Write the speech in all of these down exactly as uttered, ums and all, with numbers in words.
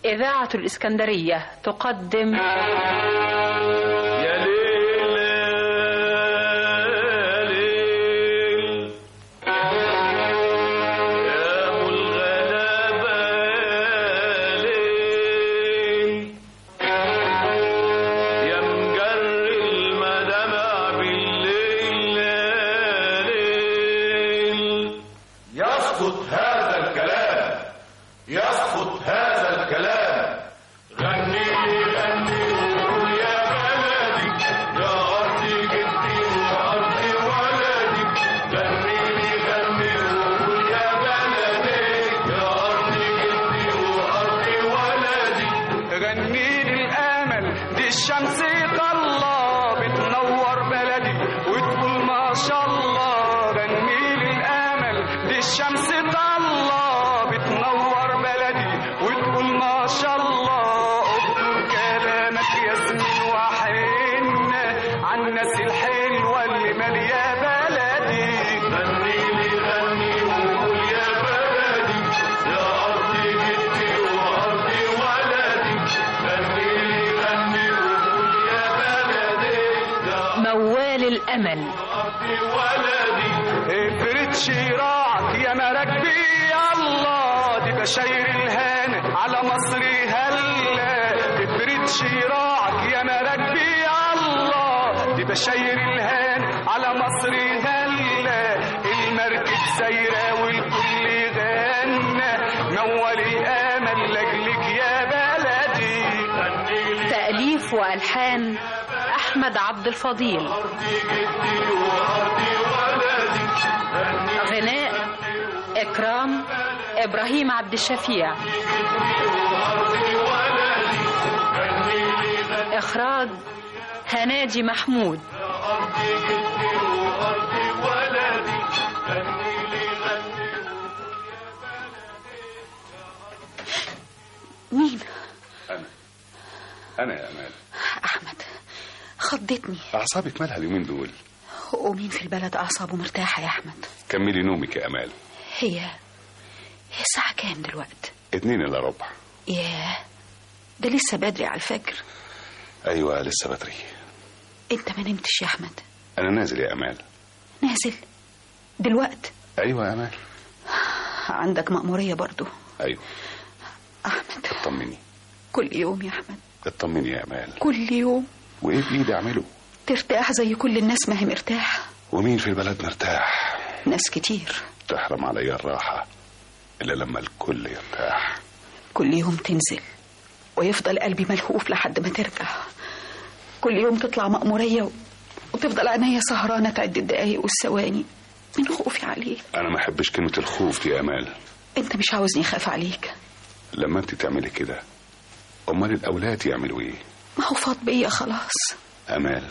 إذاعة الإسكندرية تقدم يا ليل ليل يا أبو الغلابة ليل يا مجري المدامع بالليل ليل يسقط هذا الكلام يسقط هذا الكلام غني لي غني وقول يا بلدي يا أرضي جدي وأرضي ولدي غني لي غني وقول يا بلدي يا أرضي جدي وأرضي ولدي غني لي الأمل دي الشمس طلة بتنور بلدي وتقول ما شاء الله غني لي الأمل دي الشمس طلة بتنور بلدي وتقول ما شاء الله اذكر كلامك ياسمين وحن عن الناس الحلوة اللي مالية بلدي غني لي غني وقول يا بلدي يا أرضي جدي وأرضي ولدي غني لي غني وقول يا بلدي يا موال الأمل. أرضي ولدي افرد شراعك يا مراكبي يلا دي بشاير الهان على مصر هلا افرد شراعك يا مراكبي يلا دي بشاير الهان على مصر هلا المركب سايره والكل غنى موال الامل لاجلك يا بلدي تأليف وألحان أحمد عبد الفضيل. غناء إكرام إبراهيم عبد الشفيع. إخراج هنادي محمود. مين؟ أنا أنا يا أمال. أحمد، خضتني. أعصابك مالها اليومين دول؟ ومين في البلد أعصابه مرتاحة يا أحمد؟ كملي نومك يا أمال. هي هي الساعة كام دلوقتي؟ اتنين إلا ربع. ياه، ده لسه بدري على الفجر. أيوة لسه بدري. أنت ما نمتش يا أحمد؟ أنا نازل يا أمال. نازل؟ دلوقتي؟ أيوة يا أمال. عندك مأمورية برضو؟ أيوة. أحمد اطمني. كل يوم يا أحمد. اطمني يا أمال. كل يوم. وإيه بإيدي أعمله؟ ترتاح زي كل الناس، ما هي مرتاحة. ومين في البلد مرتاح؟ ناس كتير. تحرم عليا الراحة إلا لما الكل يرتاح. كل يوم تنزل ويفضل قلبي ملهوف لحد ما ترجع. كل يوم تطلع مأمورية وتفضل عينيا سهرانة تعد الدقايق والثواني من خوفي عليك. أنا ما أحبش كلمة الخوف دي يا أمال. أنت مش عاوزني أخاف عليك. لما أنت تعملي كده أمال الأولاد يعملوا إيه؟ ما هو فاض بيا خلاص. أمال،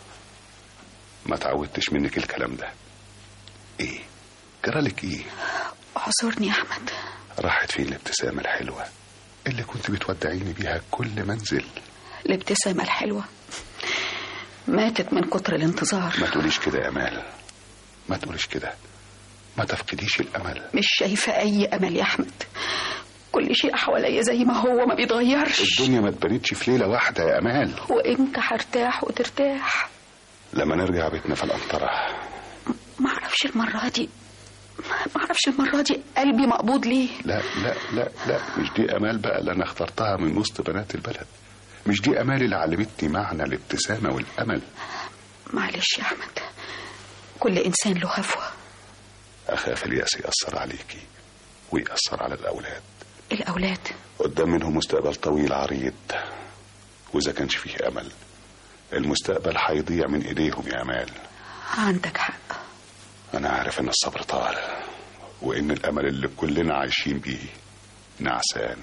ما تعودتش منك الكلام ده. إيه جرالك إيه؟ اعذرني يا أحمد. راحت فين الابتسامة الحلوة اللي كنت بتودعيني بيها كل منزل؟ الابتسامة الحلوة ماتت من كتر الانتظار. ما تقوليش كده يا أمال، ما تقوليش كده، ما تفقديش الأمل. مش شايفة أي أمل يا أحمد. كل شيء حواليا زي ما هو، ما بيتغيرش. الدنيا ما تبنتش في ليلة واحدة يا أمال. وإمتى هرتاح وترتاح؟ لما نرجع بيتنا في الأنطرة. ما أعرفش المرة دي ما أعرفش المرة دي قلبي مقبوض ليه. لا لا لا لا، مش دي أمال بقى اللي أنا اخترتها من وسط بنات البلد. مش دي أمال اللي علمتني معنى الابتسامة والأمل. معلش يا أحمد، كل إنسان له هفوة. أخاف اليأس يأثر عليكي ويأثر على الأولاد. الأولاد قدام منهم مستقبل طويل عريض، وإذا كانش فيه أمل المستقبل هيضيع من إيديهم يا أمال. عندك حق. أنا عارف إن الصبر طال، وإن الأمل اللي كلنا عايشين بيه نعسان،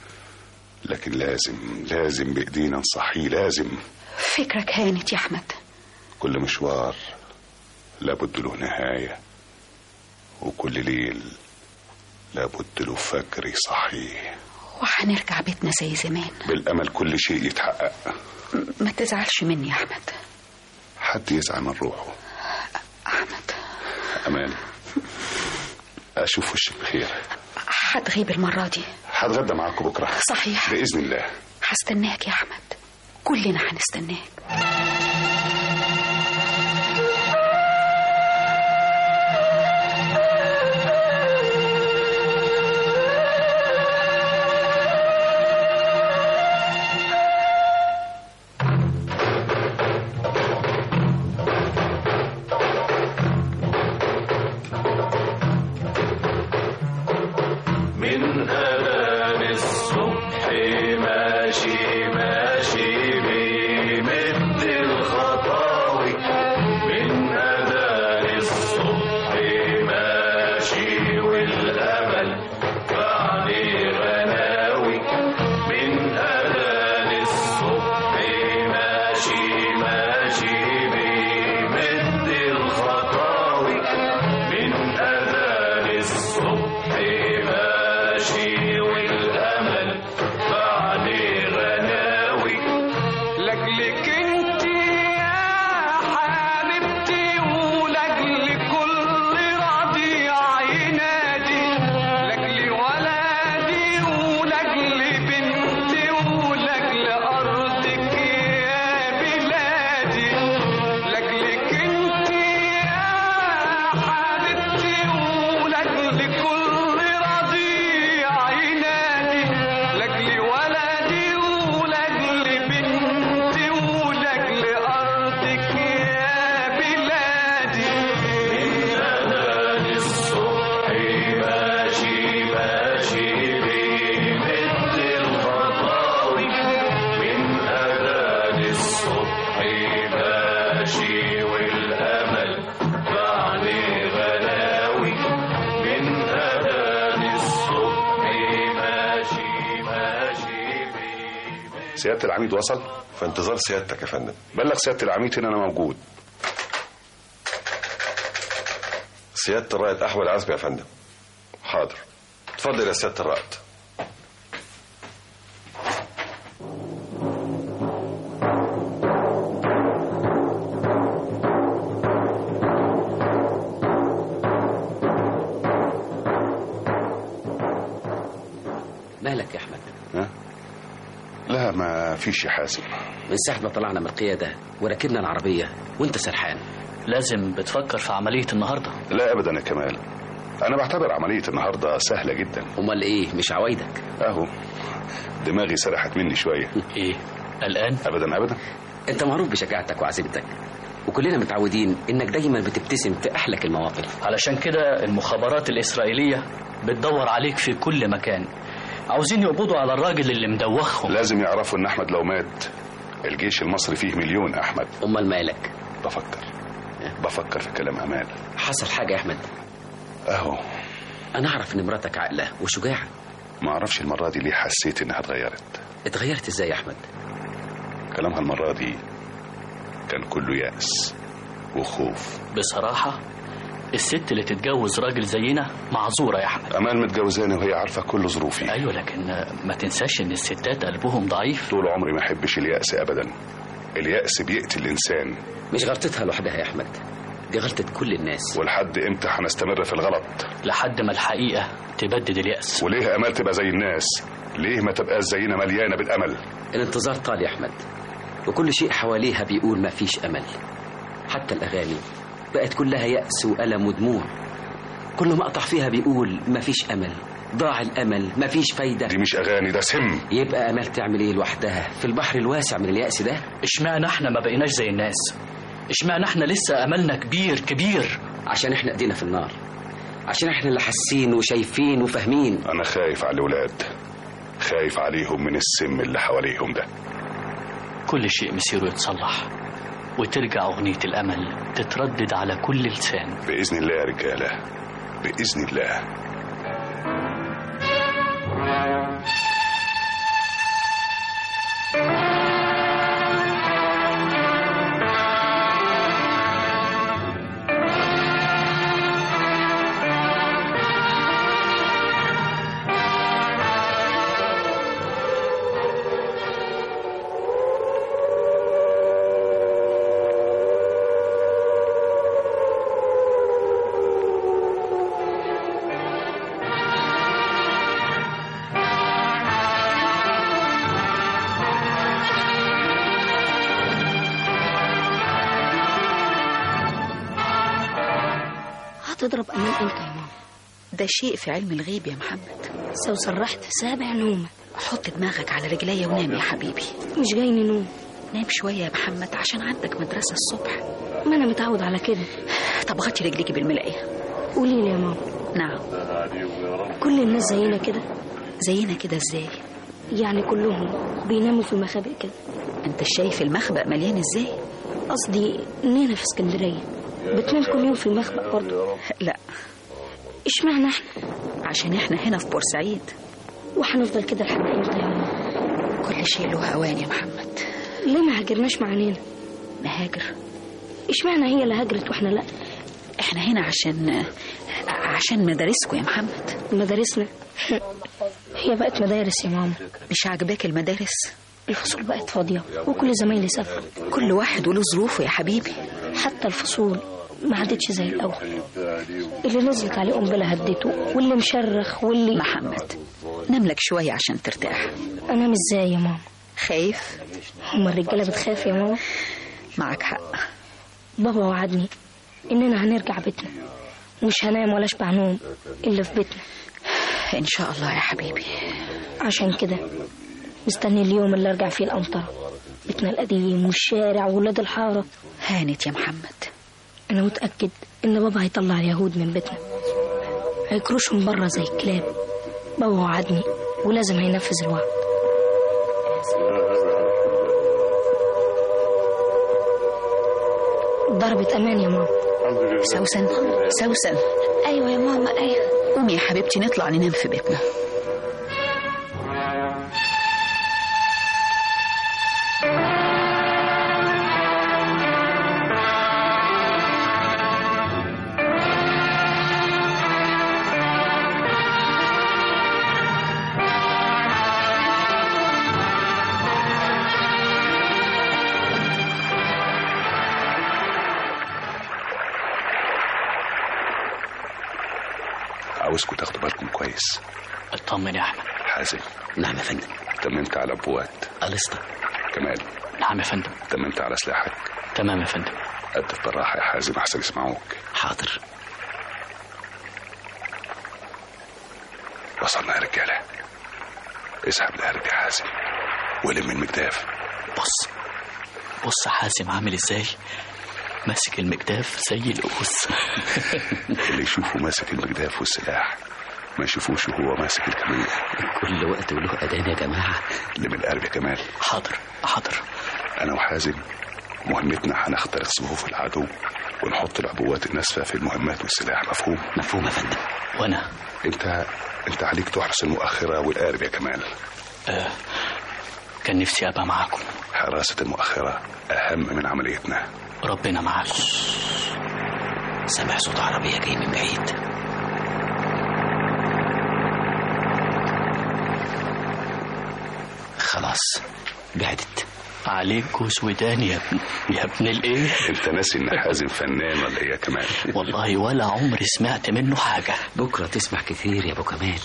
لكن لازم لازم بإيدينا نصحيه. لازم. فكرك هانت يا أحمد. كل مشوار لابد له نهاية، وكل ليل لابد له فجر يصحيه. وهنرجع بيتنا زي زمان. بالأمل كل شيء يتحقق. ما تزعلش مني يا أحمد. حد يزعل من روحه. أحمد. أمال، أشوف وشك بخير. هتغيب المرة دي. هتغدى معاكم بكره. صحيح. باذن الله. هستناك يا احمد، كلنا هنستناك. سيادة العميد وصل؟ في انتظار سيادتك يا فندم. بلغ سيادة العميد ان انا موجود. سيادة الرائد احمد عزمي يا فندم. حاضر. اتفضل يا سيادة الرائد. مالك يا احمد؟ ها؟ لا ما فيش يا حازم. من ساعة ما طلعنا من القيادة وركبنا العربية وانت سرحان. لازم بتفكر في عملية النهاردة؟ لا ابدا يا كمال، انا بعتبر عملية النهاردة سهلة جدا. امال ايه مش عوايدك؟ اهو دماغي سرحت مني شوية. ايه الان؟ ابدا ابدا. انت معروف بشجاعتك وعزيمتك، وكلنا متعودين انك دايما بتبتسم في احلك المواقف. علشان كده المخابرات الاسرائيلية بتدور عليك في كل مكان، عاوزين يقبضوا على الراجل اللي مدوخهم. لازم يعرفوا ان احمد لو مات الجيش المصري فيه مليون احمد. امال مالك؟ بفكر بفكر في كلام امال. حصل حاجة يا احمد؟ اهو انا اعرف ان مراتك عاقلة وشجاعة. ما اعرفش المرة دي ليه حسيت انها اتغيرت. اتغيرت ازاي يا احمد؟ كلامها المرة دي كان كله يأس وخوف. بصراحة الست اللي تتجوز راجل زينا معذورة يا احمد. امال متجوزاني وهي عارفة كل ظروفي. ايوه لكن ما تنساش ان الستات قلبهم ضعيف. طول عمري ما احبش اليأس ابدا. اليأس بيقتل الانسان. مش غلطتها لوحدها يا احمد، دي غلطة كل الناس. ولحد امتى هنستمر في الغلط؟ لحد ما الحقيقة تبدد اليأس. وليه امال تبقى زي الناس؟ ليه ما تبقاش زينا مليانة بالامل؟ الانتظار طال يا احمد، وكل شيء حواليها بيقول ما فيش امل. حتى الاغاني بقت كلها يأس وألم ودموع، كل ما اقطع فيها بيقول ما فيش امل، ضاع الامل، ما فيش فايدة. دي مش اغاني، ده سم. يبقى امل تعمل ايه لوحدها في البحر الواسع من اليأس ده؟ اشمعنى احنا ما بقيناش زي الناس؟ اشمعنى احنا لسه املنا كبير كبير؟ عشان احنا ايدينا في النار، عشان احنا اللي حاسين وشايفين وفاهمين. انا خايف على الاولاد، خايف عليهم من السم اللي حواليهم ده. كل شيء مسيره يتصلح وترجع اغنية الامل تتردد على كل لسان باذن الله يا رجاله، باذن الله. هتضرب أمان إمتى يا ماما؟ ده شيء في علم الغيب يا محمد. سو سرحت في سابع نومة. حط دماغك على رجليا ونام يا حبيبي. مش جايني نوم. نام شوية يا محمد عشان عندك مدرسة الصبح. ما أنا متعود على كده. طب غطي رجليكي بالملاية. قولي لي يا ماما. نعم. كل الناس زينا كده؟ زينا كده ازاي؟ يعني كلهم بيناموا في المخابئ كده؟ انت شايف المخبأ مليان ازاي؟ قصدي اننا في اسكندرية بتنام كل يوم في المخبأ برضه؟ لا. اشمعنى احنا؟ عشان احنا هنا في بورسعيد. وهنفضل كده لحد امتى يا ماما؟ كل شيء له اوان يا محمد. ليه ما هاجرناش مع نينا؟ نهاجر؟ اشمعنى هي اللي هاجرت واحنا لا؟ احنا هنا عشان عشان مدارسكم يا محمد. مدارسنا؟ هي بقت مدارس يا ماما. مش عاجباك المدارس؟ الفصول بقت فاضية وكل زمايلي سافروا. كل واحد وله ظروفه يا حبيبي. حتى الفصول ما عادتش زي الأول. اللي نزلت عليه قنبلة هدته واللي مشرخ واللي... محمد نام لك شوية عشان ترتاح. أنام ازاي يا ماما؟ خايف؟ هما الرجالة بتخاف يا ماما؟ معك حق. بابا وعدني إننا هنرجع بيتنا ومش هنام ولا اشبع نوم إلا في بيتنا. إن شاء الله يا حبيبي. عشان كده مستني اليوم اللي ارجع فيه الأمطار، بيتنا القديم والشارع وولاد الحارة. هانت يا محمد. أنا متأكد إن بابا هيطلع اليهود من بيتنا، هيكروشهم بره زي الكلاب. بابا وعدني ولازم هينفذ الوعد. ضربة أمان يا ماما. سوسن سوسن. أيوة يا ماما أيوة. قومي يا حبيبتي نطلع ننام في بيتنا. عاوزكم تاخدوا بالكم كويس. اطمن يا احمد. حازم. نعم يا فندم. تممت على ابوات. ألسطة. كمال. نعم يا فندم. تممت على سلاحك. تمام يا فندم. قدف بالراحة يا حازم احسن يسمعوك. حاضر. وصلنا يا رجالة. اسحب القلب يا حازم ولم المجداف. بص بص حازم عامل ازاي، ماسك المجداف زي القوس. اللي يشوفه ماسك المجداف والسلاح ما يشوفوش وهو ماسك الكمين. كل وقت وله أذان يا جماعة. لم القلب يا كمال. حاضر حاضر. أنا وحازم مهمتنا هنخترق صفوف العدو ونحط العبوات الناسفة في المهمات والسلاح. مفهوم؟ مفهوم يا فندم. وأنا أنت أنت عليك تحرس المؤخرة والقارب يا كمال. آه كان نفسي أبقى معاكم. حراسة المؤخرة أهم من عمليتنا. ربنا معاكم. سمع صوت عربية جاي من بعيد. خلاص بعدت. عليك جوز ودان يا ابن يا ابن الايه. انت ناسي ان حازم فنان ولا ايه يا كمال؟ والله ولا عمري سمعت منه حاجة. بكرة تسمع كتير يا ابو كمال.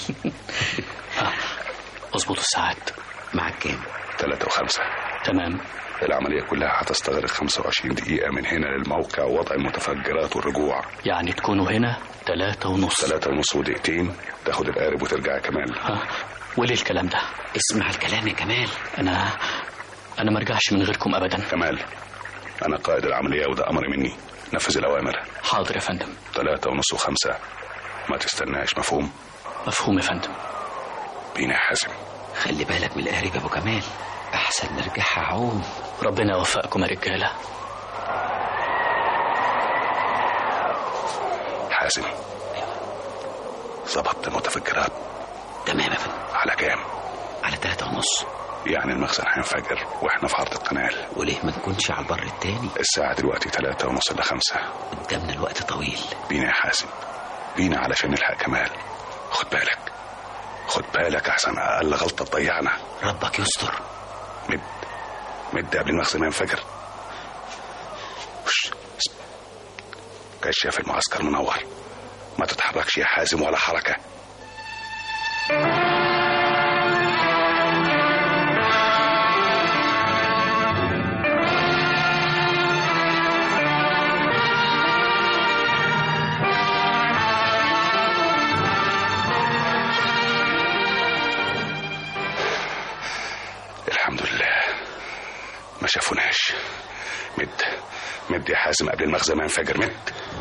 اظبط الساعات. معك كام؟ ثلاثة وخمسة. تمام. العملية كلها هتستغرق خمسة وعشرين دقيقة من هنا للموقع ووضع المتفجرات والرجوع. يعني تكونوا هنا ثلاثة ونص. ثلاثة ونص ودقيقتين تاخد القارب وترجع يا كمال. ها وليه الكلام ده؟ اسمع الكلام يا كمال. انا انا ما ارجعش من غيركم ابدا. كمال انا قائد العملية وده امر مني، نفذ الاوامر. حاضر يا فندم. ثلاثة ونص وخمسة ما تستناش. مفهوم؟ مفهوم يا فندم. بينا يا حازم. خلي بالك من القارب يا ابو كمال، احسن نرجعها عوم. ربنا يوفقكم يا رجاله. حازم ظبطت المتفجرات؟ تمام يا فندم. على كام؟ على ثلاثة ونص. يعني المخزن هينفجر واحنا في عرض القناة. وليه ما نكونش على البر التاني؟ الساعة دلوقتي ثلاثة ونص إلى خمسة. قدامنا الوقت طويل. بينا يا حازم بينا علشان نلحق كمال. خد بالك خد بالك احسن اقل غلطة تضيعنا. ربك يستر. مد مد قبل المخزن ما ينفجر. وش كشاف المعسكر منور، ما تتحركش يا حازم ولا حركة. ما شافوناش. مد مد يا حازم قبل المخزن ما ينفجر. مد.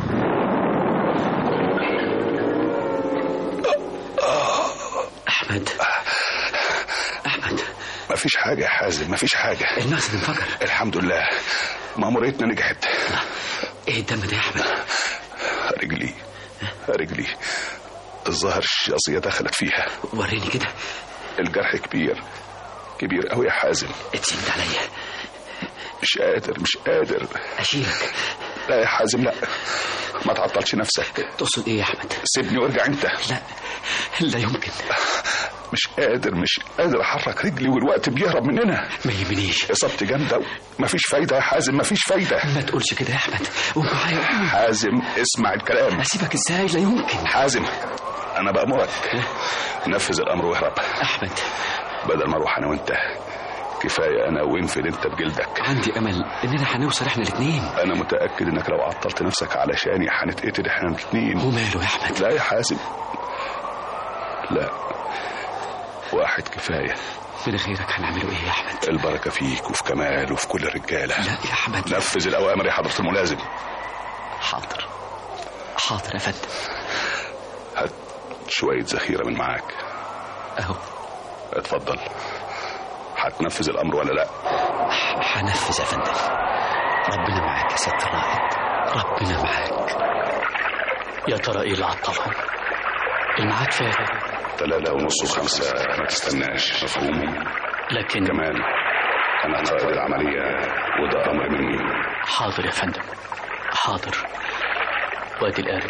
احمد احمد مفيش حاجة يا حازم، مفيش حاجة. المخزن انفجر الحمد لله، مأموريتنا نجحت. ايه الدم ده يا احمد؟ رجلي رجلي الظاهر الشخصية دخلت فيها. وريني كده. الجرح كبير كبير قوي يا حازم. اتسند عليا. مش قادر مش قادر اشيلك. لا يا حازم لا، ما تعطلش نفسك. تقصد ايه يا احمد؟ سيبني وارجع انت. لا لا يمكن. مش قادر مش قادر احرك رجلي والوقت بيهرب مننا. ما يهمنيش. اصابتي جامده مفيش فايده يا حازم، مفيش فايده. ما تقولش كده يا احمد. ومعايا حازم اسمع الكلام. اسيبك ازاي؟ لا يمكن. حازم انا بأمرك نفذ الامر واهرب. احمد بدل ما اروح انا وانت كفايه انا وانفد انت بجلدك. عندي امل اننا هنوصل احنا الاثنين. انا متاكد انك لو عطلت نفسك علشاني هنتقتل احنا الاثنين. وماله يا احمد؟ لا يا حازم لا، واحد كفايه. من غيرك هنعمله ايه يا احمد؟ البركه فيك وفي كمال وفي كل الرجاله. لا يا احمد. نفذ الاوامر يا حضره الملازم. حاضر حاضر يا فندم. هات شويه ذخيره من معاك. اهو. اتفضل. هتنفذ الامر ولا لا؟ هنفذ يا فندم. ربنا معاك يا سيادة الرائد، ربنا معاك. يا ترى ايه اللي عطلهم؟ الميعاد فات. ثلاثة ونص وخمسة ما تستناش، مفهوم؟ لكن كمان أنا قائد العملية وده أمر مني. حاضر يا فندم حاضر. وادي القارب.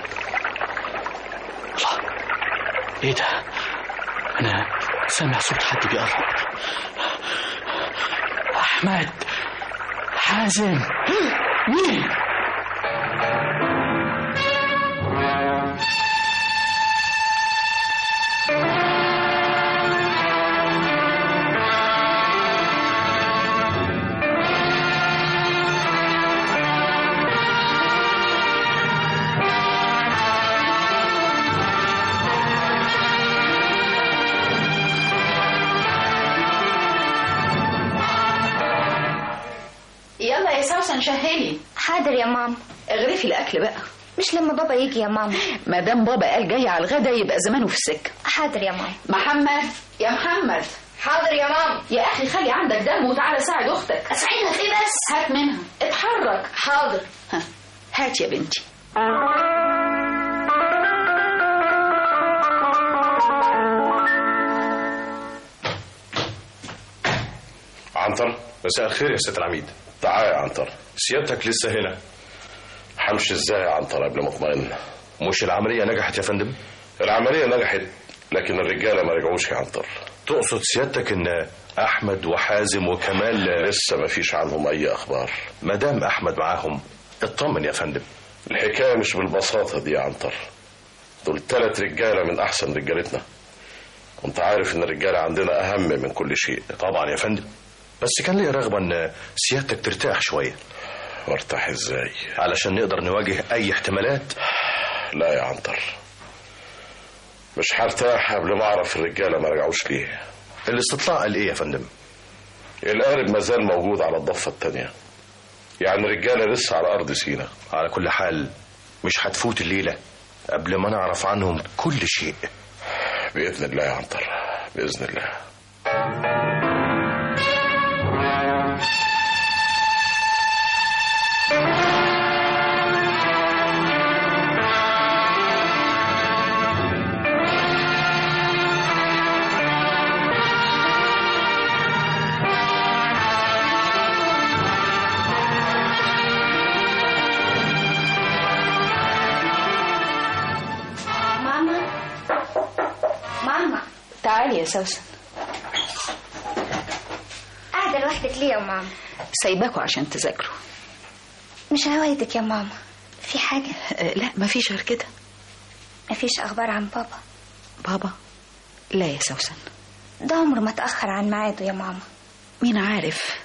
الله، ايه ده؟ أنا سامع صوت حد بيقرب. أحمد، حازم، مين؟ شهلي. حاضر يا ماما. اغرفي الاكل بقى. مش لما بابا يجي يا ماما. ما دام بابا قال جاي على الغدا يبقى زمانه في السكه. حاضر يا ماما. محمد يا محمد. حاضر يا ماما. يا اخي خلي عندك دم وتعالى ساعد اختك. اساعدها في ايه بس؟ هات منها. اتحرك. حاضر. ها. هات يا بنتي. عنتر. مساء الخير يا سيادة العميد. تعال يا عنتر. سيادتك لسه هنا؟ همشي ازاي يا عنتر قبل ما اطمئن؟ مش العملية نجحت يا فندم؟ العملية نجحت لكن الرجالة ما رجعوش يا عنتر. تقصد سيادتك ان احمد وحازم وكمال لسه ما فيش عنهم اي اخبار؟ ما دام احمد معاهم اطمن يا فندم. الحكاية مش بالبساطة دي يا عنتر. دول ثلاث رجالة من احسن رجالتنا، وانت عارف ان الرجالة عندنا اهم من كل شيء. طبعا يا فندم، بس كان لي رغبة ان سيادتك ترتاح شوية. وارتاح ازاي؟ علشان نقدر نواجه اي احتمالات. لا يا عنتر، مش هرتاح قبل ما اعرف الرجالة ما رجعوش ليه. الاستطلاع قال ايه يا فندم؟ القارب مازال موجود على الضفة التانية، يعني الرجالة لسه على ارض سينا. على كل حال مش هتفوت الليلة قبل ما نعرف عنهم كل شيء. بإذن الله يا عنتر، بإذن الله. تعالي يا سوسن. قاعدة لوحدك ليه يا ماما؟ سايباكوا عشان تذاكروا. مش هوايتك يا ماما، في حاجة؟ أه لا مفيش غير كده. مفيش أخبار عن بابا؟ بابا؟ لا يا سوسن، ده عمره ما تأخر عن ميعاده يا ماما. مين عارف؟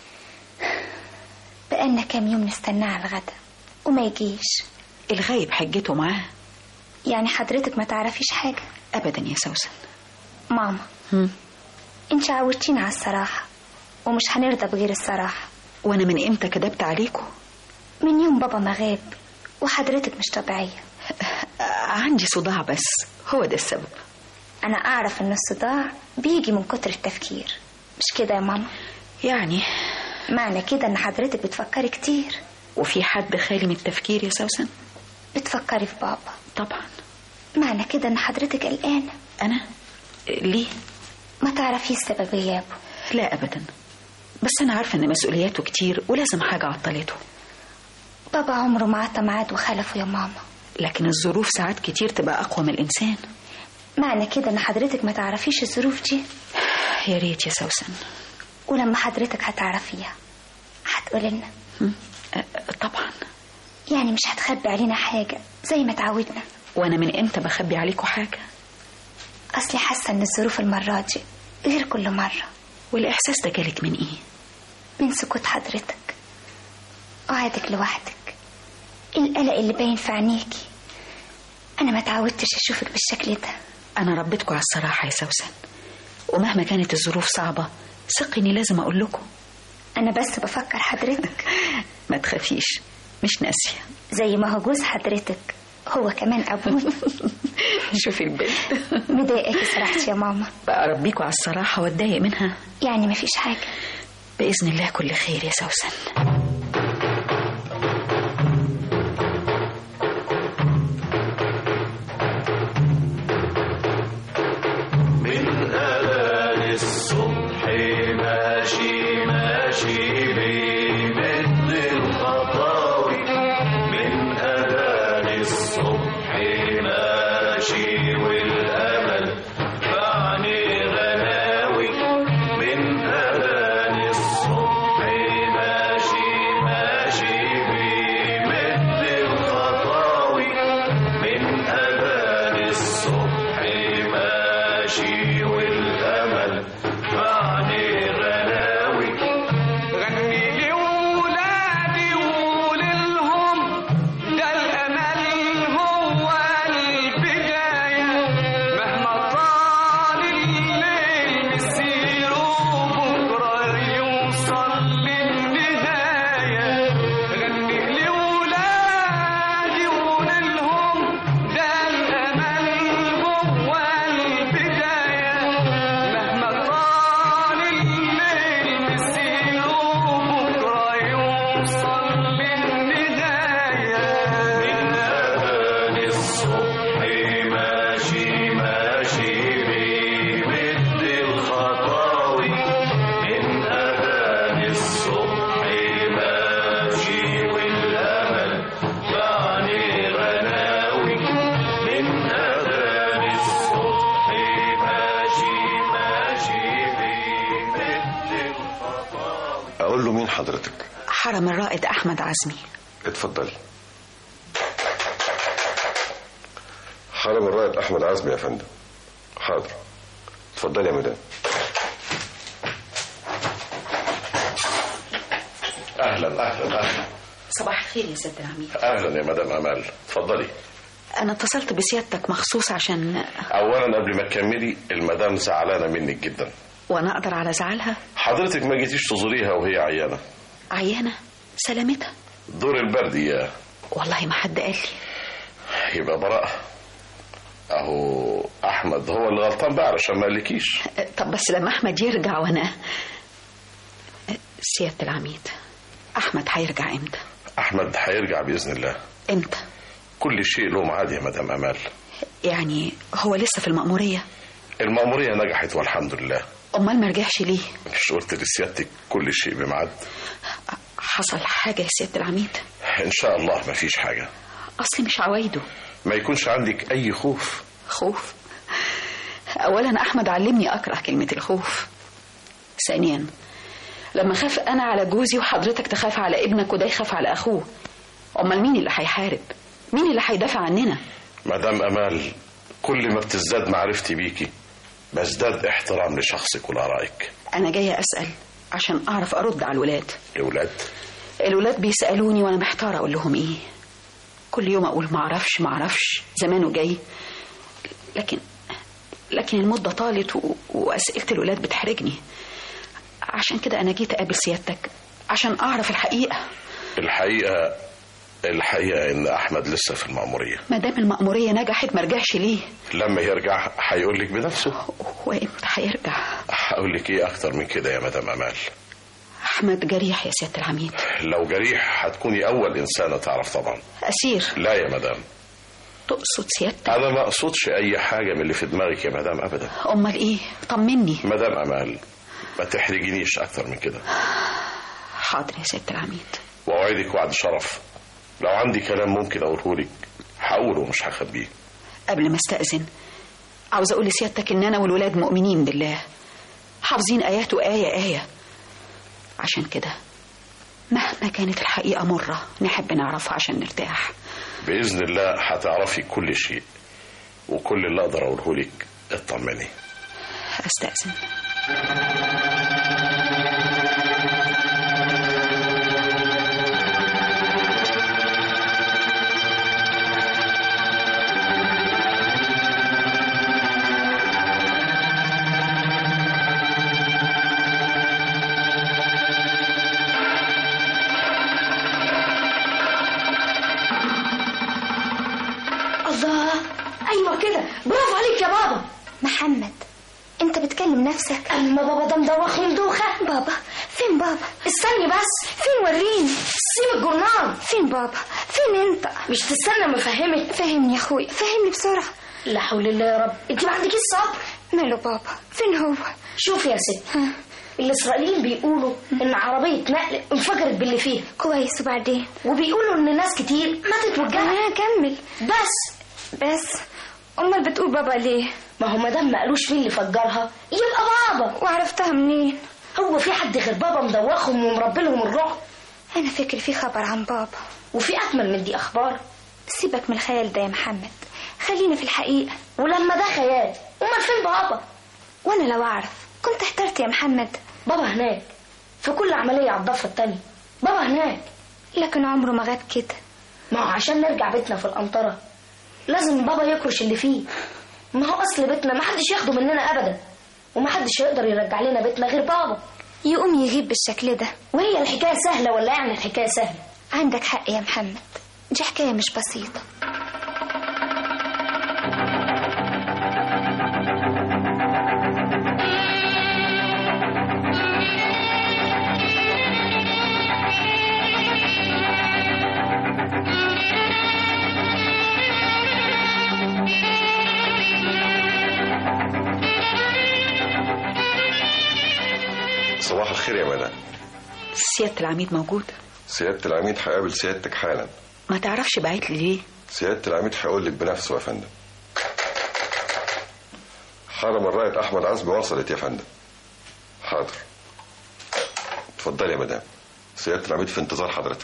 بقالنا كام يوم نستناه على الغدا وما يجيش. الغايب حجته معاه. يعني حضرتك ما تعرفيش حاجة؟ أبدا يا سوسن. ماما، هم؟ انت عودتينا على الصراحة ومش هنرضى بغير الصراحة. وانا من امتى كدبت عليكم؟ من يوم بابا ما غاب وحضرتك مش طبيعية. عندي صداع بس، هو ده السبب. أنا أعرف إن الصداع بيجي من كتر التفكير، مش كده يا ماما؟ يعني معنى كده إن حضرتك بتفكري كتير. وفي حد خالي من التفكير يا سوسن؟ بتفكري في بابا طبعا. معنى كده إن حضرتك قلقانة. أنا؟ ليه؟ ما تعرفي السبب يا أبو؟ لا أبدا، بس أنا عارفة إن مسؤولياته كتير ولازم حاجة عطلته. بابا عمره ما عطى ميعاد وخلفه يا ماما. لكن الظروف ساعات كتير تبقى أقوى من الإنسان. معنى كده إن حضرتك ما تعرفيش الظروف دي؟ يا ريت يا سوسن. ولما حضرتك هتعرفيها هتقولي لنا؟ طبعا. يعني مش هتخبي علينا حاجة زي ما تعودنا؟ وأنا من إمتى بخبي عليكم حاجة؟ أصلي حاسة إن الظروف المرة دي غير كل مرة. والإحساس ده جالك من إيه؟ من سكوت حضرتك، قعدك لوحدك، القلق اللي باين في عينيكي. أنا ما تعودتش أشوفك بالشكل ده. أنا ربيتكم على الصراحة يا سوسن، ومهما كانت الظروف صعبة ثقيني لازم أقول لكم. أنا بس بفكر حضرتك. ما تخافيش، مش ناسية. زي ما هو جوز حضرتك هو كمان أبوي. شوفي البنت مضايقاكي صراحتي يا ماما. بقى أربيكوا على الصراحة واتضايق منها؟ يعني ما فيش حاجة. بإذن الله كل خير يا سوسن. من أذان الصبح ماشي ماشي بيمد الخطاوي، من أذان الصبح ماشي والأمل بعني غناوي، من أذان الصبح ماشي ماشي بيمد الخطاوي، من أذان الصبح ماشي والأمل بعني غناوي. غني لولادي وقوللهم ده الأمل هو البداية، مهما طال الليل مسيره بكرة يوصل للنهاية. غني لولادي وقوللهم ده الأمل هو البداية، مهما طال الليل مسيره بكرة يوصل للنهاية. من أذان الصبح ماشي ماشي بيمد الخطاوي، من أذان الصبح ماشي والأمل بعني غناوي، من أذان الصبح ماشي ماشي بيمد الخطاوي. اقول له مين حضرتك؟ حرم الرائد أحمد عزمي. اتفضلي. حرم الرائد احمد عزمي يا فندم. حاضر، اتفضلي يا مدام. اهلا اهلا اهلا. صباح الخير يا سيادة العميد. اهلا يا مدام امال، اتفضلي. أنا اتصلت بسيادتك مخصوص عشان اولا قبل ما تكملي، المدام زعلانه منك جدا. وأنا أقدر على زعلها؟ حضرتك ما جيتيش تزوريها وهي عيانه. عيانة؟ سلامتها؟ دور البرد يا. والله ما حد قال لي. يبقى براءة. اهو احمد هو اللي غلطان بقى علشان ما قالكيش. طب بس لما أحمد يرجع وأنا. سيادة العميد، أحمد هيرجع إمتى؟ احمد هيرجع باذن الله. إمتى؟ كل شيء له ميعاد يا مدام امال. يعني هو لسه في المأمورية؟ المأمورية نجحت والحمد لله. أمال ما رجعش ليه؟ مش قلت لسيادتك كل شيء بميعاد؟ حصل حاجة يا سيادة العميد؟ ان شاء الله ما فيش حاجة. أصلي مش عوايده. ما يكونش عندك اي خوف. خوف؟ أولا أحمد علمني أكره كلمة الخوف. ثانيا لما خاف أنا على جوزي وحضرتك تخاف على ابنك وده يخاف على أخوه، أمال مين اللي هيحارب؟ مين اللي هيدافع عننا؟ مدام امال، كل ما بتزداد معرفتي بيكي بزداد احترام لشخصك ولآرائك. أنا جاية أسأل عشان أعرف أرد على الولاد. الولاد؟ الولاد بيسألوني وأنا محتارة أقول لهم إيه. كل يوم أقول معرفش معرفش زمانه جاي، لكن لكن المدة طالت و... وأسئلة الولاد بتحرجني. عشان كده أنا جيت أقابل سيادتك عشان أعرف الحقيقة. الحقيقة الحقيقة إن أحمد لسه في المأمورية. ما دام المأمورية نجحت ما رجعش ليه؟ لما يرجع هيقول لك بنفسه. وإمتى هيرجع؟ هقول لك إيه أكتر من كده يا مدام أمال؟ أحمد جريح يا سيادة العميد. لو جريح هتكوني أول إنسانة تعرف طبعا. أسير؟ لا يا مدام. تقصد سيادتك؟ أنا ما أقصدش أي حاجة من اللي في دماغك يا مدام أبدا. أمال إيه؟ طمني. مدام أمال ما تحرجينيش أكتر من كده. حاضر يا سيادة العميد. وأوعدك وعد شرف، لو عندي كلام ممكن أقوله لك هقوله ومش هخبيه. قبل ما استأذن عاوز أقول لسيادتك إن أنا والولاد مؤمنين بالله، حافظين آياته آية آية. عشان كده مهما كانت الحقيقة مرة نحب نعرفها عشان نرتاح. بإذن الله هتعرفي كل شيء، وكل اللي أقدر أقوله لك اطمني. أستأذن. الله، ايوه كده، برافو عليك يا بابا. محمد انت بتكلم نفسك؟ اما بابا ده مدوخ مدوخه. بابا فين بابا؟ استني بس. فين؟ وريني. سيب الجرنان. فين بابا؟ فين انت؟ مش تستنى ما افهمك؟ فهمني يا اخويا، فهمني بسرعه. لا حول الله يا رب، انت ما عندكيش صبر. ماله بابا؟ فين هو؟ شوف يا ست، الاسرائيليين بيقولوا ان عربيه نقل انفجرت باللي فيها. كويس، وبعدين؟ وبيقولوا ان ناس كتير ماتت والجرحى. اه كمل. بس بس امال بتقول بابا ليه؟ ما هو مادام ما قالوش مين اللي فجرها يبقى بابا. وعرفتها منين؟ هو في حد غير بابا مدوخهم ومربلهم الرعب؟ انا فكري في خبر عن بابا، وفي اكمل من دي اخبار. سيبك من الخيال ده يا محمد، خلينا في الحقيقه. ولما ده خيال امال فين بابا؟ وانا لو اعرف كنت احترت يا محمد. بابا هناك في كل عمليه على الضفه التانيه. بابا هناك، لكن عمره ما غاب كده. ما هو عشان نرجع بيتنا في القنطره لازم بابا يكرش اللي فيه. ما هو اصل بيتنا ما حدش ياخده مننا ابدا، وما حدش يقدر يرجع لنا بيتنا غير بابا. يقوم يغيب بالشكل ده؟ وهي الحكايه سهله ولا يعني الحكايه سهله؟ عندك حق يا محمد، دي حكايه مش بسيطه. صباح الخير يا مدام. سيادة العميد موجود؟ سيادة العميد هيقابل سيادتك حالا. ما تعرفش بعت لي ليه؟ سيادة العميد هيقول لك بنفسه يا فندم. حرم الرائد أحمد عزمي وصلت يا فندم. حاضر، اتفضلي يا مدام، سيادة العميد في انتظار حضرتك.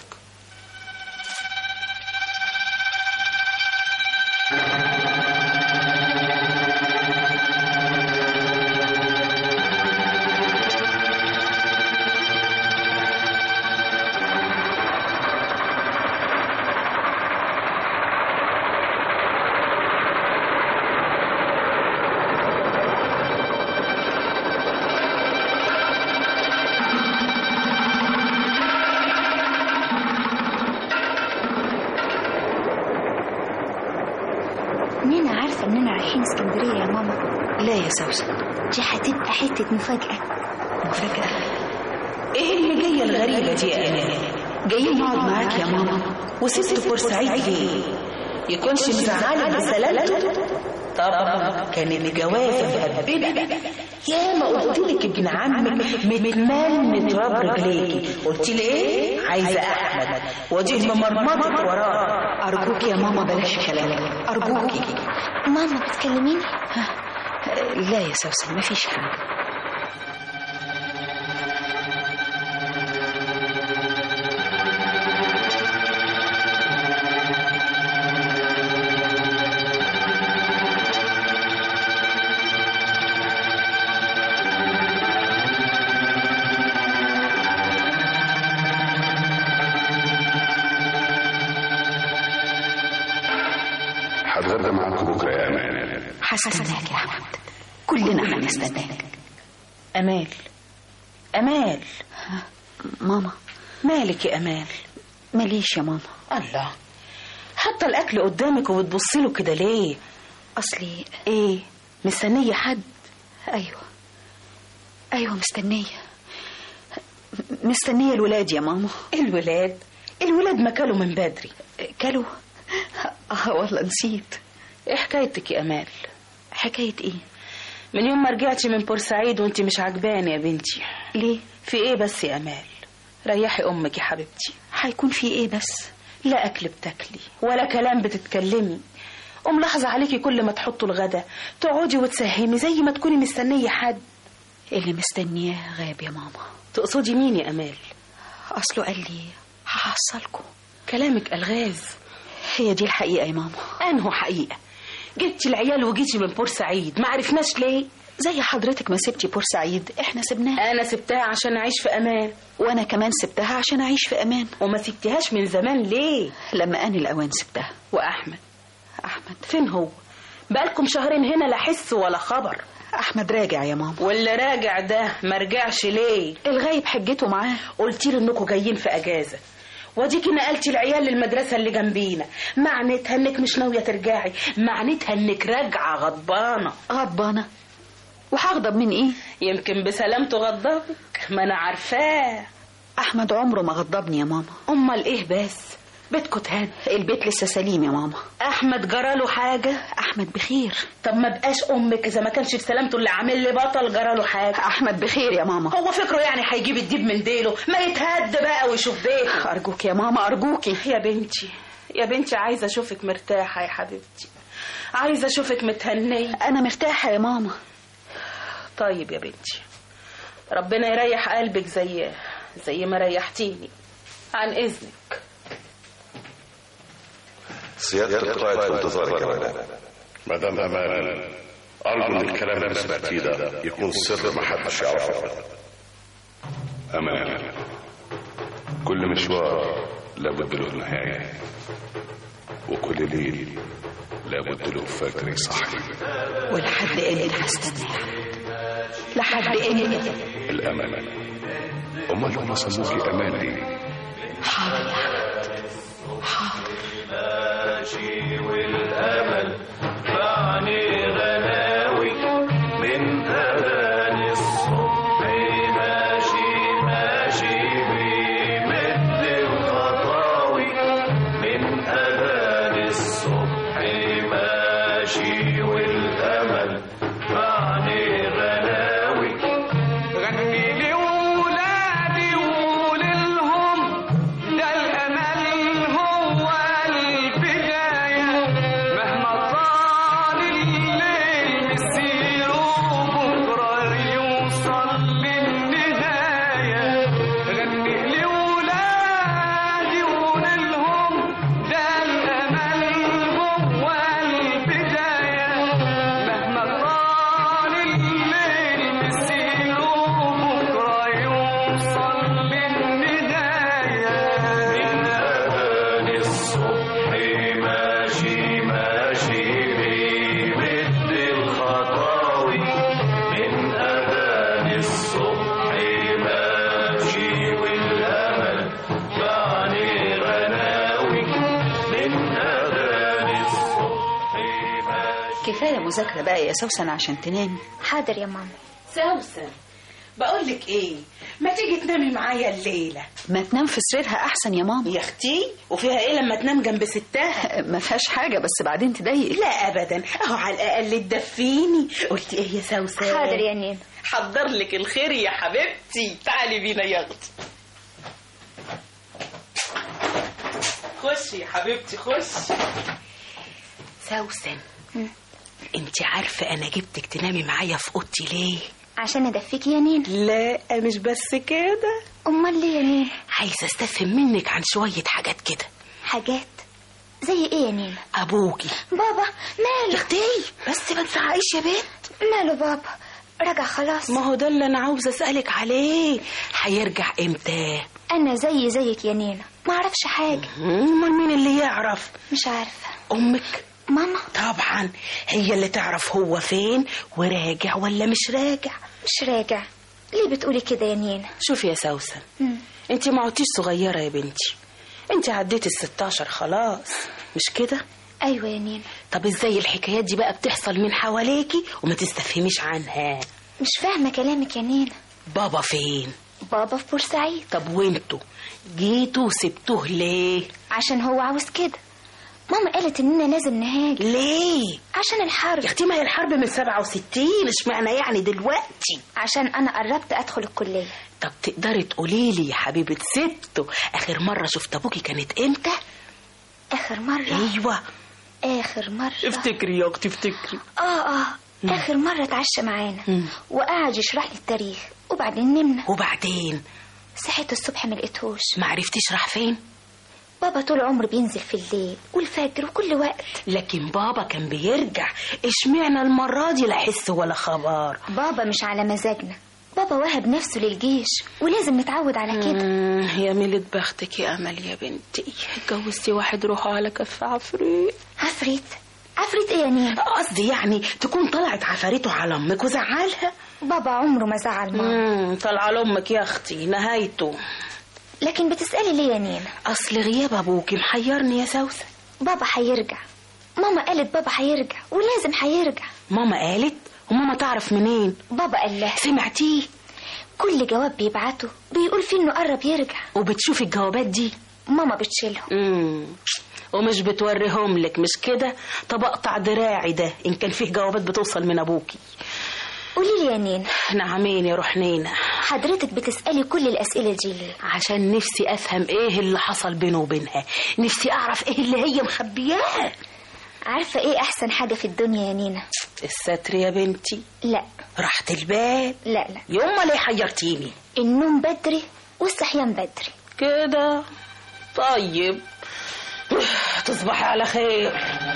نينا عارفة اننا رايحين اسكندرية يا ماما؟ لا يا سوسن، دي هتبقى حتة مفاجأة. مفاجأة؟ ايه اللي جاية الغريبة دي يا أمانة؟ جايين نقعد معاك يا ماما وسبت بورسعيد ليه؟ يكونش مزعلة بسلامته؟ طبعا كانت جوازة مهببة. يا ما قلت لك ابن عمك متمن تراب رجليكي، قلت لي ايه؟ عايزة احمد واديه ممرمطك وراه. ارجوك يا ماما بلاش كلامك، ارجوكي. ماما بتكلميني؟ لا يا سوسن مفيش حاجة. هتغدى معاكم بكره يا امان. هستناك يا احمد، كلنا هنستناك. امال امال ماما مالك يا أمال؟ ماليش يا ماما. الله، حاطة الأكل قدامك وبتبصي له كده ليه؟ أصلي إيه؟ مستنية حد؟ أيوة أيوة مستنية مستنية الولاد يا ماما. الولاد؟ الولاد ما كلوا من بدري. كلوا؟ آه والله نسيت. إيه حكايتك يا أمال؟ حكاية إيه؟ من يوم ما رجعتي من بورسعيد وانتي مش عجباني يا بنتي. ليه؟ في إيه بس يا أمال؟ ريحي أمك يا حبيبتي. هيكون في إيه بس؟ لا أكل بتاكلي ولا كلام بتتكلمي، وملاحظة عليكي كل ما تحطوا الغدا تقعدي وتسهمي زي ما تكوني مستنية حد. اللي مستنياه غاب يا ماما. تقصدي مين يا أمال؟ أصله قال لي هحصلكوا. كلامك ألغاز. هي دي الحقيقة يا ماما. أنه حقيقة؟ جبتي العيال وجيتي من بورسعيد، ما عرفناش ليه؟ زي حضرتك ما سبتي بورسعيد احنا سبناها. أنا سبتها عشان أعيش في أمان. وأنا كمان سبتها عشان أعيش في أمان. وما سبتهاش من زمان ليه؟ لما أنا الأوان سبتها. وأحمد؟ أحمد فين هو؟ بقالكم شهرين هنا لا حس ولا خبر. أحمد راجع يا ماما. واللي راجع ده ما رجعش ليه؟ الغايب حجته معاه. قلتي له انكم جايين في اجازه، وديكي نقلتي العيال للمدرسه اللي جنبينا، معناتها انك مش ناويه ترجعي، معناتها انك راجعه غضبانه. غضبانه؟ وهغضب من ايه؟ يمكن بسلامته غضبك، ما انا عارفاه. احمد عمره ما غضبني يا ماما. امال ايه بس؟ بيتكم تهد؟ البيت لسه سليم يا ماما. احمد جراله حاجه؟ احمد بخير. طب ما بقاش امك اذا ما كانش بسلامته اللي عامل لي بطل جراله حاجه. احمد بخير يا ماما. هو فكره يعني هيجيب الديب من ديله؟ ما يتهد بقى ويشوف بيته. ارجوك يا ماما ارجوكي. يا بنتي يا بنتي عايزه اشوفك مرتاحه يا حبيبتي، عايزه اشوفك متهنيه. انا مرتاحه يا ماما. طيب يا بنتي، ربنا يريح قلبك زي زي ما ريحتيني. عن اذنك. سيادة القائد في انتظارك يا مدام. مدام أمان، أرجو إن الكلام اللي سمعتيه ده يكون سر ما حدش يعرفه. أمان، كل مشوار لابد له نهاية، وكل ليل لابد له فجر يصحي. ولحد امتى هستناها؟ لحد امتى؟ الأمل. أمال هم سموكي أمان ليه؟ حاضر يا حبيبتي حاضر. ماشي والأمل معني غناوي من أذان الصبح، ماشي ماشي بيمد الخطاوي من أذان الصبح، ماشي والأمل معني غناوي. غني لي ولادي وقوللهم ده الأمل هو البداية، مهما طال الليل مسيره بكرة يوصل للنهاية. غني لي ولادي وقوللهم ده الأمل هو البداية، مهما طال الليل مسيره بكرة يوصل للنهاية. من أذان الصبح ماشي ماشي بيمد الخطاوي، من أذان الصبح ماشي والأمل معني غناوي، من أذان الصبح ماشي. كفايه مذاكره بقى يا سوسن عشان تنامي. حاضر يا ماما. سوسن، بقولك ايه، ما تيجي تنامي معايا الليله؟ ما تنام في سريرها احسن يا ماما. يا اختي، وفيها ايه لما تنام جنب ستها؟ ما فيهاش حاجه، بس بعدين تضايق. لا ابدا، اهو على الاقل تدفيني. قلت ايه يا سوسن؟ حاضر يا نين. حضر لك الخير يا حبيبتي، تعالي بينا يا اختي. خشي يا حبيبتي خشي. سوسن، انت عارفه انا جبتك تنامي معايا في اوضتي ليه؟ عشان ادفيك يا نين. لا مش بس كده، امال ليه يا نين؟ عايزه استفهم منك عن شويه حاجات كده. حاجات زي ايه يا نين؟ ابوكي. بابا ماله؟ يا اختي بس ما تزعقيش يا بنت. ماله بابا؟ رجع خلاص؟ ما هو ده اللي انا عاوزه اسالك عليه، هيرجع امتى؟ انا زي زيك يا نينا، ما اعرفش حاجه. امال مين اللي يعرف؟ مش عارفه. امك؟ ماما طبعا هي اللي تعرف هو فين وراجع ولا مش راجع. مش راجع. ليه بتقولي كده يا نينا؟ شوفي يا سوسن، مم. انت ما عدتيش صغيرة يا بنتي، انت عديتي الستاشر خلاص، مش كده؟ ايوه يا نينا. طب ازاي الحكايات دي بقى بتحصل من حواليكي وما تستفهميش عنها؟ مش فاهمة كلامك يا نينا. بابا فين؟ بابا في بورسعيد. طب وانتوا جيتوا وسبتوه ليه؟ عشان هو عاوز كده. ماما قالت اننا لازم نهاجر. ليه؟ عشان الحرب. يا اختي ما هي الحرب من سبعة وستين، اشمعنى يعني دلوقتي؟ عشان انا قربت ادخل الكلية. طب تقدري تقولي لي يا حبيبة ستو، اخر مرة شفت ابوكي كانت امتى؟ اخر مرة؟ ايوه اخر مرة. افتكري يا اختي افتكري. اه اه مم. اخر مرة اتعشى معانا مم. وقعد يشرح لي التاريخ وبعدين نمنا. وبعدين صحيت الصبح ما لقيتهوش. ما عرفتيش راح فين؟ بابا طول عمره بينزل في الليل والفجر وكل وقت. لكن بابا كان بيرجع، اشمعنى المرة دي لا حس ولا خبر؟ بابا مش على مزاجنا، بابا وهب نفسه للجيش ولازم نتعود على كده. يا ميلة بختك يا امل يا بنتي، اتجوزتي واحد روحه على كف عفريت. عفريت؟ عفريت ايه يا نينا؟ قصدي يعني تكون طلعت عفاريته على امك وزعلها. بابا عمره ما زعل ماما. طلع على امك يا اختي نهايته. لكن بتسألي ليه يا نينا؟ اصل غياب ابوكي محيرني يا سوسن. بابا هيرجع، ماما قالت بابا هيرجع ولازم هيرجع. ماما قالت؟ وماما تعرف منين؟ بابا قال لها. سمعتيه؟ كل جواب بيبعته بيقول فيه انه قرب يرجع. وبتشوفي الجوابات دي؟ ماما بتشيلهم. امم ومش بتوريهم لك مش كده؟ طب اقطع دراعي ده ان كان فيه جوابات بتوصل من ابوكي. قولي لي يا نينا. نعمين يا روح نينا. حضرتك بتسألي كل الأسئلة دي ليه؟ عشان نفسي أفهم إيه اللي حصل بينه وبينها، نفسي أعرف إيه اللي هي مخبياه. عارفة إيه أحسن حاجة في الدنيا يا نينا؟ الستر يا بنتي. لا. راحة البال. لا لا. يوم ما ليه حيرتيني. النوم بدري والصحيان بدري. كده طيب، تصبحي على خير.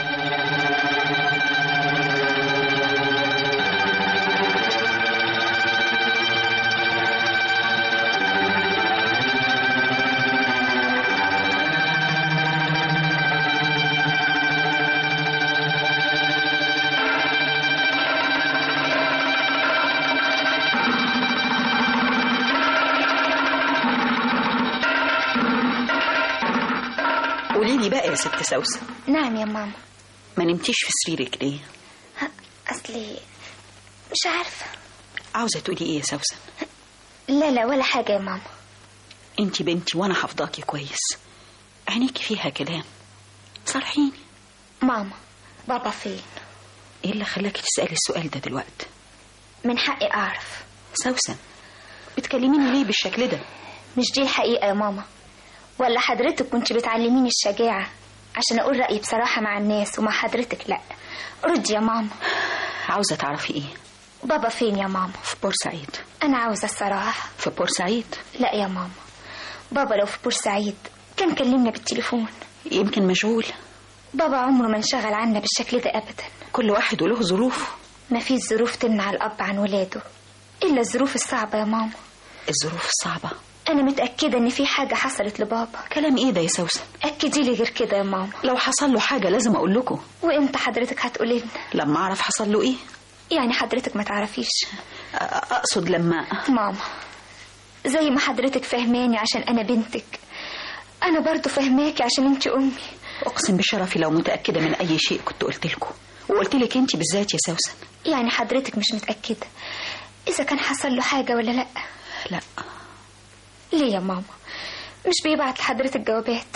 قولي لي بقى يا ست سوسن. نعم يا ماما. ما نمتيش في سريرك ليه؟ اصلي مش عارفه. عاوزه تقولي ايه يا سوسن؟ لا لا ولا حاجه يا ماما. انتي بنتي وانا حافظاكي كويس، عينيكي فيها كلام، صرحيني. ماما بابا فين؟ ايه اللي خلاكي تسالي السؤال ده دلوقتي؟ من حقي اعرف. سوسن بتكلميني ليه بالشكل ده؟ مش دي الحقيقه يا ماما، ولا حضرتك كنت بتعلميني الشجاعة عشان أقول رأيي بصراحة مع الناس ومع حضرتك لأ؟ ردي يا ماما. عاوزة تعرفي إيه؟ بابا فين يا ماما؟ في بورسعيد. أنا عاوزة الصراحة. في بورسعيد؟ لا يا ماما، بابا لو في بورسعيد كان كلمنا بالتليفون. يمكن مشغول. بابا عمره ما انشغل عنا بالشكل ده أبدا. كل واحد وله ظروف. ما فيش ظروف تمنع الأب عن ولاده إلا الظروف الصعبة يا ماما. الظروف الصعبة؟ أنا متأكدة إن في حاجة حصلت لبابا. كلام إيه ده يا سوسن؟ أكدي لي غير كده يا ماما. لو حصل له حاجة لازم أقول لكم. وإمتى حضرتك هتقولي لنا؟ لما أعرف حصل له إيه. يعني حضرتك ما تعرفيش؟ أقصد لما ماما زي ما حضرتك فهماني عشان أنا بنتك، أنا برضو فهماكي عشان أنت أمي. أقسم بشرفي لو متأكدة من أي شيء كنت قلت لكم، وقلت لك أنت بالذات يا سوسن. يعني حضرتك مش متأكدة إذا كان حصل له حاجة ولا لأ؟ لا. ليه يا ماما؟ مش بيبعت لحضرتك جوابات؟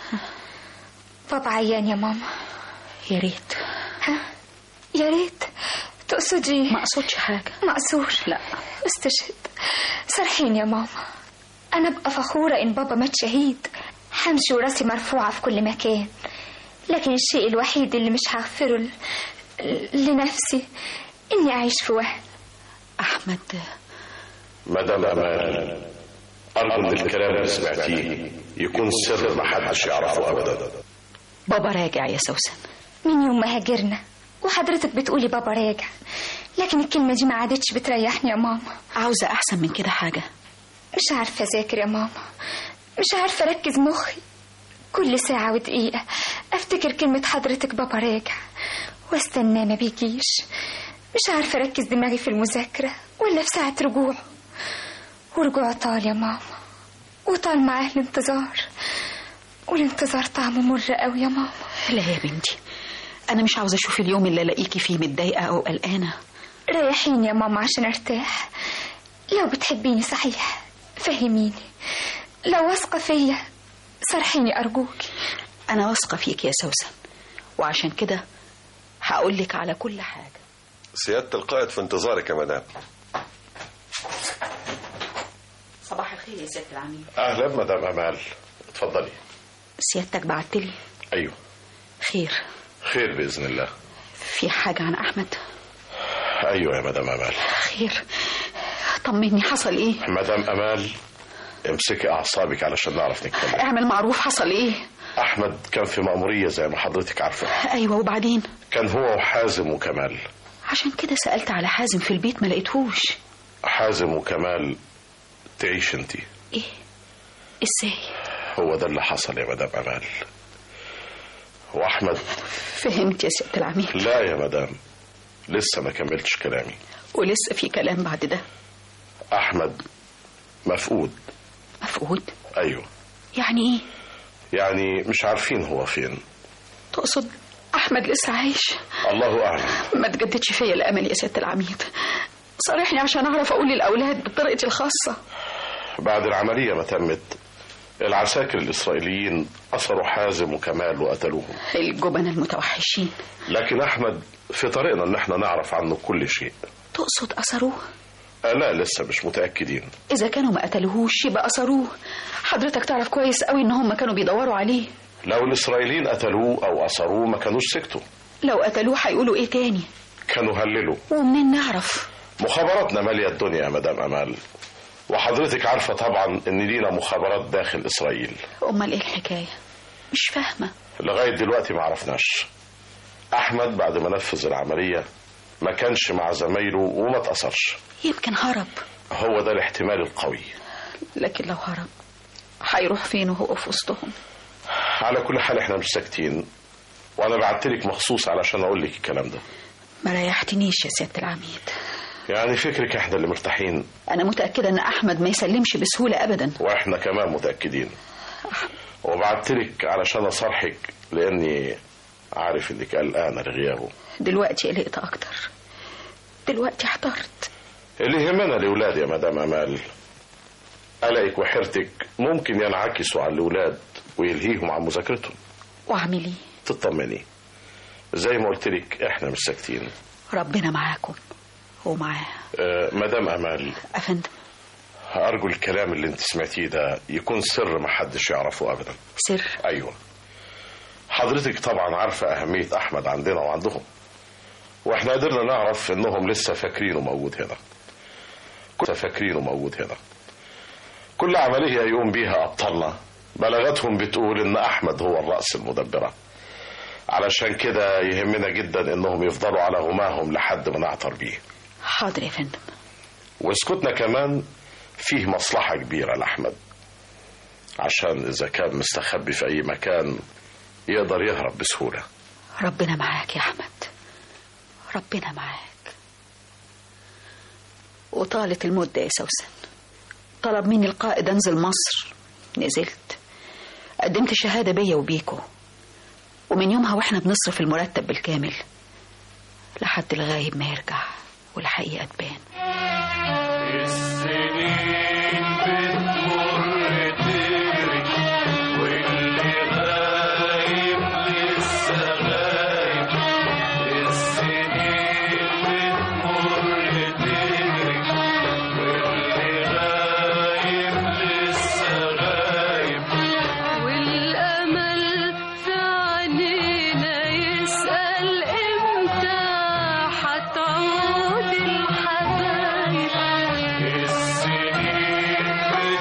بابا عيان يا ماما. يا ريت. ها؟ يا ريت تقصدي؟ ما أقصدش حاجة. مقصور؟ لا. استشهد. صرحين يا ماما، أنا أبقى فخورة إن بابا مات شهيد، همشي وراسي مرفوعة في كل مكان، لكن الشيء الوحيد اللي مش هغفره ل... لنفسي إني أعيش في وهم. أحمد. مدام أمان، أرجو إن الكلام اللي سمعتيه يكون سر ما حدش يعرفه أبدا. بابا راجع يا سوسن. من يوم ما هاجرنا وحضرتك بتقولي بابا راجع، لكن الكلمة دي ما عادتش بتريحني يا ماما. عاوزة أحسن من كده حاجة. مش عارفة أذاكر يا ماما، مش عارفة أركز مخي، كل ساعة ودقيقة أفتكر كلمة حضرتك بابا راجع واستناه ما بيجيش. مش عارفة أركز دماغي في المذاكرة ولا في ساعة رجوعه، ورجوعه طال يا ماما، وطال معاه الانتظار، والانتظار طعمه مر قوي يا ماما. لا يا بنتي، أنا مش عاوزة أشوف اليوم اللي ألاقيكي فيه متضايقة أو قلقانة. ريحيني يا ماما عشان ارتاح. لو بتحبيني صحيح فهميني، لو واثقة فيا صرحيني أرجوكي. أنا واثقة فيك يا سوسن، وعشان كده هقولك على كل حاجة. سيادة القائد في انتظارك يا مدام. صباح الخير يا سيادة العميد. أهلا مدام أمال، اتفضلي. سيادتك بعتلي؟ أيوه. خير؟ خير بإذن الله. في حاجة عن أحمد؟ أيوه يا مدام أمال. خير، طمني، حصل إيه؟ مدام أمال امسكي أعصابك علشان نعرف نتكلم. اعمل معروف، حصل إيه؟ أحمد كان في مأمورية زي ما حضرتك عارفة. أيوه، وبعدين؟ كان هو وحازم وكمال. عشان كده سألت على حازم في البيت ما لقيتهوش. حازم وكمال تعيش انتي. إيه؟ إزاي؟ هو ده اللي حصل يا مدام أمال. وأحمد. فهمت يا سيادة العميد. لا يا مدام، لسه ما كملتش كلامي. ولسه في كلام بعد ده. أحمد مفقود. مفقود؟ أيوه. يعني إيه؟ يعني مش عارفين هو فين. تقصد أحمد لسه عايش؟ الله أعلم. ما تجددش فيا الأمل يا سيادة العميد، صارحني عشان أعرف أقول للأولاد بطريقتي الخاصة. بعد العملية ما تمت، العساكر الإسرائيليين أسروا حازم وكمال وقتلوهم. الجبنة المتوحشين. لكن أحمد في طريقنا إن احنا نعرف عنه كل شيء. تقصد أسروه؟ لا لسه مش متأكدين. إذا كانوا ما قتلوهوش يبقى أسروه. حضرتك تعرف كويس قوي إن هم كانوا بيدوروا عليه. لو الإسرائيليين قتلوه أو أسروه ما كانوش سكتوا. لو قتلوه هيقولوا إيه تاني؟ كانوا هللوا. ومنين نعرف؟ مخابراتنا مالية الدنيا يا مدام أمال، وحضرتك عارفة طبعا إن لينا مخابرات داخل إسرائيل. أمال إيه الحكاية؟ مش فاهمة. لغاية دلوقتي ما عرفناش. أحمد بعد ما نفذ العملية ما كانش مع زمايله وما تأثرش. يمكن هرب. هو ده الاحتمال القوي. لكن لو هرب هيروح فين وهو في وسطهم؟ على كل حال احنا مش ساكتين، وانا بعتلك مخصوص علشان اقول لك الكلام ده. ما ريحتنيش يا سيادة العميد. يعني فكرك احنا اللي مرتاحين. انا متأكدة ان احمد ما يسلمش بسهولة ابدا. واحنا كمان متأكدين. وبعتلك علشان اصرحك لاني عارف انك قلقانة لغيابه. دلوقتي قلقت اكتر، دلوقتي احترت. اللي يهمنا الاولاد يا مدام امال. قلقك وحيرتك ممكن ينعكسوا على الاولاد ويلهيهم عن مذاكرتهم. واعمل ايه؟ تطمني، زي ما قلت لك احنا مش ساكتين. ربنا معاكم ومعاه. أه مدام امال. افندم. ارجو الكلام اللي انت سمعتيه ده يكون سر ما حدش يعرفه ابدا. سر؟ ايوه. حضرتك طبعا عارفه اهميه احمد عندنا وعندهم، واحنا قدرنا نعرف انهم لسه فاكرينه موجود هنا. لسه فاكرينه موجود هنا. كل عمليه يقوم بيها ابطالنا بلاغاتهم بتقول ان احمد هو الراس المدبره. علشان كده يهمنا جدا انهم يفضلوا على هماهم لحد ما نعثر بيه. حاضر يا فندم. واسكتنا كمان فيه مصلحة كبيرة لأحمد، عشان إذا كان مستخبي في أي مكان يقدر يهرب بسهولة. ربنا معاك يا أحمد، ربنا معاك. وطالت المدة يا سوسن. طلب مني القائد أنزل مصر، نزلت، قدمت شهادة بيا وبيكو، ومن يومها واحنا بنصرف المرتب بالكامل لحد الغايب ما يرجع والحقيقة تبان. السنين بتمر تجري واللي غايب لسه غايب. السنين بتمر تجري واللي غايب لسه غايب. والأمل في عينينا يسأل امتى هتعود الحبايب. السنين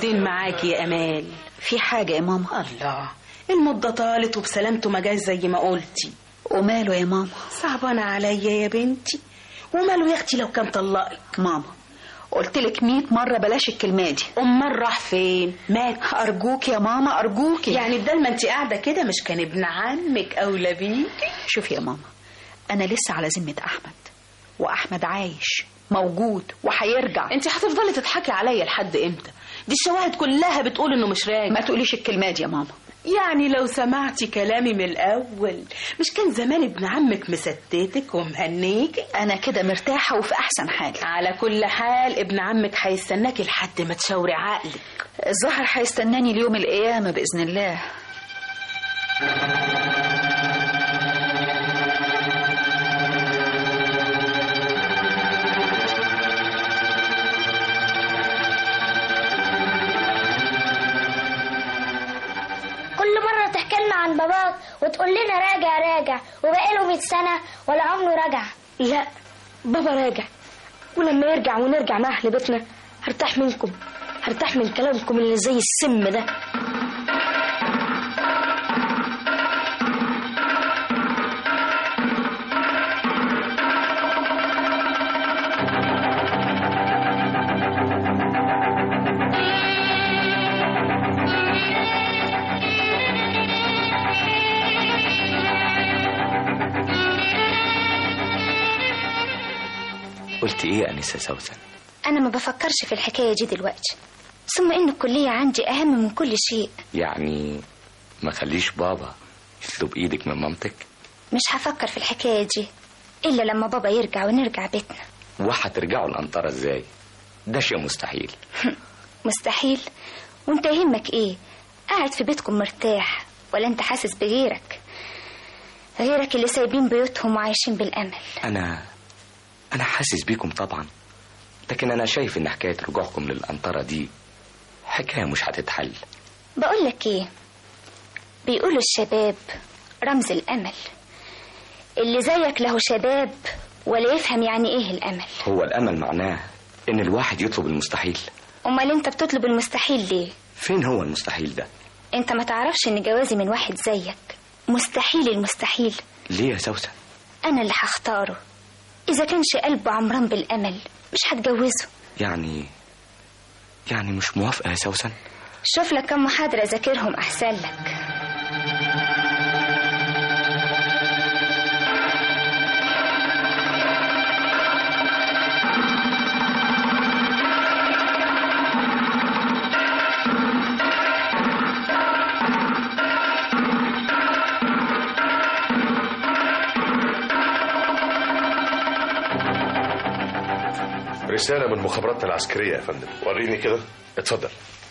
وبعدين معاكي يا امال؟ في حاجة يا ماما؟ الله، المدة طالت وبسلامته ما جاش زي ما قلتي. وماله يا ماما؟ صعبانة عليا يا بنتي. وماله يا اختي لو كان طلقك؟ ماما قلت لك مية مرة بلاش الكلمة دي. امال راح فين؟ مات. ارجوك يا ماما ارجوك. يعني بدل ما انت قاعدة كده مش كان ابن عمك اولى بيكي؟ شوفي يا ماما، انا لسه على ذمة احمد، واحمد عايش موجود وهيرجع. انت هتفضلي تضحكي عليا لحد امتى؟ دي الشواهد كلها بتقول انه مش راجع. ما تقوليش الكلمة دي يا ماما. يعني لو سمعتي كلامي من الأول مش كان زمان ابن عمك مستتك ومهنيكي؟ أنا كده مرتاحة وفي أحسن حال. على كل حال ابن عمك هيستناكي لحد ما تشاوري عقلك. الظاهر هيستناني اليوم القيامة بإذن الله. عن باباك وتقول لنا راجع راجع وبقاله مية سنة ولا عمره رجع. لا، بابا راجع، ولما يرجع ونرجع معاه لبيتنا هرتاح منكم، هرتاح من كلامكم اللي زي السم ده. قلت ايه يا انسه سوسن؟ انا ما بفكرش في الحكايه دي دلوقتي، ثم ان الكليه عندي اهم من كل شيء. يعني ما خليش بابا يطلب ايدك من مامتك؟ مش هفكر في الحكايه دي الا لما بابا يرجع ونرجع بيتنا. وهترجعوا الانطره ازاي؟ ده شيء مستحيل. مستحيل؟ وانت يهمك ايه؟ قاعد في بيتكم مرتاح ولا انت حاسس بغيرك؟ غيرك اللي سايبين بيوتهم وعايشين بالامل. انا انا حاسس بيكم طبعا، لكن انا شايف ان حكايه رجوعكم للانطره دي حكايه مش هتتحل. بقول لك ايه، بيقولوا الشباب رمز الامل، اللي زيك له شباب ولا يفهم يعني ايه الامل. هو الامل معناه ان الواحد يطلب المستحيل؟ امال انت بتطلب المستحيل ليه؟ فين هو المستحيل ده؟ انت ما تعرفش ان جوازي من واحد زيك مستحيل المستحيل. ليه يا سوسن؟ انا اللي هختاره، اذا كانش قلبه عمران بالامل مش هتجوزه. يعني يعني مش موافقه يا سوسن؟ شوف لك كم محاضره ذاكرهم احسن لك. رسالة من مخابراتنا العسكرية يا فندم. وريني كده. اتفضل.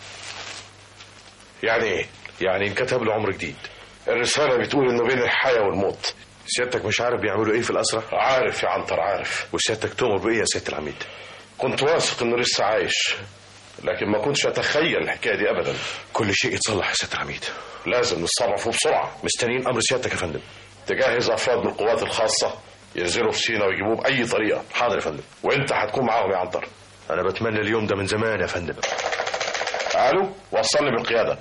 يعني ايه؟ يعني انكتب له عمر جديد. الرسالة بتقول انه بين الحياة والموت. سيادتك مش عارف بيعملوا ايه في الأسرة؟ عارف يا عنتر عارف. وسيادتك تؤمر بإيه يا سيادة العميد؟ كنت واثق انه لسه عايش، لكن ما كنتش اتخيل الحكاية دي ابدا. كل شيء يتصلح يا سيادة العميد. لازم نتصرف وبسرعة. مستنيين امر سيادتك يا فندم. تجهز افراد من القوات الخاصة ينزلوا في سينا ويجيبوه بأي طريقة. حاضر يا فندم. وانت هتكون معاهم يا عنتر. انا بتمنى اليوم ده من زمان يا فندم. الو، وصلني بالقيادة.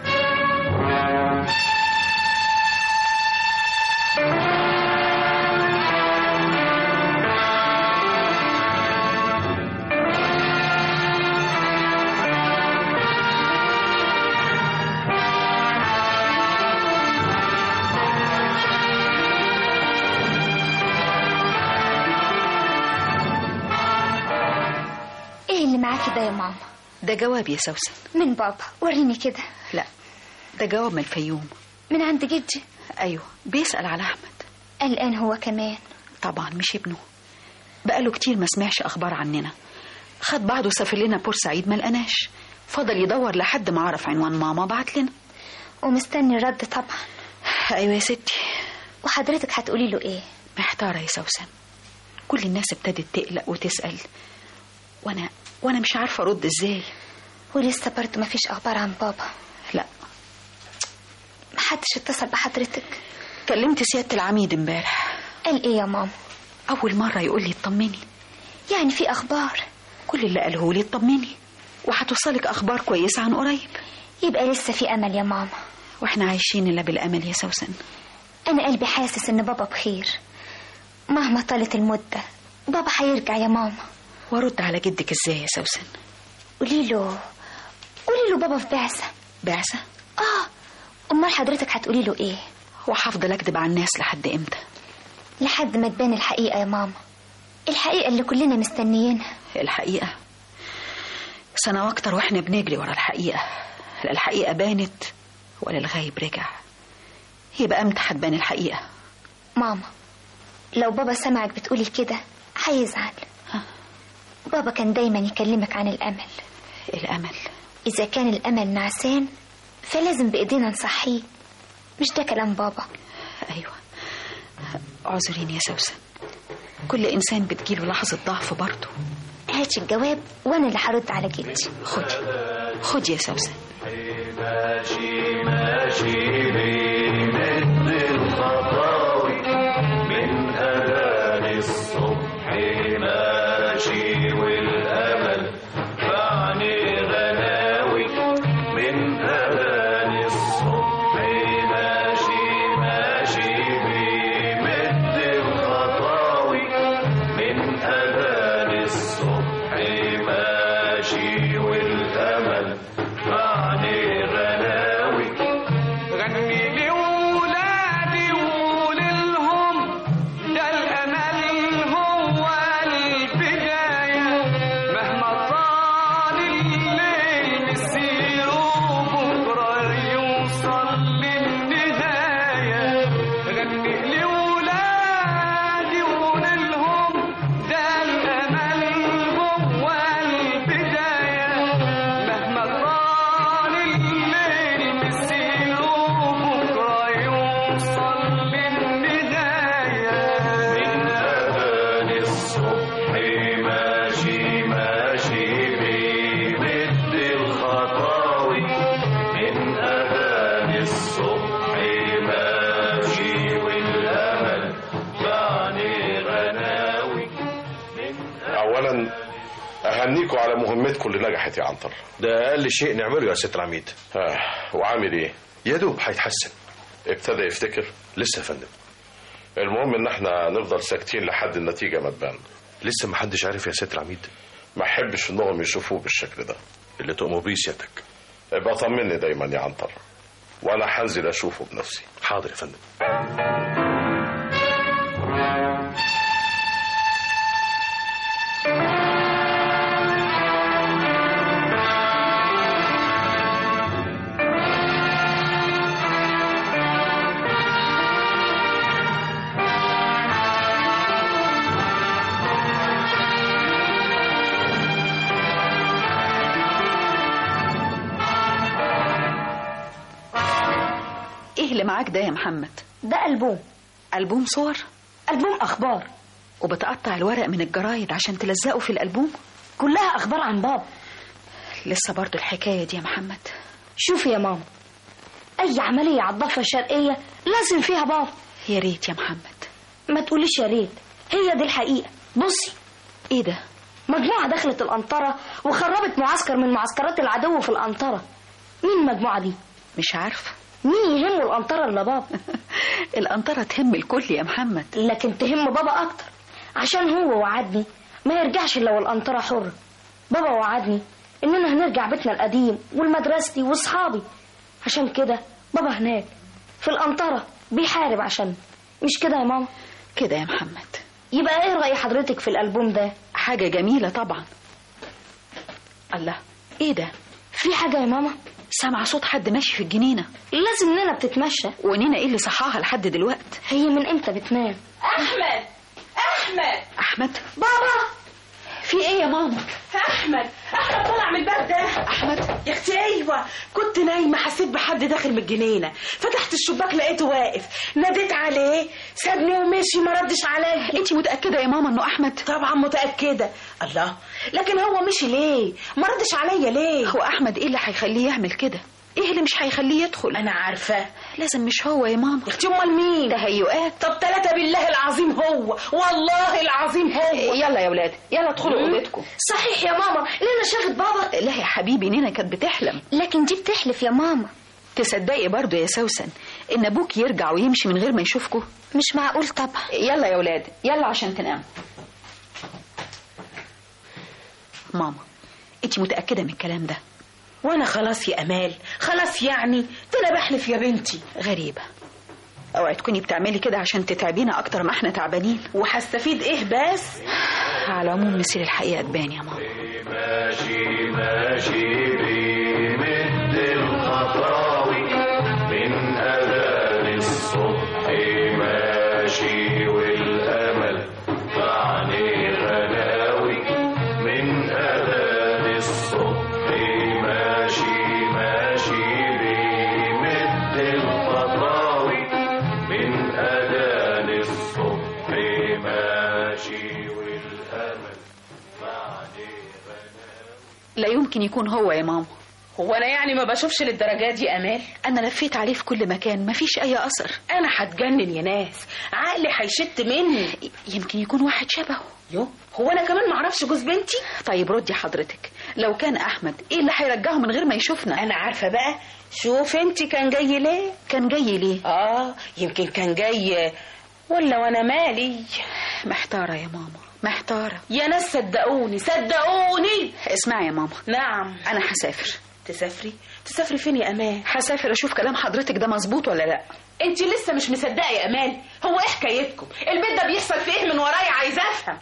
معاكي ده يا ماما؟ ده جواب يا سوسن. من بابا؟ وريني كده. لا، ده جواب من الفيوم. من عند جدي؟ ايوه، بيسأل على احمد. قلقان هو كمان؟ طبعا، مش ابنه، بقاله كتير ما سمعش اخبار عننا. خد بعضه سافر لنا بورسعيد ما لقناش، فضل يدور لحد ما عرف عنوان ماما بعت لنا. ومستني الرد طبعا. ايوه يا ستي. وحضرتك هتقولي له ايه؟ محتاره يا سوسن، كل الناس ابتدت تقلق وتسأل، وانا وانا مش عارفه ارد ازاي. ولسه برضه مفيش اخبار عن بابا؟ لا. محدش اتصل بحضرتك؟ كلمت سياده العميد امبارح. قال ايه يا ماما؟ اول مره يقول لي اطمني. يعني في اخبار؟ كل اللي قاله لي اطمني. وهتوصلك اخبار كويسه عن قريب. يبقى لسه في امل يا ماما. واحنا عايشين الا بالامل يا سوسن. انا قلبي حاسس ان بابا بخير مهما طالت المده. بابا هيرجع يا ماما. وارد على جدك ازاي يا سوسن؟ قولي له قولي له بابا في بعثه. بعثه؟ اه. امال حضرتك هتقولي له ايه؟ وهفضل اكدب على الناس لحد امتى؟ لحد ما تبان الحقيقه يا ماما، الحقيقه اللي كلنا مستنيينها. الحقيقه سنه واكتر واحنا بنجري ورا الحقيقه، لا الحقيقه بانت ولا الغايب رجع. يبقى امتى هتبان الحقيقه؟ ماما لو بابا سمعك بتقولي كده هيزعل. بابا كان دايما يكلمك عن الامل. الامل؟ اذا كان الامل نعسان فلازم بايدينا نصحيه، مش ده كلام بابا؟ ايوه. اعذريني يا سوسن، كل انسان بتجيله لحظه ضعف برضه. هاتي الجواب وانا اللي هرد على جدي. خدي خدي يا سوسن. ماشي ماشي بمد الخطاوي من أذان الصبح ماشي والأمل فعني غناوي من أذان الصبح ماشي ماشي بمد الخطاوي من أذان الصبح ماشي والأمل فعني غناوي. غني لولادي وقوللهم ده الأمل هو البداية، مهما طال الليل مسيره بكرة يوصل للنهاية. غني لولادي وقوللهم ده الأمل هو البداية، مهما طال الليل مسيره بكرة يوصل للنهاية. من أذان الصبح ماشي ماشي بمد الخطاوي من أذان الصبح ماشي والأمل فعني غناوي. اولا اهنيكوا على مهمتكم اللي نجحت يا عنتر. ده اقل شيء نعمله يا ست العميد. آه. وعامل ايه؟ يا دوب هيتحسن. ابتدى يفتكر؟ لسه يا فندم. المهم ان احنا نفضل ساكتين لحد النتيجه ما تبان. لسه ما حدش عارف يا ست العميد. ما احبش انهم يشوفوه بالشكل ده. اللي تؤمر بيه سيادتك. ابقى طمني دايما يا عنتر وانا هنزل اشوفه بنفسي. حاضر يا فندم. ايه اللي معاك ده يا محمد؟ ده ألبوم. ألبوم صور؟ ألبوم أخبار. وبتقطع الورق من الجرايد عشان تلزقه في الألبوم؟ كلها أخبار عن بابا. لسه برضو الحكاية دي يا محمد؟ شوفي يا ماما، أي عملية على الضفة الشرقية لازم فيها بابا. يا ريت يا محمد. ما تقوليش يا ريت، هي دي الحقيقة. بصي. ايه ده؟ مجموعة دخلت الأنطرة وخربت معسكر من معسكرات العدو في الأنطرة. مين المجموعة دي؟ مش عارفة. مين يهمه الأنطرة إلا بابا؟ الأنطرة تهم الكل يا محمد. لكن تهم بابا أكتر، عشان هو وعدني ما يرجعش إلا والأنطرة حرة. بابا وعدني إننا هنرجع بيتنا القديم والمدرستي وأصحابي. عشان كده بابا هناك في الأنطرة بيحارب عشان. مش كده يا ماما؟ كده يا محمد. يبقى إيه رأي حضرتك في الألبوم ده؟ حاجة جميلة طبعا. الله، إيه ده؟ في حاجة يا ماما؟ سامعة صوت حد ماشي في الجنينة. لازم نينا بتتمشى. ونينا ايه اللي صحاها لحد دلوقت؟ هي من امتى بتنام؟ احمد احمد احمد بابا. في ايه يا ماما؟ احمد احمد طلع من الباب ده. احمد يا اختي ايوه، كنت نايمه حسيت بحد داخل من الجنينه، فتحت الشباك لقيته واقف، ناديت عليه سابني ومشي ما ردش عليا. انت متاكده يا ماما انه احمد؟ طبعا متاكده. الله، لكن هو مشي ليه؟ ما ردش عليا ليه؟ هو احمد ايه اللي هيخليه يعمل كده؟ ايه اللي مش هيخليه يدخل؟ انا عارفه. لازم مش هو يا ماما. يا اختي امال مين؟ تهيؤات. طب ثلاثة بالله العظيم هو، والله العظيم هو. يلا يا ولاد يلا ادخلوا اوضتكم. صحيح يا ماما، نينا شافت بابا. لا يا حبيبي، نينا كانت بتحلم. لكن دي بتحلف يا ماما. تصدقي برضو يا سوسن ان ابوك يرجع ويمشي من غير ما يشوفكوا؟ مش معقول طبعا. يلا يا ولاد يلا عشان تناموا. ماما انت متأكدة من الكلام ده؟ وانا خلاص يا امال، خلاص يعني، ده انا بحلف يا بنتي. غريبة، اوعي تكوني بتعملي كده عشان تتعبينا اكتر ما احنا تعبانين. وهستفيد ايه بس؟ على العموم مسير الحقيقة تبان يا ماما. ماشي ماشي بمد الخطاوي من أذان الصبح ماشي والأمل معني غلاوي من أذان الصبح ماشي ماشي بمد الخطاوي من أذان الصبح ماشي والأمل معني لا يمكن يكون هو يا ماما. هو انا يعني ما بشوفش للدرجات دي امال؟ انا لفيت عليه في كل مكان مفيش اي اثر. انا هتجنن يا ناس، عقلي هيشت مني. يمكن يكون واحد شبهه. يو هو انا كمان ما اعرفش جوز بنتي؟ طيب ردي حضرتك، لو كان احمد ايه اللي هيرجعه من غير ما يشوفنا؟ انا عارفه بقى. شوف انت كان جاي ليه؟ كان جاي ليه؟ اه يمكن كان جاي، ولا وانا مالي؟ محتاره يا ماما محتاره. يا ناس صدقوني صدقوني. اسمعي يا ماما. نعم. انا هسافر. تسافري؟ تسافري فين يا امان؟ هسافر اشوف كلام حضرتك ده مظبوط ولا لا. انت لسه مش مصدقه يا امان؟ هو ايه حكايتكم؟ البيت ده بيحصل فيه ايه من ورايا؟ عايزه افهم.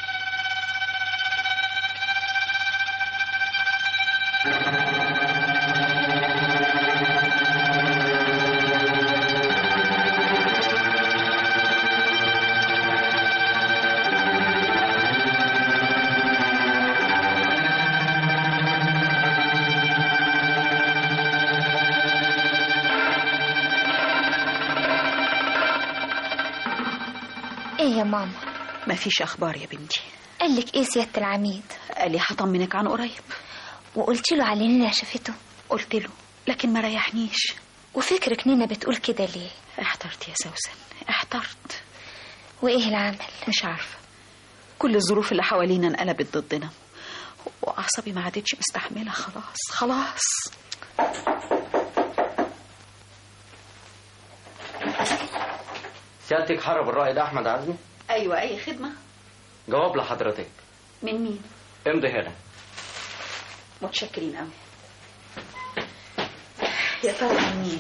ايه يا ماما؟ مفيش اخبار يا بنتي. قالك ايه سيادة العميد؟ قال لي هطمنك عن قريب. وقلت له على نينا شافته؟ قلت له لكن ما ريحنيش. وفكرك نينا بتقول كده ليه؟ احترت يا سوسن احترت. وايه العمل؟ مش عارفه، كل الظروف اللي حوالينا انقلبت ضدنا واعصابي ما عادتش مستحمله. خلاص خلاص. سيادتك حرب الرائد احمد عزمي؟ ايوه اي خدمه. جواب لحضرتك. من مين؟ امضي هنا. متشكرين قوي. يا ترى من مين؟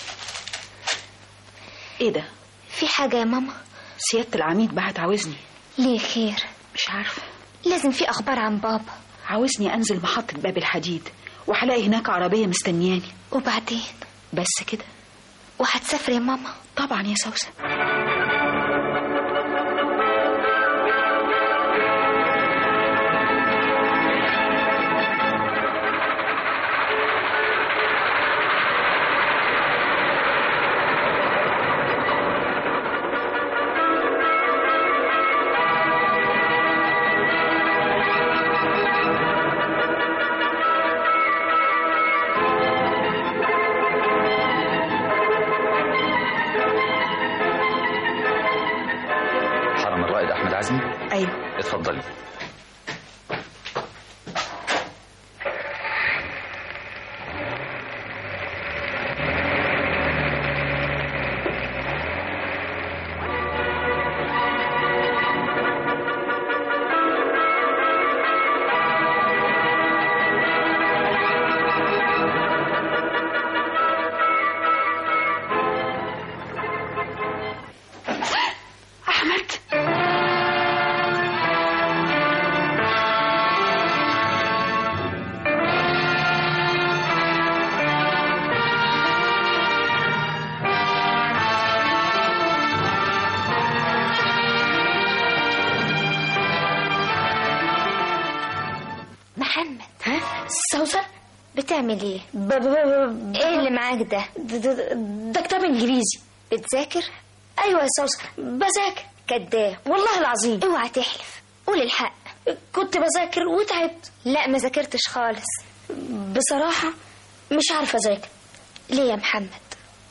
ايه ده؟ في حاجه يا ماما؟ سياده العميد بعت عاوزني. ليه خير؟ مش عارفه. لازم في اخبار عن بابا. عاوزني انزل محطه باب الحديد وهلاقي هناك عربيه مستنياني. وبعدين؟ بس كده. وهتسافر يا ماما؟ طبعا يا سوسن. ايوه اتفضلي. سوسن بتعمل ايه؟ ب ب ب ايه اللي معاك ده؟ ده كتاب انجليزي. بتذاكر؟ ايوه يا سوسن بذاكر. كداب والله العظيم. اوعى تحلف، قول الحق. كنت بذاكر وتعبت. لا ما ذاكرتش خالص. بصراحة مش عارفة اذاكر. ليه يا محمد؟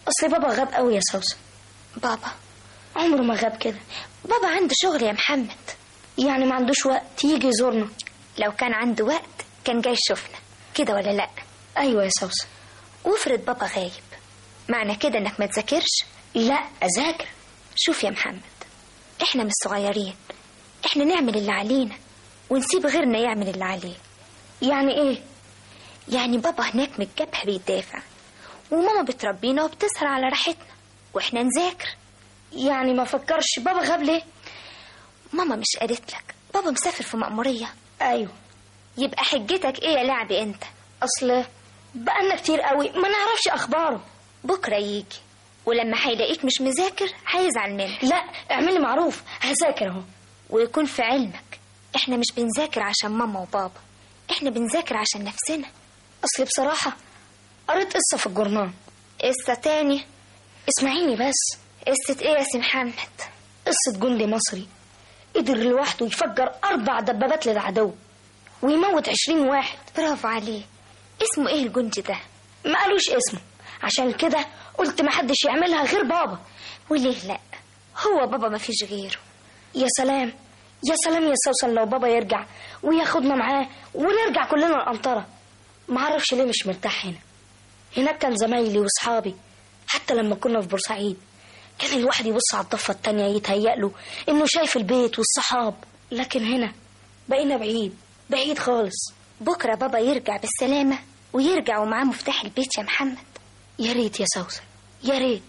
اصل بابا غاب قوي يا سوسن. بابا عمره ما غاب كده. بابا عنده شغل يا محمد. يعني ما عندوش وقت يجي يزورنا؟ لو كان عنده وقت كان جاي يشوفنا كده ولا لا؟ ايوه يا سوسن. وافرض بابا غايب، معنى كده انك ما تذاكرش؟ لا اذاكر. شوف يا محمد، احنا مش صغيرين، احنا نعمل اللي علينا ونسيب غيرنا يعمل اللي عليه. يعني ايه؟ يعني بابا هناك من الجبهة بيدافع، وماما بتربينا وبتسهر على راحتنا، واحنا نذاكر. يعني ما فكرش بابا غاب ليه؟ ماما مش قالت لك بابا مسافر في مأمورية؟ ايوه. يبقى حجتك ايه يا لعبي انت؟ اصل بقالنا كتير قوي ما نعرفش اخباره. بكرة يجي، ولما هيلاقيك مش مذاكر هيزعل منك. لا اعملي معروف، هذاكر اهو. ويكون في علمك احنا مش بنذاكر عشان ماما وبابا، احنا بنذاكر عشان نفسنا. اصل بصراحة قريت قصة في الجورنال. قصة تاني؟ اسمعيني بس. قصة ايه يا سي محمد؟ قصة جندي مصري قدر لوحده يفجر اربع دبابات للعدو ويموت عشرين واحد. برافو عليه. اسمه ايه الجندي ده؟ ما قالوش اسمه، عشان كده قلت ما حدش يعملها غير بابا. وليه لا؟ هو بابا ما فيش غيره. يا سلام يا سلام يا سوسن، لو بابا يرجع وياخدنا معاه ونرجع كلنا القنطرة. ما اعرفش ليه مش مرتاح هنا. هناك كان زمايلي واصحابي، حتى لما كنا في بورسعيد كان الواحد يبص على الضفة التانية يتهيأ له انه شايف البيت والصحاب، لكن هنا بقينا بعيد بعيد خالص. بكرة بابا يرجع بالسلامة ويرجع ومعاه مفتاح البيت يا محمد. يا ريت يا سوسن، يا ريت.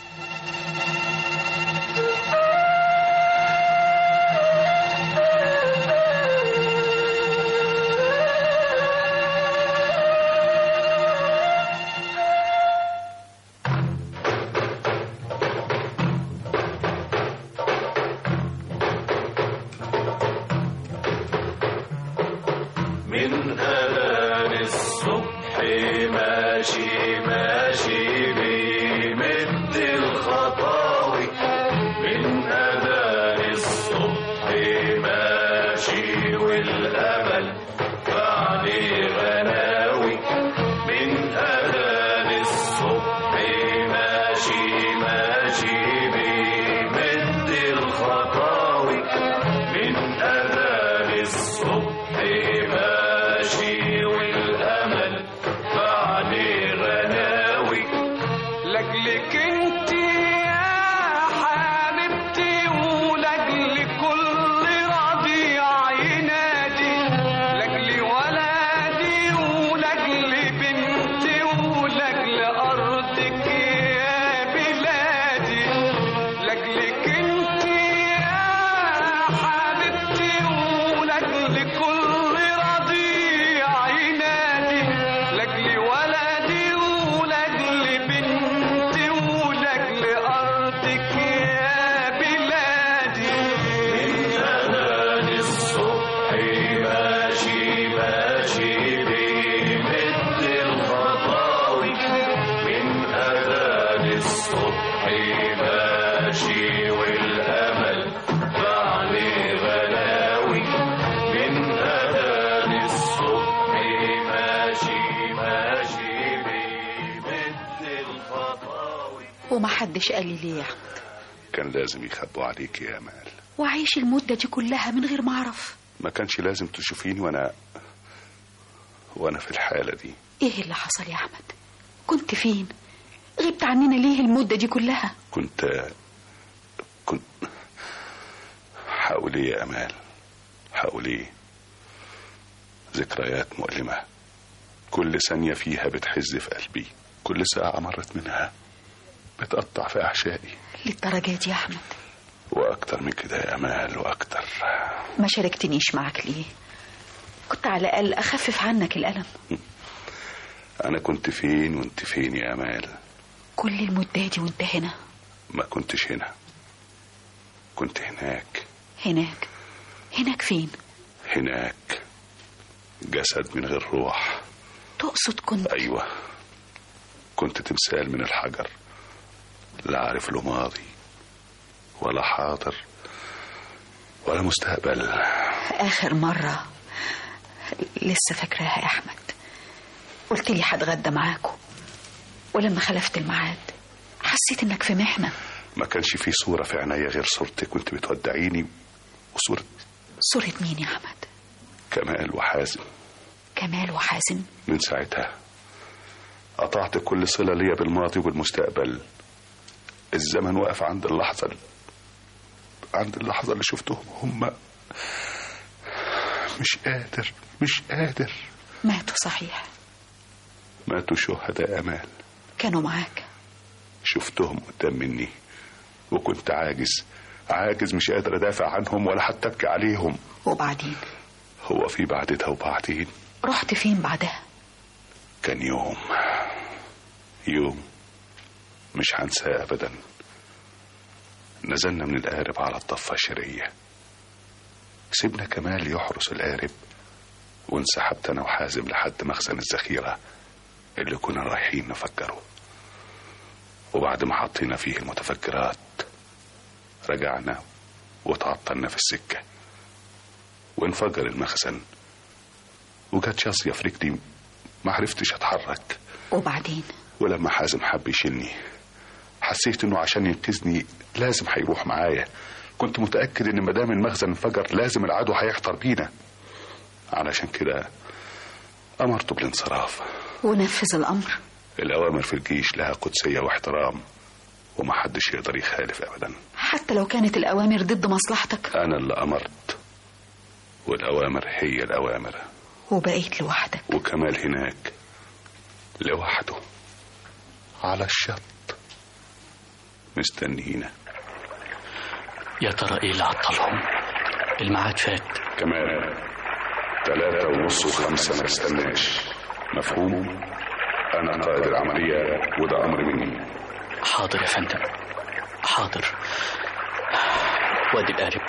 من أذان الصبح ماشي ماشي بيمد الخطاوي، من أذان الصبح ماشي والأمل بعلي غناوي، من أذان الصبح ماشي ماشي بيمد الخطاوي، من أذان الصبح ماشي والأمل بعلي غناوي. لجلك انت يا حبيبتي ولجل كل رضيع ينادي، لجل ولدي ولجل بنتي ولجل أرضك يا بلادي، لجلك انت يا حبيبتي ولجل كل رضيع ينادي، لجل ولدي ولجل بنتي ولجل أرضك يا بلادي. من أذان الصبح ماشي ماشي بيمد الخطاوي، من أذان الصبح ماشي والأمل بعلي غلاوي، من أذان الصبح ماشي ماشي بيمد الخطاوي. ومحدش قال لي ليه يا أحمد؟ كان لازم يخبوا عليك يا امال. وعيش المدة دي كلها من غير ما أعرف؟ ما كانش لازم تشوفيني وانا وانا في الحالة دي. ايه اللي حصل يا أحمد؟ كنت فين؟ غبت عننا ليه المدة دي كلها؟ كنت كنت حاولي يا امال، حاولي. ذكريات مؤلمة كل ثانية فيها بتحز في قلبي، كل ساعة مرت منها بتقطع في أحشائي. للدرجة دي يا أحمد؟ وأكتر من كده يا أمال، وأكتر. ما شاركتنيش معك ليه؟ كنت على الأقل أخفف عنك الألم. أنا كنت فين وانت فين يا أمال؟ كل المدة دي وانت هنا؟ ما كنتش هنا، كنت هناك. هناك؟ هناك فين؟ هناك جسد من غير روح. تقصد كنت؟ أيوة، كنت تمثال من الحجر، لا عارف له ماضي ولا حاضر ولا مستقبل. آخر مرة لسه فاكراها يا أحمد، قلت لي هتغدى معاكم، ولما خلفت الميعاد حسيت انك في محنة. ما كانش في صورة في عينيا غير صورتك وانت بتودعيني، وصورة صورة مين يا أحمد؟ كمال وحازم. كمال وحازم؟ من ساعتها قطعت كل صلة ليا بالماضي وبالمستقبل. الزمن وقف عند اللحظة عند اللحظة اللي شفتهم هم. مش قادر مش قادر. ماتوا صحيح؟ ماتوا شهداء أمال. كانوا معاك؟ شفتهم قدام مني وكنت عاجز عاجز مش قادر أدافع عنهم ولا حتى أبكي عليهم. وبعدين؟ هو في بعدها وبعدين. رحت فين بعدها؟ كان يوم يوم مش هنساه أبدا. نزلنا من القارب على الضفة الشرقية، سيبنا كمال يحرس القارب وانسحبت أنا وحازم لحد مخزن الذخيرة اللي كنا رايحين نفجره. وبعد ما حطينا فيه المتفجرات رجعنا وتعطلنا في السكة وانفجر المخزن وجت شاصية في رجلي ما عرفتش اتحرك. وبعدين؟ ولما حازم حب يشيلني حسيت انه عشان ينقذني لازم هيروح معايا. كنت متأكد ان مدام المخزن انفجر لازم العدو هيحتر بينا، علشان كده امرته بالانصراف. ونفذ الامر؟ الاوامر في الجيش لها قدسية واحترام ومحدش يقدر يخالف ابدا، حتى لو كانت الاوامر ضد مصلحتك. انا اللي امرت والاوامر هي الاوامر. وبقيت لوحدك؟ وكمال هناك لوحده على الشط مستنينا. يا ترى ايه اللي عطلهم؟ الميعاد فات. كمال ثلاثة ونص وخمسة ما استناش، مفهوم؟ أنا قائد العملية وده أمر مني. حاضر يا فندم حاضر. وادي القارب.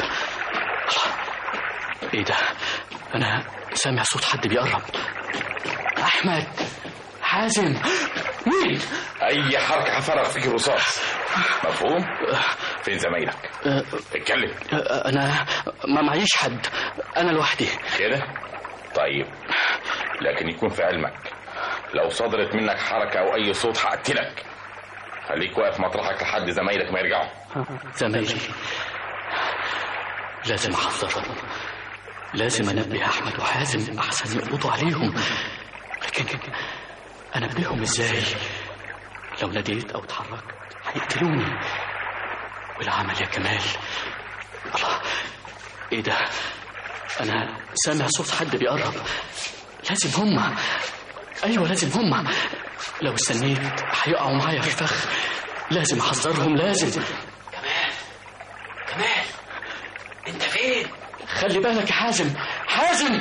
ايه ده؟ أنا سامع صوت حد بيقرب. أحمد، حازم، مين؟ أي حركة هفرغ فيك الرصاص، مفهوم؟ فين زمايلك؟ اتكلم. أنا ما معيش حد، أنا لوحدي. كده؟ طيب، لكن يكون في علمك لو صدرت منك حركة أو أي صوت هقتلك. خليك واقف مطرحك لحد زمايلك ما يرجعوا. زمايلي لازم أحذرهم، لازم أنبه أحمد وحازم أحسن يقبضوا عليهم. لكن أنبههم إزاي؟ لو ناديت أو اتحركت هيقتلوني. والعمل يا كمال. الله، إيه ده؟ أنا سامع صوت حد بيقرب. لازم هما. أيوة لازم هما. لو استنيت هيقعوا معايا في الفخ. لازم أحذرهم، لازم. كمال كمال أنت فين؟ خلي بالك يا حازم. حازم.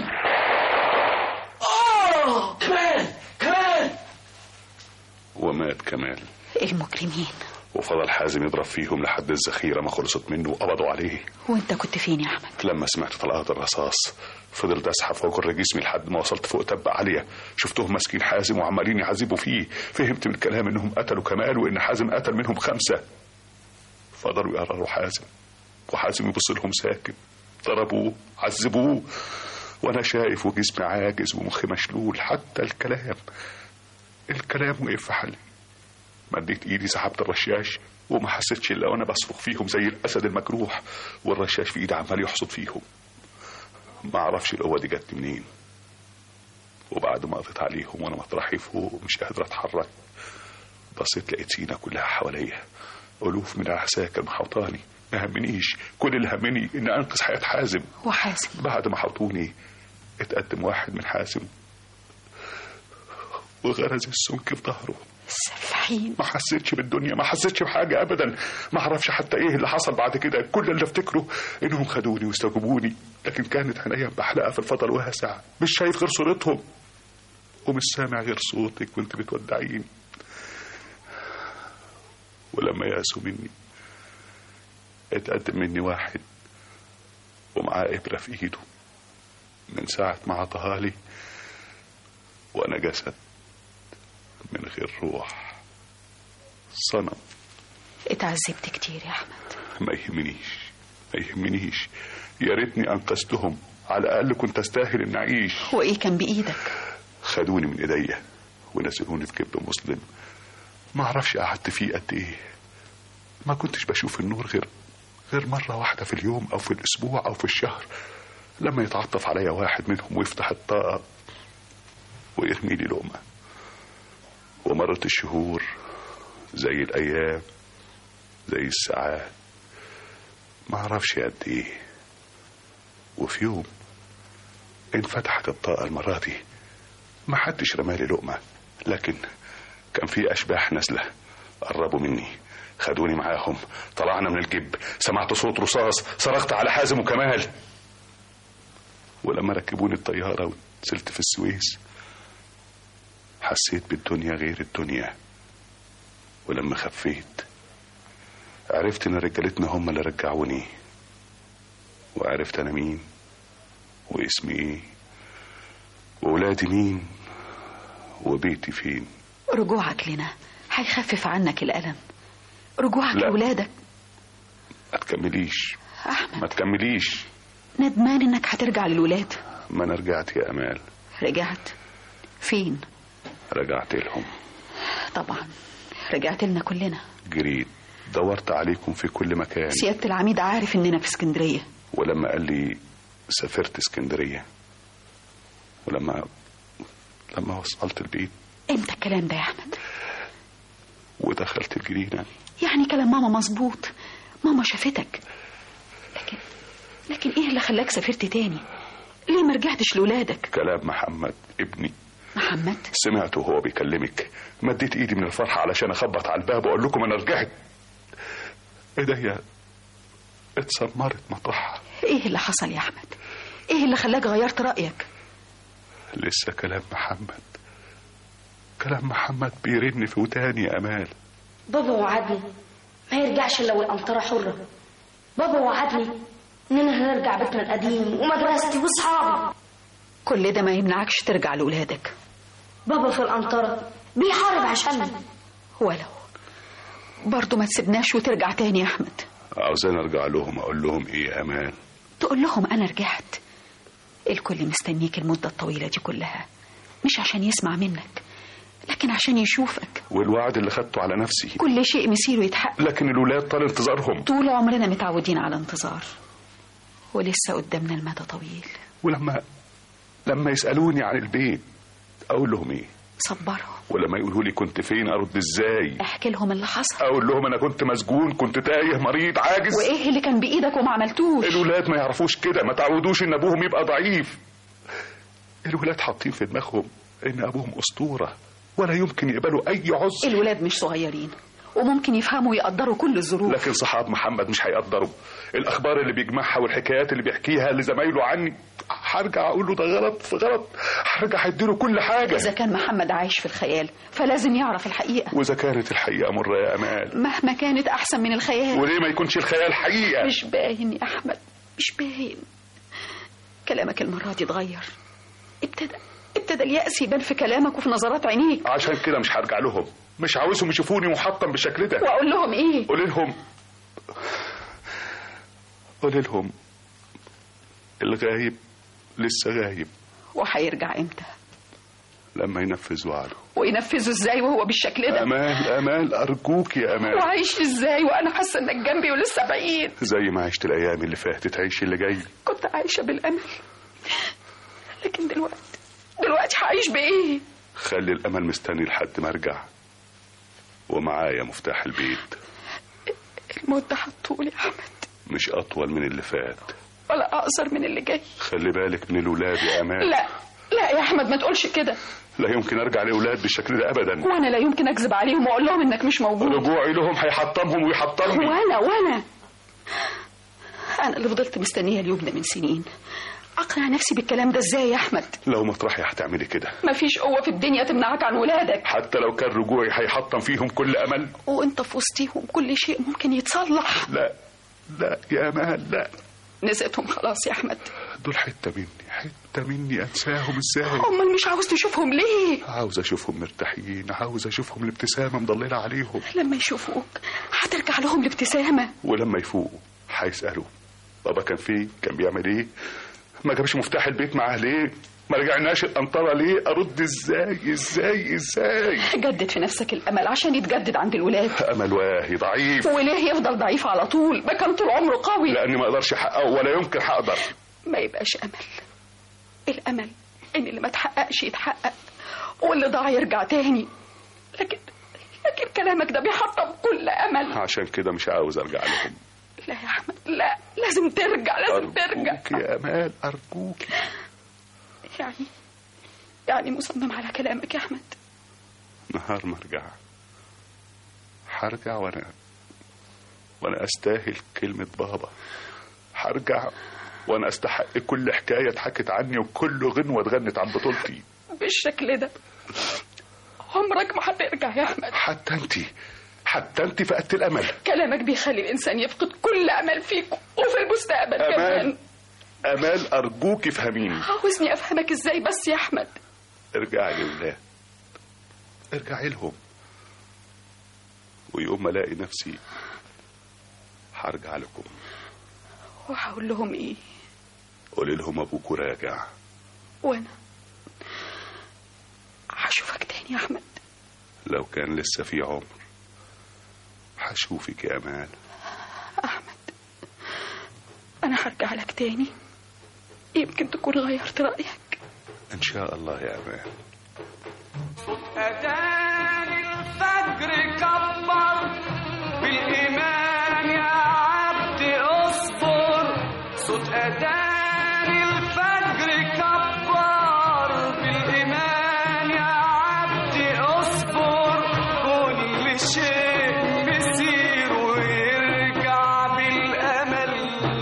آه كمال كمال. ومات كمال. المجرمين. وفضل حازم يضرب فيهم لحد الذخيرة ما خلصت منه وقبضوا عليه. وانت كنت فين يا أحمد؟ لما سمعت طلقات الرصاص فضلت أزحف وأجر جسمي لحد ما وصلت فوق تبة عالية. شفتهم ماسكين حازم وعمالين يعذبوا فيه. فهمت من الكلام إنهم قتلوا كمال وإن حازم قتل منهم خمسة. فضلوا يقرروا حازم وحازم يبص لهم ساكت. ضربوه عذبوه وأنا شايف وجسمي عاجز ومخي مشلول. حتى الكلام الكلام وقف في حلي. مديت ايدي سحبت الرشاش وما حسيتش الا وانا بصرخ فيهم زي الاسد المجروح والرشاش في ايدي عمال يحصد فيهم. ما اعرفش القوه دي جت منين. وبعد ما قضيت عليهم وانا مطرحي فوق مش قادر اتحرك بصيت لقيت سينا كلها حواليا، الوف من العساكر محوطاني. ما همنيش، كل اللي همني ان انقذ حياه حازم. وحازم بعد ما حوطوني اتقدم واحد من حازم وغرز السمك في ظهره. السفاحين. ما حسيتش بالدنيا، ما حسيتش بحاجة أبدا. ما أعرفش حتى إيه اللي حصل بعد كده. كل اللي افتكره إنهم خدوني واستجوبوني، لكن كانت عينيا بحلقة في الفضل واسع، مش شايف غير صورتهم ومش سامع غير صوتك وانت بتودعيني. ولما يأسوا مني اتقدم مني واحد ومعاه إبرة في إيده. من ساعة ما عطاها لي وأنا جسد من غير روح، صنم. اتعذبت كتير يا أحمد. ما يهمنيش ما يهمنيش. يا ريتني أنقذتهم، على الأقل كنت أستاهل إن أعيش. وإيه كان بإيدك؟ خدوني من إيديا ونزلوني في كبد مسلم ما اعرفش قعدت فيه قد ايه. ما كنتش بشوف النور غير غير مرة واحدة في اليوم او في الاسبوع او في الشهر، لما يتعطف عليا واحد منهم ويفتح الطاقة ويرمي لي لقمة. ومرت الشهور زي الايام زي الساعات، ما اعرفش قد ايه. وفي يوم انفتحت الطاقة المرة دي، ما حدش رمالي لقمة، لكن كان في اشباح نازلة قربوا مني، خدوني معاهم، طلعنا من الجب، سمعت صوت رصاص، صرخت على حازم وكمال. ولما ركبوني الطيارة ونزلت في السويس حسيت بالدنيا غير الدنيا. ولما خفيت عرفت ان رجالتنا هم اللي رجعوني، وعرفت انا مين واسمي ايه وولادي مين وبيتي فين. رجوعك لنا هيخفف عنك الألم، رجوعك لولادك. ما تكمليش أحمد، ما تكمليش. ندمان انك هترجع للولاد. ما انا رجعت يا امال. رجعت فين؟ رجعت لهم طبعا، رجعت لنا كلنا. جريت دورت عليكم في كل مكان. سيادة العميد عارف اننا في اسكندرية، ولما قال لي سافرت اسكندرية، ولما لما وصلت البيت. امتى الكلام ده يا احمد؟ ودخلت الجنينة. يعني كلام ماما مظبوط، ماما شافتك، لكن لكن ايه اللي خلاك سافرت تاني؟ ليه ما رجعتش لولادك؟ كلام محمد ابني. محمد؟ سمعته وهو بيكلمك، مديت ايدي من الفرحة علشان اخبط على الباب واقول لكم انا رجعت، ايديا اتسمرت مطرحها. ايه اللي حصل يا احمد؟ ايه اللي خلاك غيرت رأيك؟ لسه كلام محمد، كلام محمد بيرن في وداني يا امال. بابا وعدني ما يرجعش الا والقنطرة حرة. بابا وعدني اننا هنرجع بيتنا القديم ومدرستي واصحابي. كل ده ما يمنعكش ترجع لولادك. بابا في القنطرة بيحارب عشاني. ولو برضو ما تسيبناش وترجع تاني يا احمد. عاوزين ارجع لهم اقول لهم ايه يا امال؟ تقول لهم انا رجعت. الكل مستنيك المدة الطويلة دي كلها، مش عشان يسمع منك لكن عشان يشوفك. والوعد اللي خدته على نفسي كل شيء مصيره يتحقق، لكن الولاد طال انتظارهم. طول عمرنا متعودين على انتظار، ولسه قدامنا المدى طويل. ولما لما يسألوني عن البيت اقول لهم ايه؟ صبرهم. ولما يقولوا لي كنت فين ارد ازاي؟ احكي لهم اللي حصل. اقول لهم انا كنت مسجون، كنت تايه، مريض، عاجز. وايه اللي كان بايدك وما عملتوش؟ الولاد ما يعرفوش كده، ما تعودوش ان ابوهم يبقى ضعيف. الولاد حاطين في دماغهم ان ابوهم اسطوره ولا يمكن يقبلوا اي عذر. الولاد مش صغيرين وممكن يفهموا ويقدروا كل الظروف، لكن صحاب محمد مش هيقدروا. الاخبار اللي بيجمعها والحكايات اللي بيحكيها لزمايله عني هرجع اقول له ده غلط في غلط، هرجع اديله كل حاجه. اذا كان محمد عايش في الخيال فلازم يعرف الحقيقه، واذا كانت الحقيقه مره يا امال مهما كانت احسن من الخيال. وليه ما يكونش الخيال حقيقه؟ مش باين يا احمد، مش باين. كلامك المره دي اتغير، ابتدى ابتدى اليأس يبان في كلامك وفي نظرات عينيك. عشان كده مش هرجع لهم، مش عاوزهم يشوفوني محطم بالشكل ده. واقول لهم ايه؟ قولي لهم قولي لهم الغايب لسه غايب. وهيرجع امتى؟ لما ينفذ وعده. وينفذه ازاي وهو بالشكل ده؟ امال امال ارجوك يا امال. وعايش ازاي وانا حاسه انك جنبي ولسه بعيد؟ زي ما عشت الايام اللي فاتت عيش اللي جاي. كنت عايشه بالامل، لكن دلوقتي دلوقتي هعيش بايه؟ خلي الامل مستني لحد ما ارجع، ومعايا مفتاح البيت. المدة هتطول يا احمد، مش اطول من اللي فات ولا اقصر من اللي جاي. خلي بالك من الولاد يا امال. لا لا يا احمد ما تقولش كده. لا يمكن ارجع لاولاد بالشكل ده ابدا، وانا لا يمكن اكذب عليهم واقول لهم انك مش موجود. رجوعي لهم هيحطمهم ويحطمني. وانا وانا انا اللي فضلت مستنيه اليوم ده من سنين، اقنع نفسي بالكلام ده ازاي يا احمد؟ لو مطرحي هتعملي كده. مفيش قوه في الدنيا تمنعك عن ولادك، حتى لو كان رجوعي هيحطم فيهم كل امل. وانت في وسطيهم كل شيء ممكن يتصلح. لا لا يا امال لا. نسيتهم خلاص يا احمد، دول حته مني، حته مني انساهم ازاي؟ امال مش عاوز تشوفهم ليه؟ عاوز اشوفهم مرتاحين، عاوز اشوفهم الابتسامه مضلله عليهم. لما يشوفوك هترجع لهم الابتسامه، ولما يفوقوا هيسالوا بابا كان فين، كان بيعمل ايه، ما جابش مفتاح البيت معاه ليه، ما رجعناش القنطرة ليه؟ ارد ازاي ازاي ازاي؟ جدد في نفسك الامل عشان يتجدد عند الولاد. امل واهي ضعيف. وليه يفضل ضعيف على طول؟ ما كان طول عمره قوي. لاني ما اقدرش احققه ولا يمكن هقدر. ما يبقاش امل. الامل ان اللي ما تحققش يتحقق واللي ضاع يرجع تاني. لكن لكن كلامك ده بيحطم كل امل. عشان كده مش عاوز ارجع لهم. لا يا احمد لا، لازم ترجع لازم أرجوك ترجع. أرجوك يا امال ارجوك. يعني يعني مصمم على كلامك يا احمد؟ نهار ما ارجع هرجع وانا وانا استاهل كلمة بابا. هرجع وانا استحق كل حكاية اتحكت عني وكل غنوة اتغنت عن بطولتي. بالشكل ده عمرك ما هترجع يا احمد. حتى انت حتى انت فقدت الامل. كلامك بيخلي الانسان يفقد كل امل فيك وفي المستقبل كمان. امال ارجوك افهميني. عاوزني افهمك ازاي بس يا احمد؟ ارجعي لولاد، ارجعي لهم، ويوم ما الاقي نفسي هرجع لكم. وهقول لهم ايه؟ قولي لهم ابوك راجع. وانا هشوفك تاني يا احمد. لو كان لسه في عمر هشوفك يا امال. احمد انا هرجع لك تاني، يمكن تكون غيرت رايك. ان شاء الله يا امال. أذان الفجر كبر بالإيمان يا عبد اصبر. صوت أذان الفجر كبر بالإيمان يا عبد اصبر. كل شيء بيصير ويرجع بالأمل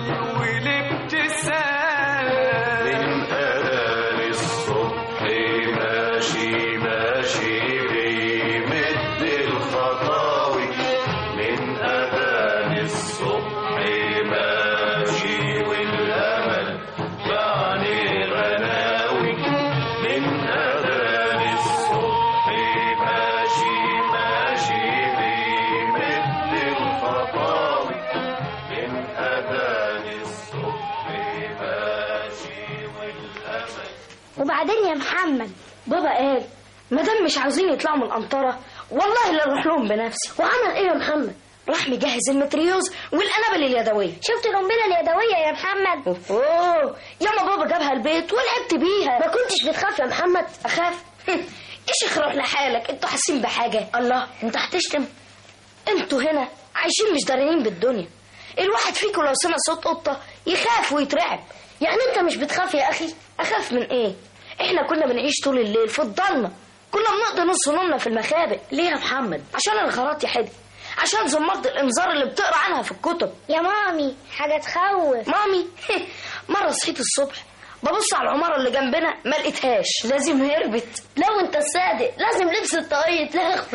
والابتسام. من أذان الصبح ماشي ماشي بيمد الخطاوي. من أذان الصبح ماشي والأمل يعني غناوي. من أذان الصبح ماشي ماشي بيمد الخطاوي. من أذان الصبح ماشي والأمل. وبعدين يا محمد بابا قال مادام مش عاوزين يطلعوا من القنطرة والله لا اروح لهم بنفسي. وعمل ايه يا محمد؟ راح مجهز المتريوز والقنابل اليدويه. شفت القنبله اليدويه يا محمد؟ اوه ياما بابا جابها البيت ولعبت بيها. ما كنتش بتخاف يا محمد؟ اخاف؟ ايش اخرج لحالك، انتوا حاسين بحاجه؟ الله انت هتشتم؟ انتوا هنا عايشين مش داريين بالدنيا. الواحد فيكم لو سمع صوت قطه يخاف ويترعب. يعني انت مش بتخاف يا اخي؟ اخاف من ايه؟ احنا كنا بنعيش طول الليل في الضلمه، كنا بنقضي نص نومنا في المخابئ. ليه يا محمد؟ عشان الغارات يا حدي، عشان زمارة الانذار اللي بتقرا عنها في الكتب. يا مامي حاجه تخوف. مامي مره صحيت الصبح ببص على العماره اللي جنبنا ما لقيتهاش، لازم هربت. لو انت الصادق لازم لبس الطاقية تخفى.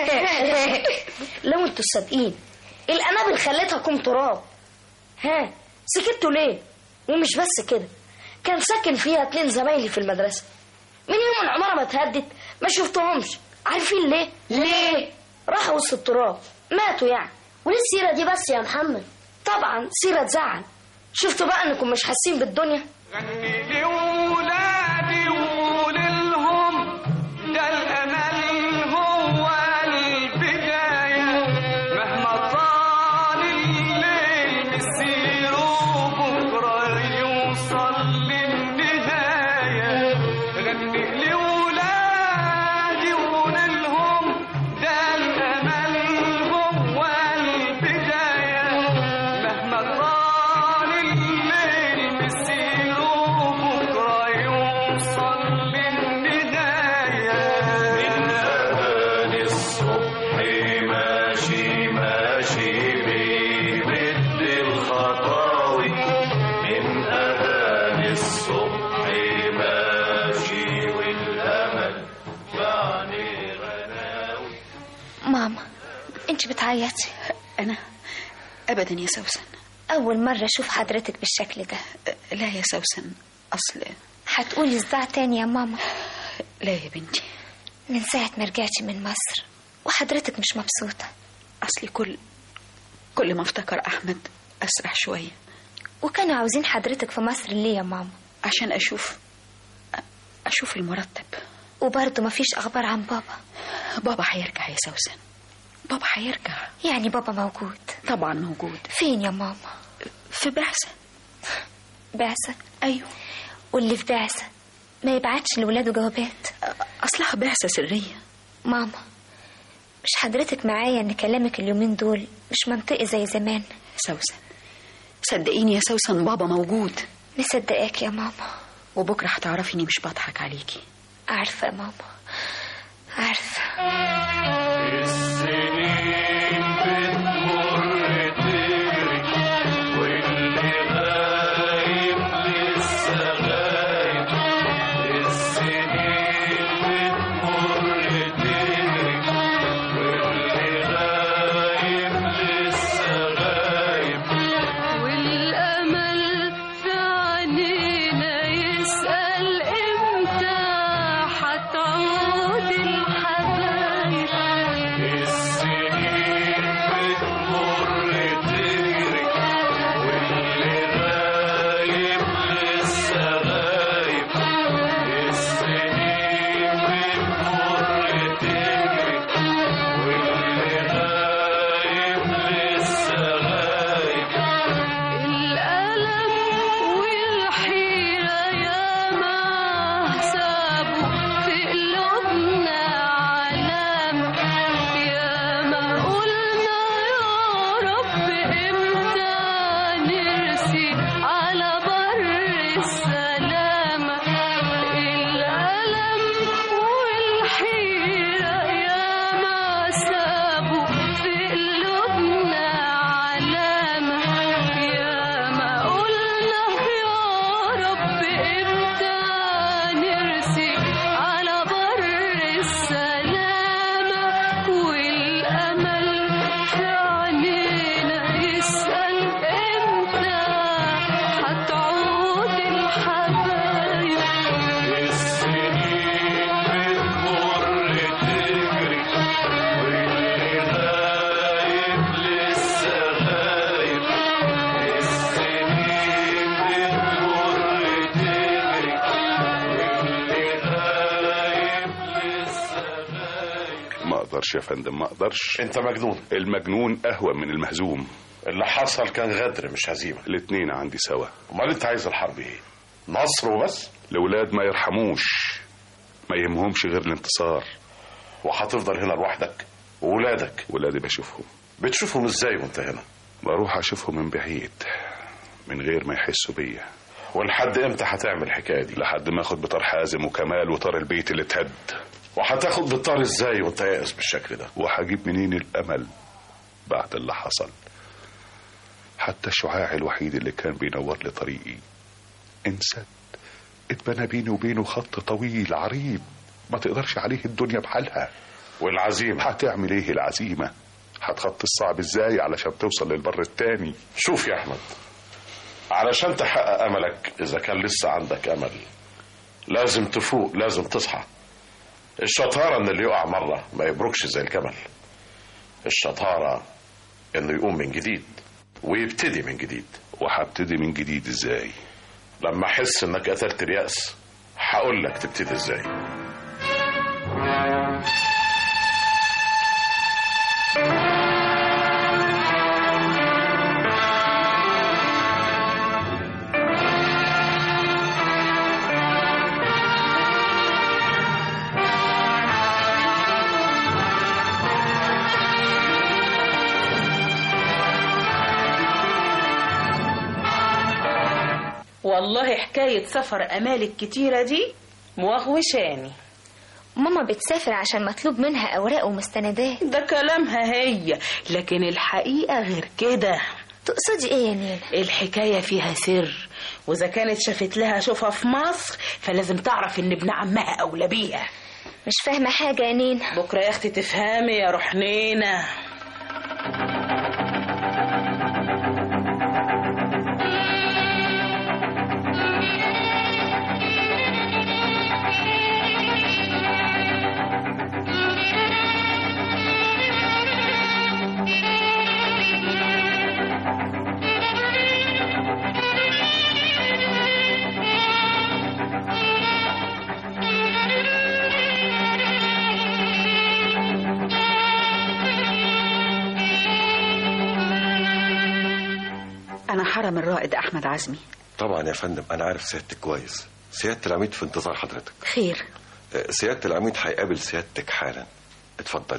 لو انتوا الصادقين القنابل خليتها كوم تراب. ها سكتوا ليه؟ ومش بس كده، كان ساكن فيها اتنين زمايلي في المدرسه. من يوم العماره ما اتهدت ما شفتهمش. عارفين ليه؟ ليه؟ راحوا وسط التراب، ماتوا يعني. وليه السيره دي بس يا محمد؟ طبعا سيره تزعل. شفتوا بقى انكم مش حاسين بالدنيا. غني لولادي وقوللهم ده الأمل هو البداية. مهما طال الليل مسيره بكرة يوصل للنهاية. غني لولادي وقوللهم ده الأمل هو البداية. مهما طال الليل مسيره بكرة يوصل للنهاية. من أذان الصبح ماشي ماشي بيمد الخطاوي. من أذان الصبح ماشي والأمل يعني غناوي. ماما انت بتعيطي؟ انا ابدا يا سوسن. اول مره اشوف حضرتك بالشكل ده. لا يا سوسن، اصل هتقولي صداع تاني يا ماما؟ لا يا بنتي، من ساعه ما رجعتي من مصر وحضرتك مش مبسوطه. اصلي كل كل ما افتكر احمد اسرح شويه. وكانوا عاوزين حضرتك في مصر ليه يا ماما؟ عشان اشوف اشوف المرتب. وبرضه مفيش اخبار عن بابا؟ بابا هيرجع يا سوسن، بابا هيرجع. يعني بابا موجود؟ طبعا موجود. فين يا ماما؟ في بعثة. بعثة؟ ايوه. واللي في بعثة ما يبعتش لولاده جوابات؟ اصلها بعثة سرية. ماما مش حضرتك معايا ان كلامك اليومين دول مش منطقي زي زمان؟ سوسن صدقيني يا سوسن بابا موجود. مصدقاك يا ماما. وبكرة هتعرفي اني مش بضحك عليكي. عارفة يا ماما عارفة. السنين بتمر تجري واللي غايب لسه غايب. السنين بتمر تجري واللي غايب لسه غايب. والأمل في عينينا يسأل امتى هتعود الحبايب. السنين بتمر تجري واللي غايب لسه غايب. السنين بتمر تجري واللي غايب لسه غايب. الألم والحيرة ياما سابوا في قلوبنا علامة. ياما قلنا يا رب امتى نرسي على بر السلامة. الألم والحيرة ياما سابوا في قلوبنا علامة. ياما قلنا يا رب امتى نرسي على بر السلامة. والأمل في عينينا يسأل امتى هتعود الحبايب. السنين بتمر تجري واللي غايب لسه غايب. السنين بتمر تجري واللي غايب لسه غايب. ما اقدرش يا فندم، ما اقدرش. انت مجنون. المجنون اهون من المهزوم. اللي حصل كان غدر مش هزيمه. الاتنين عندي سوا. امال انت عايز الحرب ايه؟ نصر وبس؟ الولاد ما يرحموش، ما يهمهمش غير الانتصار. وهتفضل هنا لوحدك وولادك؟ ولادي بشوفهم. بتشوفهم ازاي وانت هنا؟ بروح اشوفهم من بعيد من غير ما يحسوا بيا. ولحد امتى هتعمل الحكايه دي؟ لحد ما اخد بطار حازم وكمال وطار البيت اللي اتهد. وهتاخد بالطار ازاي وانت يائس بالشكل ده؟ وهجيب منين الامل بعد اللي حصل؟ حتى الشعاع الوحيد اللي كان بينور لي طريقي انسد. اتبنى بيني وبينه خط طويل عريض ما تقدرش عليه الدنيا بحالها. والعزيمة هتعمل ايه العزيمة؟ هتخطي الصعب ازاي علشان توصل للبر التاني؟ شوف يا احمد، علشان تحقق املك اذا كان لسه عندك امل لازم تفوق، لازم تصحى. الشطارة ان اللي يقع مرة ما يبركش زي الجمل. الشطارة انه يقوم من جديد ويبتدي من جديد. وهبتدي من جديد ازاي؟ لما احس انك قتلت اليأس هقول لك تبتدي ازاي. والله حكاية سفر أمال الكتيرة دي موغوشاني. ماما بتسافر عشان مطلوب منها أوراق ومستندات. ده كلامها هي، لكن الحقيقة غير كده. تقصدي ايه يا نينا؟ الحكاية فيها سر، وإذا كانت شافت لها شوفها في مصر فلازم تعرف إن ابن عمها أولى بيها. مش فاهمة حاجة يا نينا. بكرة يا أختي تفهمي يا روح نينا. حرم الرائد أحمد عزمي. طبعا يا فندم أنا عارف سيادتك كويس. سيادة العميد في انتظار حضرتك. خير. سيادة العميد هيقابل سيادتك حالا. اتفضلي.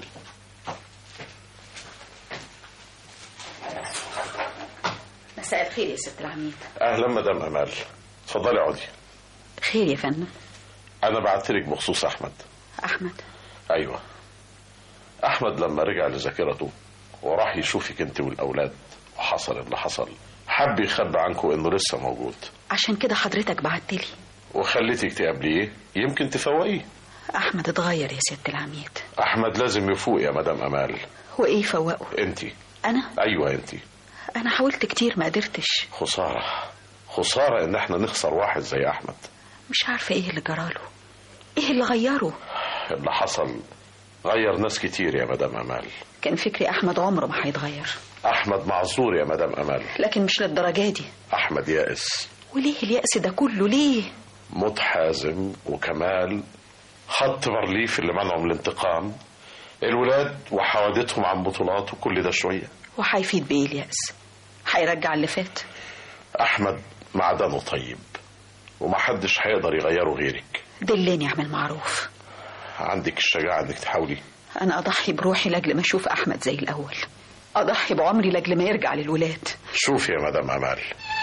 مساء الخير يا ست العميد. اهلا مدام امال، اتفضلي اقعدي. خير يا فندم. انا بعتلك بخصوص احمد. أحمد؟ ايوه، احمد لما رجع لذاكرته وراح يشوفك انت والاولاد وحصل اللي حصل، حب يخبي عنكم انه لسه موجود. عشان كده حضرتك بعتلي وخليتك تقابليه يمكن تفوقيه. أحمد اتغير يا ست العميد. احمد لازم يفوق يا مدام امال. وإيه فوقه؟ انت. أنا؟ ايوه انت. أنا حاولت كتير ما قدرتش. خساره خساره ان احنا نخسر واحد زي احمد. مش عارفة إيه اللي جراله، إيه اللي غيره. اللي حصل غير ناس كتير يا مدام امال. كان فكري أحمد عمره ما هيتغير. احمد معذور يا مدام امال، لكن مش للدرجة دي. احمد يائس. وليه اليأس ده كله ليه؟ موت حازم وكمال، خط بارليف اللي منعهم الانتقام، الولاد وحوادثهم عن بطولات وكل ده شوية. وهيفيد بإيه اليأس؟ هيرجع اللي فات. أحمد معدنه طيب ومحدش هيقدر يغيره غيرك. دلني اعمل معروف. عندك الشجاعة انك تحاولي. أنا أضحي بروحي لأجل ما أشوف أحمد زي الأول، أضحي بعمري لأجل ما يرجع للولاد. شوفي يا مدام أمال،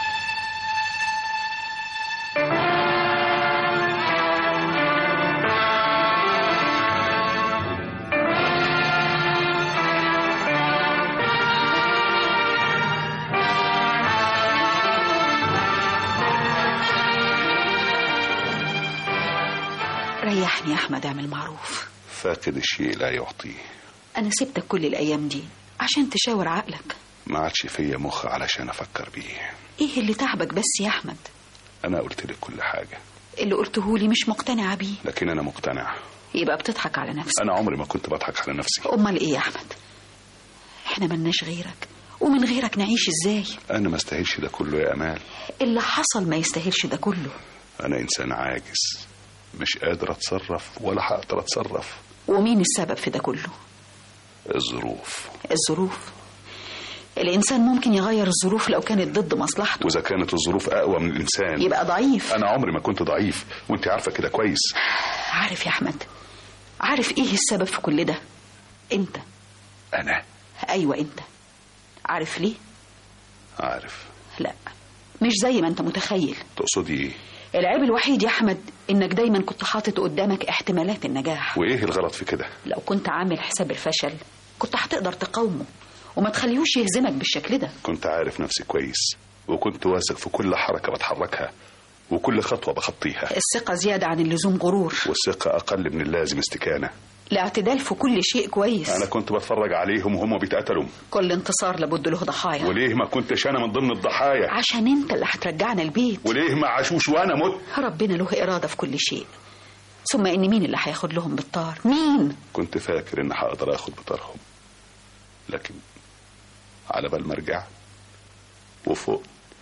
ريحني يا أحمد، اعمل معروف. فاقد الشيء لا يعطيه. أنا سبتك كل الأيام دي عشان تشاور عقلك. ما عادش فيا مخ علشان أفكر بيه. إيه اللي تعبك بس يا أحمد؟ أنا قلت لك كل حاجة. اللي قلته لي مش مقتنعة بيه. لكن أنا مقتنع. يبقى بتضحك على نفسك. أنا عمري ما كنت بضحك على نفسي. أمال إيه يا أحمد؟ إحنا ملناش غيرك، ومن غيرك نعيش إزاي؟ أنا ما استاهلش ده كله يا أمال. اللي حصل ما يستاهلش ده كله. أنا إنسان عاجز، مش قادر أتصرف ولا هقدر أتصرف. ومين السبب في ده كله؟ الظروف. الظروف؟ الإنسان ممكن يغير الظروف لو كانت ضد مصلحته. وإذا كانت الظروف أقوى من الإنسان يبقى ضعيف. أنا عمري ما كنت ضعيف، وأنت عارفة كده كويس. عارف يا أحمد، عارف إيه السبب في كل ده؟ أنت. أنا؟ أيوة أنت. عارف ليه؟ عارف. لا، مش زي ما أنت متخيل. تقصدي إيه؟ العيب الوحيد يا أحمد إنك دايما كنت حاطط قدامك احتمالات النجاح. وإيه الغلط في كده؟ لو كنت عامل حساب الفشل كنت هتقدر تقاومه وما تخليهوش يهزمك بالشكل ده. كنت عارف نفسي كويس، وكنت واثق في كل حركة بتحركها وكل خطوة بخطيها. الثقة زيادة عن اللزوم غرور، والثقة أقل من اللازم استكانة. الاعتدال في كل شيء كويس. أنا كنت بتفرج عليهم وهم بيتقتلوا. كل انتصار لابد له ضحايا. وليه ما كنتش أنا من ضمن الضحايا؟ عشان أنت اللي هترجعنا البيت. وليه ما عاشوش وأنا مت؟ ربنا له إرادة في كل شيء، ثم إن مين اللي هياخد لهم بالطار؟ مين؟ كنت فاكر إن هقدر أخد بطارهم، لكن على بال ما رجعت وفوق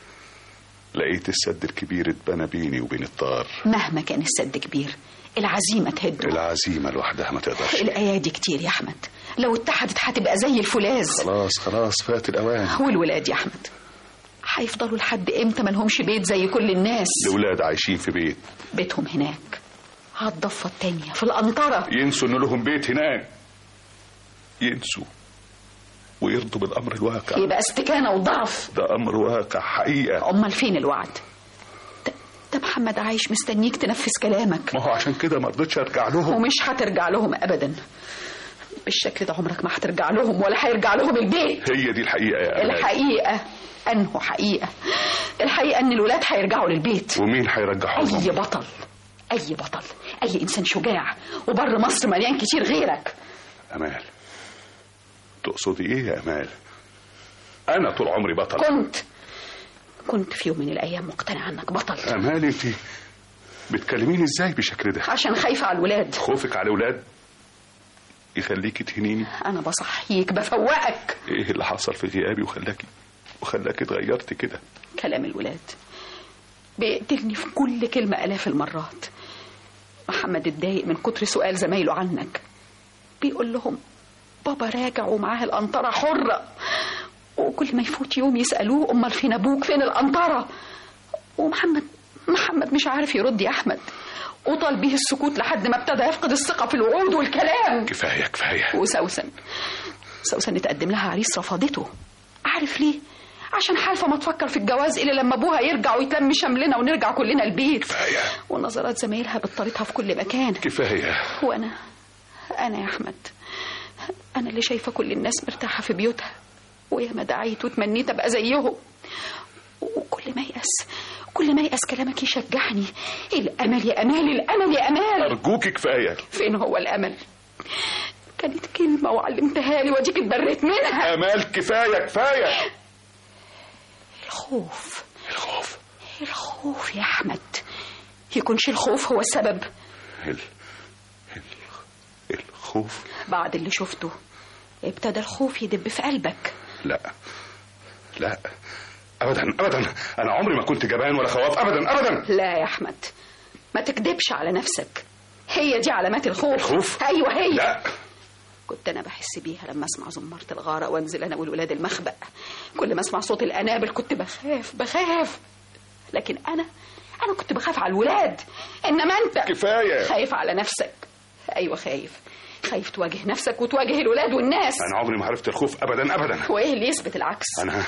لقيت السد الكبير اتبنى بيني وبين الطار. مهما كان السد كبير العزيمة تهده. العزيمة لوحدها ما تقدرش. الأيادي كتير يا أحمد، لو اتحدت هتبقى زي الفولاذ. خلاص خلاص فات الأوان. والولاد يا أحمد هيفضلوا لحد إمتى ملهمش بيت زي كل الناس؟ الولاد عايشين في بيت، بيتهم هناك على الضفة التانية في الأنطرة. ينسوا إن لهم بيت هناك، ينسوا ويرضوا بالأمر الواقع. يبقى استكانة وضعف. ده أمر واقع حقيقة. أمال فين الوعد؟ ده محمد عايش مستنيك تنفذ كلامك. ما هو عشان كده ما رضيتش أرجع لهم. ومش هترجع لهم أبدا بالشكل ده، عمرك ما هترجع لهم ولا هيرجع لهم البيت. هي دي الحقيقة يا أمال. الحقيقة أنه حقيقة الحقيقة أن الولاد هيرجعوا للبيت. ومين هيرجعهم؟ أي بطل، أي بطل، أي إنسان شجاع، وبر مصر مليان كتير غيرك. أمال تقصدي إيه يا أمال؟ أنا طول عمري بطل. كنت كنت في يوم من الأيام مقتنع أنك بطل. أمال أنت بتكلميني إزاي بالشكل ده؟ عشان خايفة على الولاد. خوفك على الولاد يخليكي تهنيني؟ أنا بصحيك بفوقك. إيه اللي حصل في غيابي وخلاكي وخلاكي اتغيرت كده؟ كلام الولاد بيقتلني في كل كلمة آلاف المرات. محمد اتضايق من كتر سؤال زمايله عنك، بيقول لهم بابا راجع ومعاه القنطرة حرة، وكل ما يفوت يوم يسألوه أمال فين أبوك، فين القنطرة؟ ومحمد محمد مش عارف يرد يا أحمد، وطال بيه السكوت لحد ما ابتدى يفقد الثقة في الوعود والكلام. كفاية كفاية. وسوسن سوسن اتقدم لها عريس رفضته. عارف ليه؟ عشان حالفة ما تفكر في الجواز إلا لما أبوها يرجع ويتلم شملنا ونرجع كلنا البيت. كفاية. ونظرات زمايلها بطرتها في كل مكان. كفاية. وأنا أنا يا أحمد، أنا اللي شايفة كل الناس مرتاحة في بيوتها، ويا ما دعيت وتمنيت أبقى زيهم. وكل ما يأس كل ما يأس كلامك يشجعني. الأمل يا أمال، الأمل يا أمال. أرجوك كفاية. فين هو الأمل؟ كانت كلمة وعلمتها لي وديك اتبريت منها. أمال كفاية كفاية. الخوف الخوف الخوف يا أحمد، يكونش الخوف هو السبب؟ ال... ال... الخوف بعد اللي شفته ابتدى الخوف يدب في قلبك. لا لا أبدا أبدا، أنا عمري ما كنت جبان ولا خواف أبدا أبدا. لا يا أحمد، ما تكذبش على نفسك، هي دي علامات الخوف. الخوف؟ أيوة هي. لا، كنت أنا بحس بيها لما أسمع زمارة الغارة وأنزل أنا والولاد المخبأ. كل ما أسمع صوت الأنابل كنت بخاف بخاف، لكن أنا أنا كنت بخاف على الولاد، إنما أنت كفاية خايف على نفسك. أيوة خايف خايف تواجه نفسك وتواجه الولاد والناس. أنا عمري ما عرفت الخوف أبدا أبدا. وإيه اللي يثبت العكس؟ أنا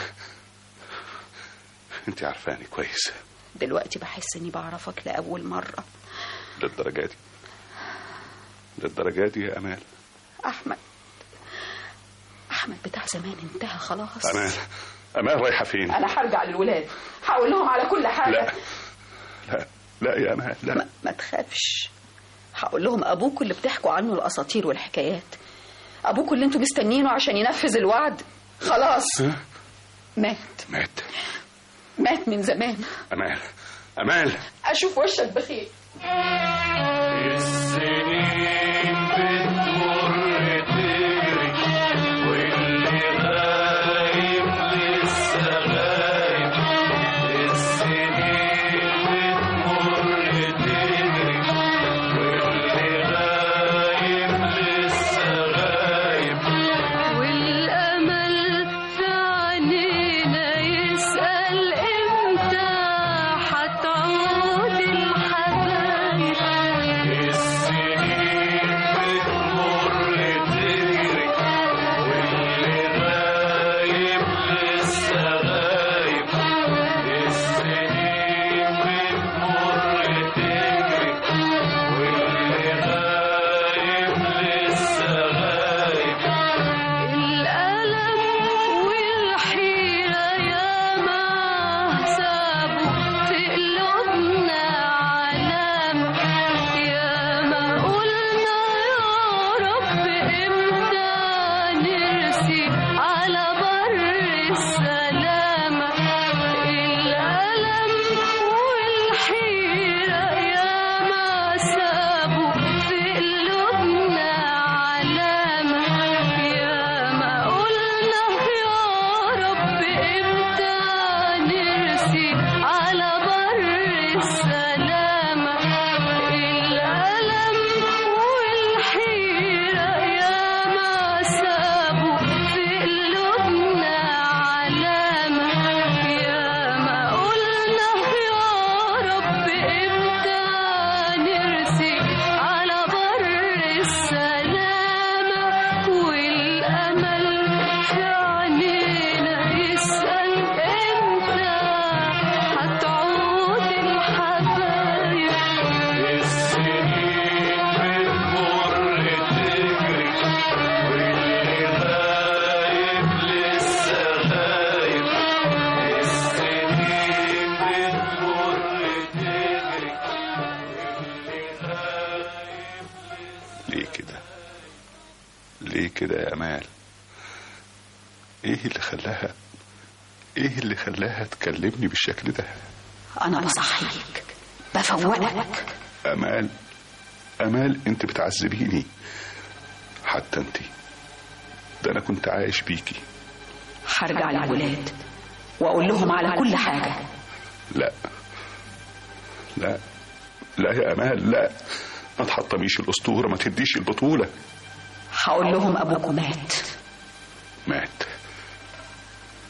أنت عارفاني كويس. دلوقتي بحس إني بعرفك لأول مرة. للدرجة دي للدرجة دي يا أمال؟ أحمد أحمد بتاع زمان انتهى خلاص. أمال أمال رايحة فين؟ أنا هرجع للولاد، هقول لهم على كل حاجة. لا لا لا يا أمال لا. ما, ما تخافش، هقول لهم أبوك اللي بتحكوا عنه الأساطير والحكايات، أبوك اللي انتوا مستنينه عشان ينفذ الوعد خلاص ها؟ مات مات مات من زمان. أمال أمال أشوف وشك بخير. السنين بتمر تجري واللي غايب لسه غايب. السنين بتمر تجري واللي غايب لسه غايب. والأمل في عينينا يسأل إمتى هتعود الحبايب. السنين بتمر تجري واللي غايب لسه غايب. السنين بتمر تجري واللي غايب لسه غايب. الألم والحيرة ياما سابوا في قلوبنا علامة. ياما قلنا يا رب إمتى نرسي على بر السلامة. الألم والحيرة ياما سابوا في قلوبنا علامة. ياما قلنا يا رب إمتى نرسي على بر السلامة. الألم والحيرة ياما سابوا في قلوبنا علامة. ياما قلنا يا رب إمتى نرسي على بر السلامة. والأمل في عينينا يسأل إمتى هتعود الحبايب. السنين بتمر تجري واللي غايب لسه غايب. السنين بتمر تجري واللي غايب. ليه كده ليه كده يا أمال؟ إيه اللي خلاها إيه اللي خلاها تكلمني بالشكل ده؟ أنا بصحيك بفوقك. أمال أمال أنت بتعذبيني، حتى أنت ده أنا كنت عايش بيكي. هرجع للولاد وأقول لهم على كل حاجة. لا لا لا يا أمال لا، ما تحطميش الأسطورة، ما تديش البطولة. هقول لهم أبوكم مات. مات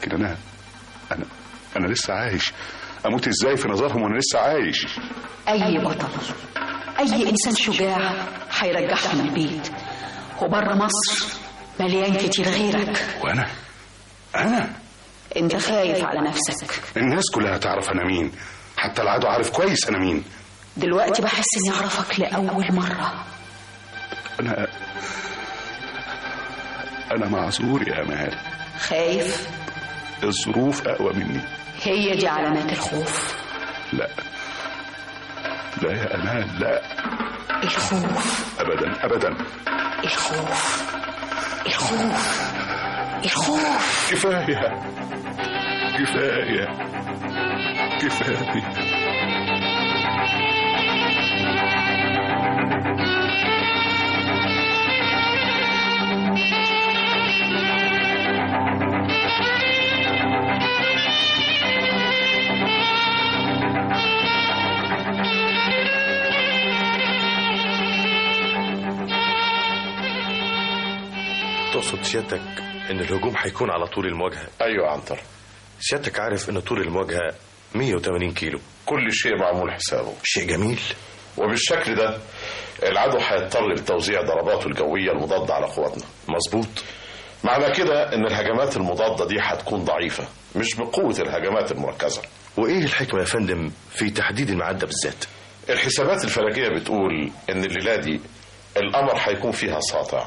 لكن انا انا انا لسه عايش. اموت ازاي في نظرهم وانا لسه عايش؟ اي بطل، اي انسان شجاع هيرجعهم البيت، وبره مصر مليان كتير غيرك. وانا انا انت خايف على نفسك. الناس كلها تعرف انا مين، حتى العدو عارف كويس انا مين. دلوقتي بحس اني اعرفك لاول مره. انا انا معذور يا امال. خايف؟ الظروف اقوى مني. هي دي علامات الخوف. لا لا يا امال، لا. الخوف. ابدا ابدا. الخوف الخوف الخوف. كفايه كفايه كفايه. تقصد سيادتك ان الهجوم هيكون على طول المواجهة؟ ايوه عنتر. سيادتك عارف ان طول المواجهة مية وتمانين كيلو. كل شيء معمول حسابه. شيء جميل. وبالشكل ده العدو هيضطر لتوزيع ضرباته الجوية المضادة على قواتنا. مظبوط. معنى كده ان الهجمات المضادة دي هتكون ضعيفة، مش بقوة الهجمات المركزة. وايه الحكمة يا فندم في تحديد الميعاد ده بالذات؟ الحسابات الفلكية بتقول ان الليلة دي القمر هيكون فيها ساطع،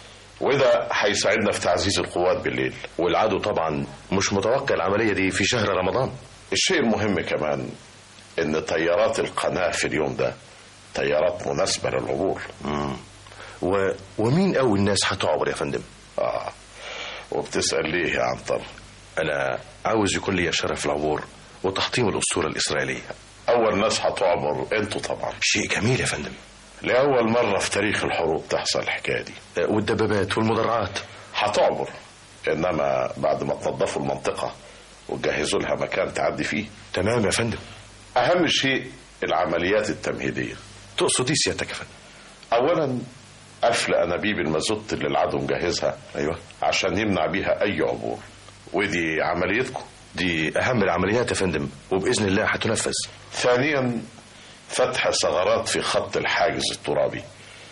وده هيساعدنا في تعزيز القوات بالليل. والعدو طبعا مش متوقع العملية دي في شهر رمضان. الشيء المهم كمان ان طيارات القناة في اليوم ده طيارات مناسبة للعبور. مم. و... ومين اول ناس هتعبر يا فندم؟ اه وبتسأل ليه يا عنتر؟ انا عاوز يكون لي شرف العبور وتحطيم الاسطورة الاسرائيلية. اول ناس هتعبر انتوا طبعا. شيء جميل يا فندم. لأول مرة في تاريخ الحروب تحصل الحكاية دي. والدبابات والمدرعات هتعبر، إنما بعد ما تنظفوا المنطقة وتجهزوا لها مكان تعدي فيه. تمام يا فندم. أهم شيء العمليات التمهيدية. تقصد ايه سيادتك يا فندم؟ أولا قفل أنابيب المازوت اللي العدو مجهزها. أيوة. عشان يمنع بيها أي عبور، ودي عمليتكم. دي أهم العمليات يا فندم، وبإذن الله هتنفذ. ثانيا فتح ثغرات في خط الحاجز الترابي،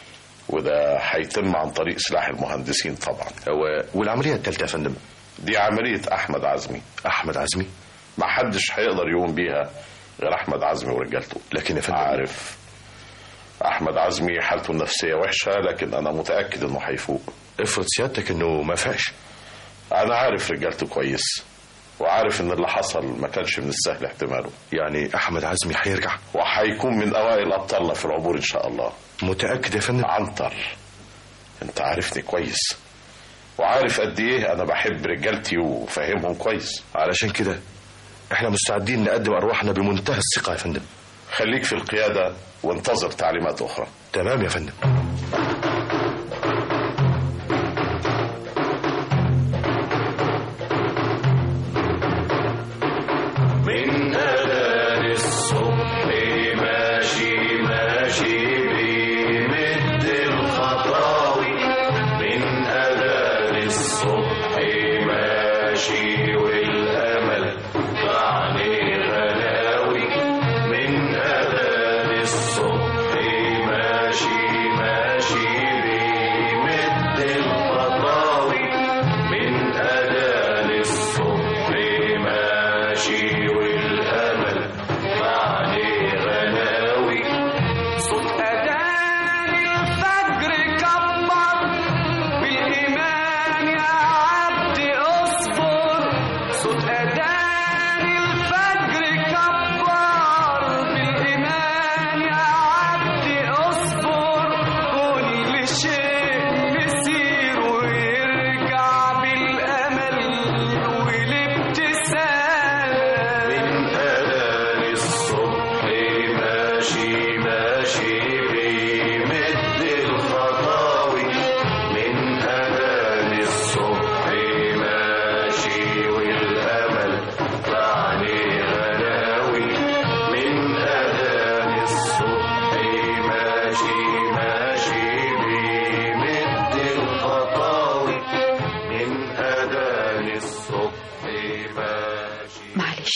وده هيتم عن طريق سلاح المهندسين طبعا. والعملية الثالثة يا فندم؟ دي عملية أحمد عزمي. أحمد عزمي؟ ما حدش هيقدر يقوم بيها غير أحمد عزمي ورجالته. لكن يا فندم عارف أحمد عزمي حالته النفسية وحشة، لكن أنا متأكد إنه هيفوق. افرض سيادتك إنه ما فاش. أنا عارف رجالته كويس، وعارف إن اللي حصل ما كانش من السهل احتماله. يعني أحمد عزمي هيرجع وهيكون من أوائل أبطالنا في العبور إن شاء الله. متأكد يا فندم؟ عنتر أنت عارفني كويس، وعارف قد إيه أنا بحب رجالتي وفاهمهم كويس. علشان كده إحنا مستعدين نقدم أرواحنا بمنتهى الثقة يا فندم. خليك في القيادة وانتظر تعليمات أخرى. تمام يا فندم. من أذان الصبح ماشي ماشي بيمد الخطاوي، من أذان الصبح ماشي والأمل طعني غلاوي، من أذان الصبح ماشي ماشي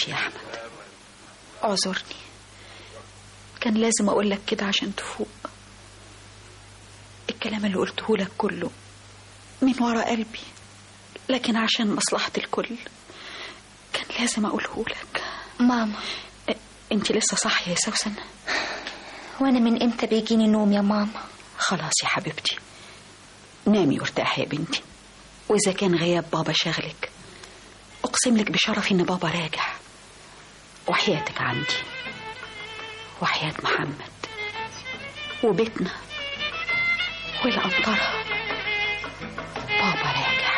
معلش يا أحمد، اعذرني، كان لازم أقول لك كده عشان تفوق. الكلام اللي قلته لك كله من ورا قلبي، لكن عشان مصلحة الكل كان لازم أقوله لك. ماما، انت لسه صاحية يا سوسن؟ وانا من امتى بيجيني نوم يا ماما؟ خلاص يا حبيبتي، نامي وارتاحي يا بنتي. وإذا كان غياب بابا شغلك، أقسم لك بشرفي إن بابا راجع، وحياتك عندي وحياة محمد وبيتنا والقنطرة، بابا راجع.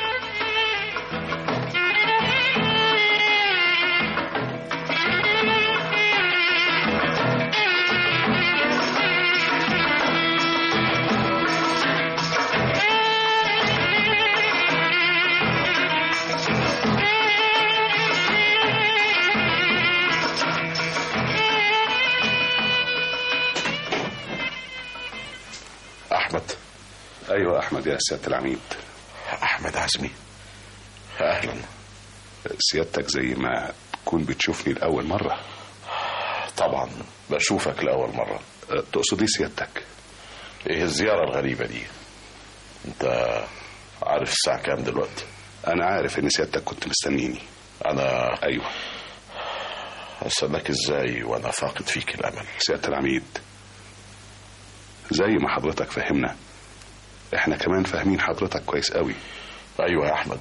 أحمد. أيوة أحمد يا سيادة العميد. أحمد عزمي، أهلا. سيادتك زي ما تكون بتشوفني لأول مرة. طبعا بشوفك لأول مرة. تقصد ايه سيادتك؟ ايه الزيارة الغريبة دي؟ انت عارف الساعة كام دلوقتي؟ أنا عارف إن سيادتك كنت مستنيني. أنا أيوة. أستناك إزاي وأنا فاقد فيك الأمل؟ سيادة العميد، زي ما حضرتك فهمنا، احنا كمان فاهمين حضرتك كويس قوي. ايوه يا احمد،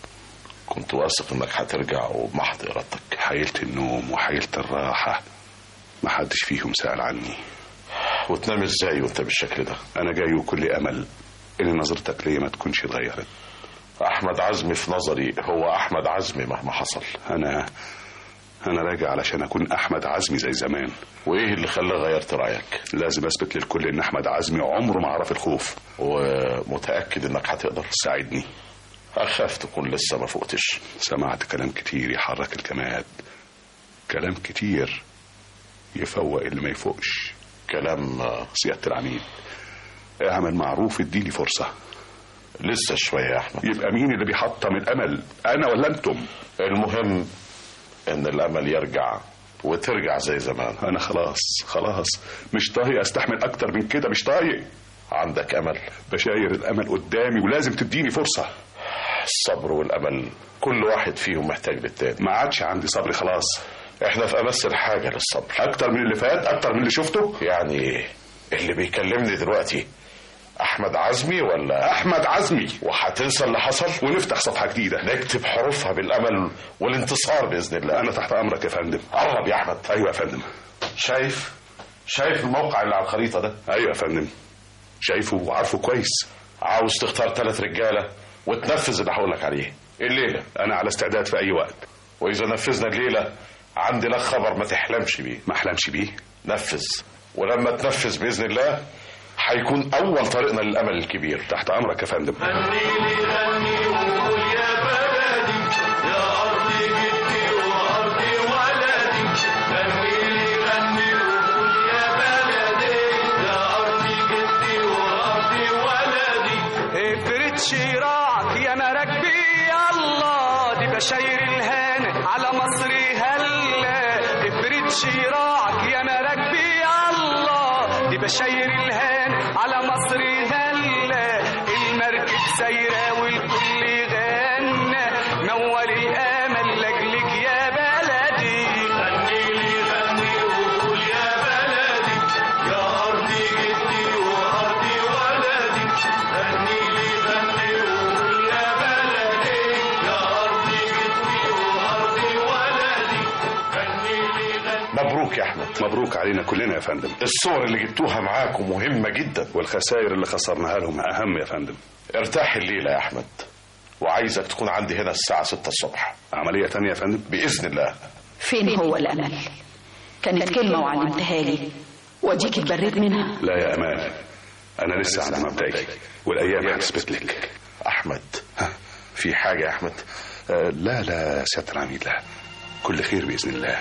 كنت واثق انك هترجع وبمحض ارادتك. حيلة النوم وحيلة الراحة ما حدش فيهم سأل عني. وتنام ازاي وانت بالشكل ده؟ انا جاي وكل امل ان نظرتك ليا ما تكونش اتغيرت. احمد عزمي في نظري هو احمد عزمي مهما حصل. انا انا راجع علشان اكون احمد عزمي زي زمان. وايه اللي خلاه غيرت رايك؟ لازم اثبت للكل ان احمد عزمي عمره ما عرف الخوف. ومتاكد انك هتقدر؟ ساعدني. اخاف تكون لسه ما فوقتش. سمعت كلام كتير يحرك الجماد، كلام كتير يفوق اللي ما يفوقش. كلام سيادة العميد، اعمل معروف اديني فرصة. لسه شوية يا احمد. يبقى مين اللي بيحطم الامل، انا ولا انتم؟ المهم ان الامل يرجع وترجع زي زمان. انا خلاص خلاص مش طايق استحمل اكتر من كده، مش طايق. عندك امل؟ بشاير الامل قدامي ولازم تديني فرصة. الصبر والامل كل واحد فيهم محتاج للتاني. ما عادش عندي صبر خلاص. احنا في امس الحاجة للصبر. اكتر من اللي فات، اكتر من اللي شفته. يعني اللي بيكلمني دلوقتي احمد عزمي ولا احمد عزمي؟ وهتنسى اللي حصل ونفتح صفحة جديدة نكتب حروفها بالامل والانتصار باذن الله. انا تحت امرك يا فندم. قرب يا احمد. ايوه يا فندم. شايف شايف الموقع اللي على الخريطة ده؟ ايوه يا فندم، شايفه وعارفه كويس. عاوز تختار ثلاث رجالة وتنفذ اللي هقولك عليه الليلة. انا على استعداد في اي وقت. واذا نفذنا الليلة عندي لك خبر ما تحلمش بيه. ما احلمش بيه؟ نفذ، ولما تنفذ باذن الله هيكون اول طريقنا للامل الكبير. تحت امرك يا فندم. غني لي غني وقول يا بلدي يا ارضي جدي وارضي ولدي. غني لي غني وقول يا بلدي يا ارضي جدي وارضي ولدي. افرد شراعك يا مراكبي يلا، دي بشاير الهان على مصر هلا. افرد شراعك يا مراكبي يلا، دي بشاير الهان على مصر هلا. المركب سايرة والكل غنى، نور الامل لاجلك يا بلدي. غني لي غني وقول يا بلدي يا ارضي جدي وارضي ولدي. غني لي غني وقول يا بلدي يا ارضي جدي وارضي ولدي. غني لي غني. مبروك يا احمد. مبروك علينا كلنا يا فندم. الصور اللي جبتوها معاكم مهمة جدا، والخسائر اللي خسرناها لهم اهم يا فندم. ارتاح الليلة يا احمد، وعايزك تكون عندي هنا الساعة ستة الصبح. عملية تانية يا فندم بإذن الله. فين هو الأمل؟ كانت كلمة وعلمتها لي واديك اتبريت منها. لا يا أمان، أنا لسه على مبدئي والأيام هتثبت لك. أحمد، في حاجة يا أحمد؟ أه لا لا سيادة العميد، لا، كل خير بإذن الله.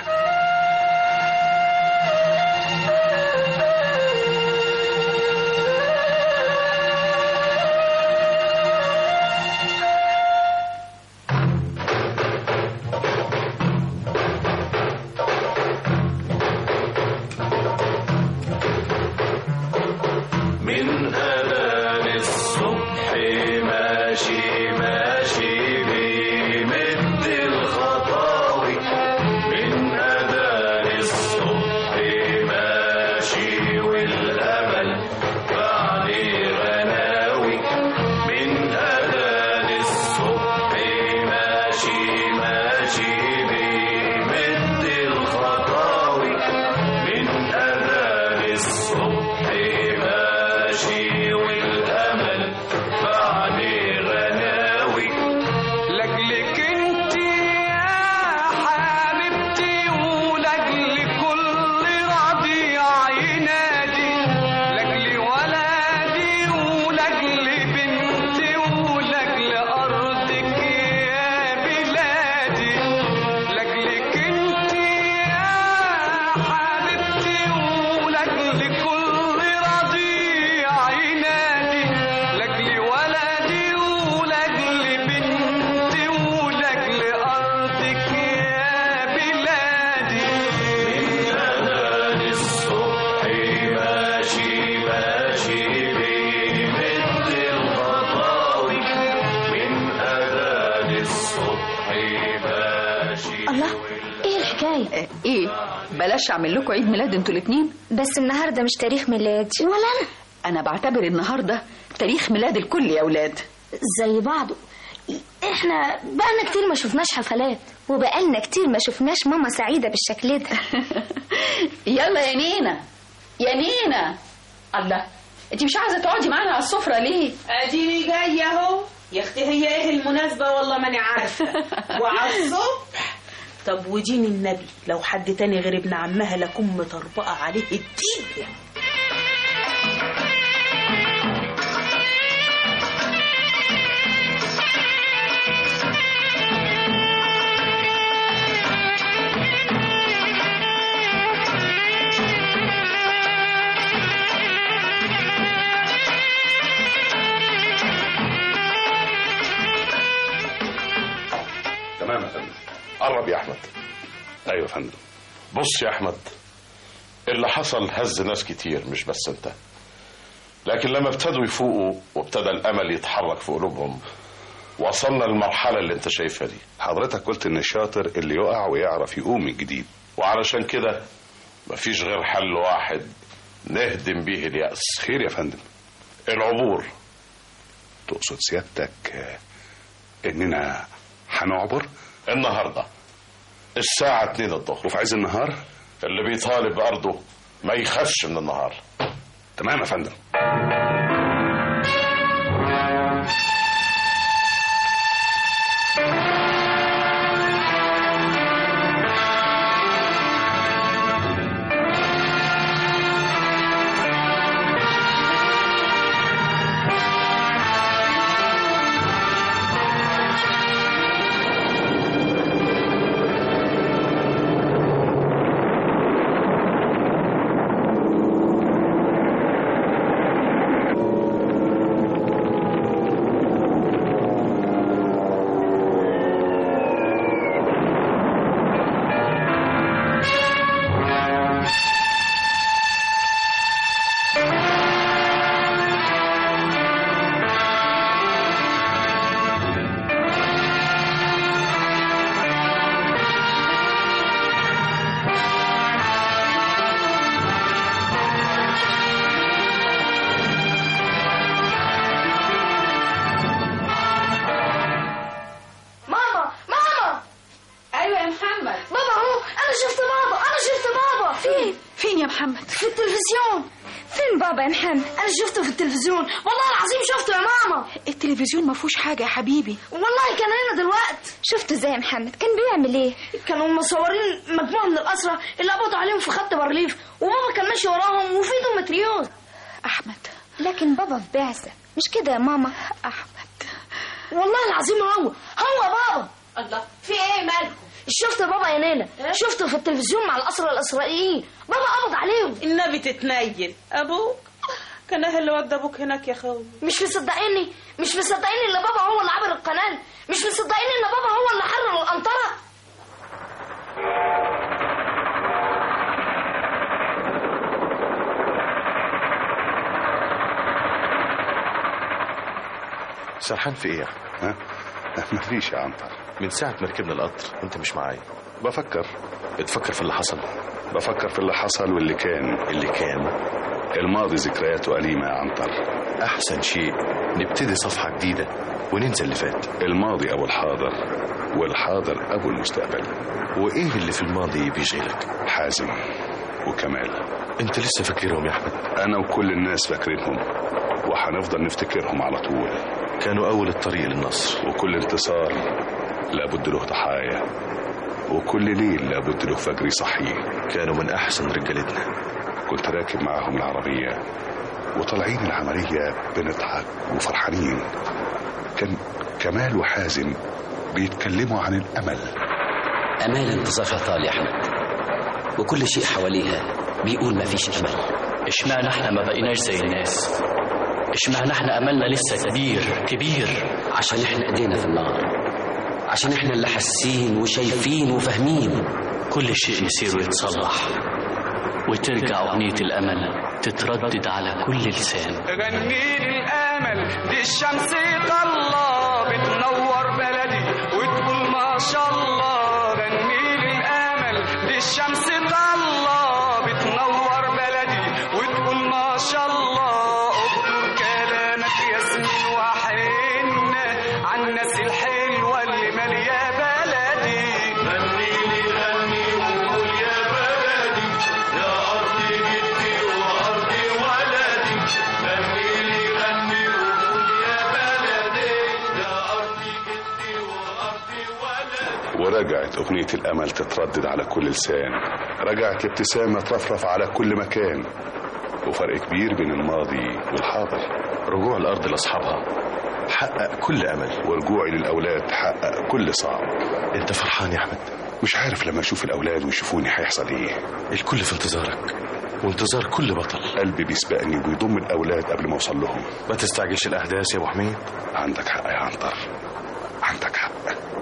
الحكايه؟ ايه بلاش اعمل لكم عيد ميلاد انتوا الاثنين؟ بس النهارده مش تاريخ ميلادي. ولا انا انا بعتبر النهارده تاريخ ميلاد الكل يا اولاد. زي بعضه. احنا بقالنا كتير ما شفناش حفلات، وبقالنا كتير ما شفناش ماما سعيده بالشكل ده. يلا يا نينا يا نينا. الله، انت مش عايزه تقعدي معانا على السفره ليه؟ اديني جايه اهو يا اختي. هي ايه المناسبه والله ماني عارفه. وعلى الصبح. طب ودين النبي لو حد تاني غير ابن عمها لكم مطربقه عليه الدين. تمام يا فندم. قرب يا احمد. ايوه يا فندم. بص يا احمد، اللي حصل هز ناس كتير مش بس انت، لكن لما ابتدوا يفوقوا وابتدى الامل يتحرك في قلوبهم وصلنا للمرحله اللي انت شايفها دي. حضرتك قلت ان الشاطر اللي يقع ويعرف يقوم من جديد، وعلشان كده مفيش غير حل واحد نهدم بيه اليأس. خير يا فندم؟ العبور. تقصد سيادتك اننا هنعبر النهارده الساعه اتنين الظهر، وفي عز النهار؟ اللي بيطالب بأرضه ما يخافش من النهار. تمام يا فندم. في التلفزيون. فين بابا يا محمد؟ انا شفته في التلفزيون، والله العظيم شفته يا ماما. التلفزيون ما فيهوش حاجه يا حبيبي. والله كان هنا دلوقتي. شفته ازاي يا محمد؟ كان بيعمل ايه؟ كانوا مصورين مجموعه من الاسرى اللي قبضوا عليهم في خط بارليف، وبابا كان ماشي وراهم وفي ايده متريوز. احمد. لكن بابا في بعثه، مش كده يا ماما؟ احمد والله العظيم هو هو بابا. الله، في ايه مالكم؟ شفت بابا يا نينا؟ شفته في التلفزيون مع الأسرى الإسرائيليين، بابا قبض عليهم. النبي تتنيل أبوك كان أهل اللي ودى أبوك هناك يا خوي. مش مصدقيني مش مصدقيني إن بابا هو اللي عبر القناة، مش مصدقيني إن بابا هو اللي حرر القنطرة. سرحان في ايه يا ها؟ مفيش يا عنتر. من ساعة ما ركبنا القطر وانت مش معايا. بفكر. بتفكر في اللي حصل؟ بفكر في اللي حصل واللي كان. اللي كان الماضي ذكرياته أليمة يا عنتر. أحسن شيء نبتدي صفحة جديدة وننسى اللي فات. الماضي أبو الحاضر، والحاضر أبو المستقبل. وإيه اللي في الماضي بيشغلك؟ حازم وكمال. أنت لسه فاكرهم يا أحمد؟ أنا وكل الناس فاكرينهم، وهنفضل نفتكرهم على طول. كانوا أول الطريق للنصر، وكل انتصار لابد له ضحايا، وكل ليل لابد له فجر صحيح. كانوا من أحسن رجالتنا. كنت راكب معاهم العربية وطالعين العملية بنضحك وفرحانين. كان كمال وحازم بيتكلموا عن الأمل. أمال انتظارها طال يا أحمد، وكل شيء حواليها بيقول ما فيش أمل. اشمعنى احنا ما بقيناش زي الناس؟ اشمعنى احنا أملنا لسه كبير كبير؟ عشان احنا ايدينا في النار، عشان احنا اللي حاسين وشايفين وفاهمين. كل شيء يصير ويتصلح، وترجع أغنية الأمل تتردد على كل لسان. غني لي الامل دي الشمس طلة بتنور بلدي وتقول ما شاء الله. غني لي الامل ورجعت أغنية الأمل تتردد على كل لسان، رجعت الابتسامة ترفرف على كل مكان، وفرق كبير بين الماضي والحاضر. رجوع الأرض لأصحابها حقق كل أمل، ورجوعي للأولاد حقق كل صعب. أنت فرحان يا أحمد؟ مش عارف لما أشوف الأولاد ويشوفوني هيحصل إيه. الكل في انتظارك وانتظار كل بطل. قلبي بيسبقني وبيضم الأولاد قبل ما أوصل لهم. ما تستعجلش الأحداث يا أبو حميد. عندك حق يا عنتر، عندك حق.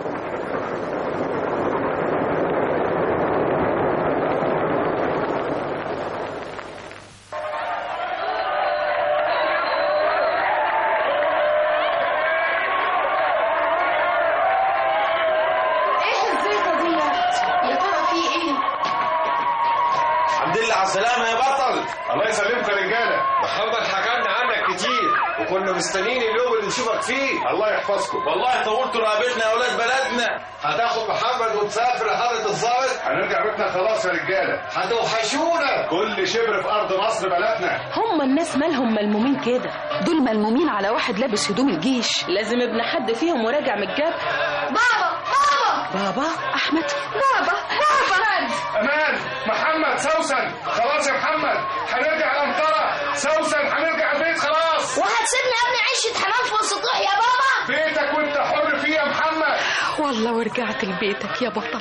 السلامة يا بطل. الله يسلمك يا رجالة. محمد حكالنا عنك كتير وكنا مستنيين اليوم اللي نشوفك فيه. الله يحفظكم. والله طولتوا رقبتنا يا اولاد بلدنا. هتاخد محمد وتسافر لحضرة الضابط؟ هنرجع بيتنا خلاص يا رجالة. هتوحشونا. كل شبر في أرض مصر بلدنا. هم الناس مالهم ملمومين كده؟ دول ملمومين على واحد لابس هدوم الجيش. لازم ابن حد فيهم وراجع من الجبل. بابا بابا بابا أحمد. بابا بابا أمان محمد سوسن. خلاص يا محمد هنرجع الأنطرة. سوسن هنرجع البيت خلاص. وهتسيبني ابني عيشة حمام فوق السطوح يا بابا؟ بيتك وانت حر فيه يا محمد. والله ورجعت لبيتك يا بطل.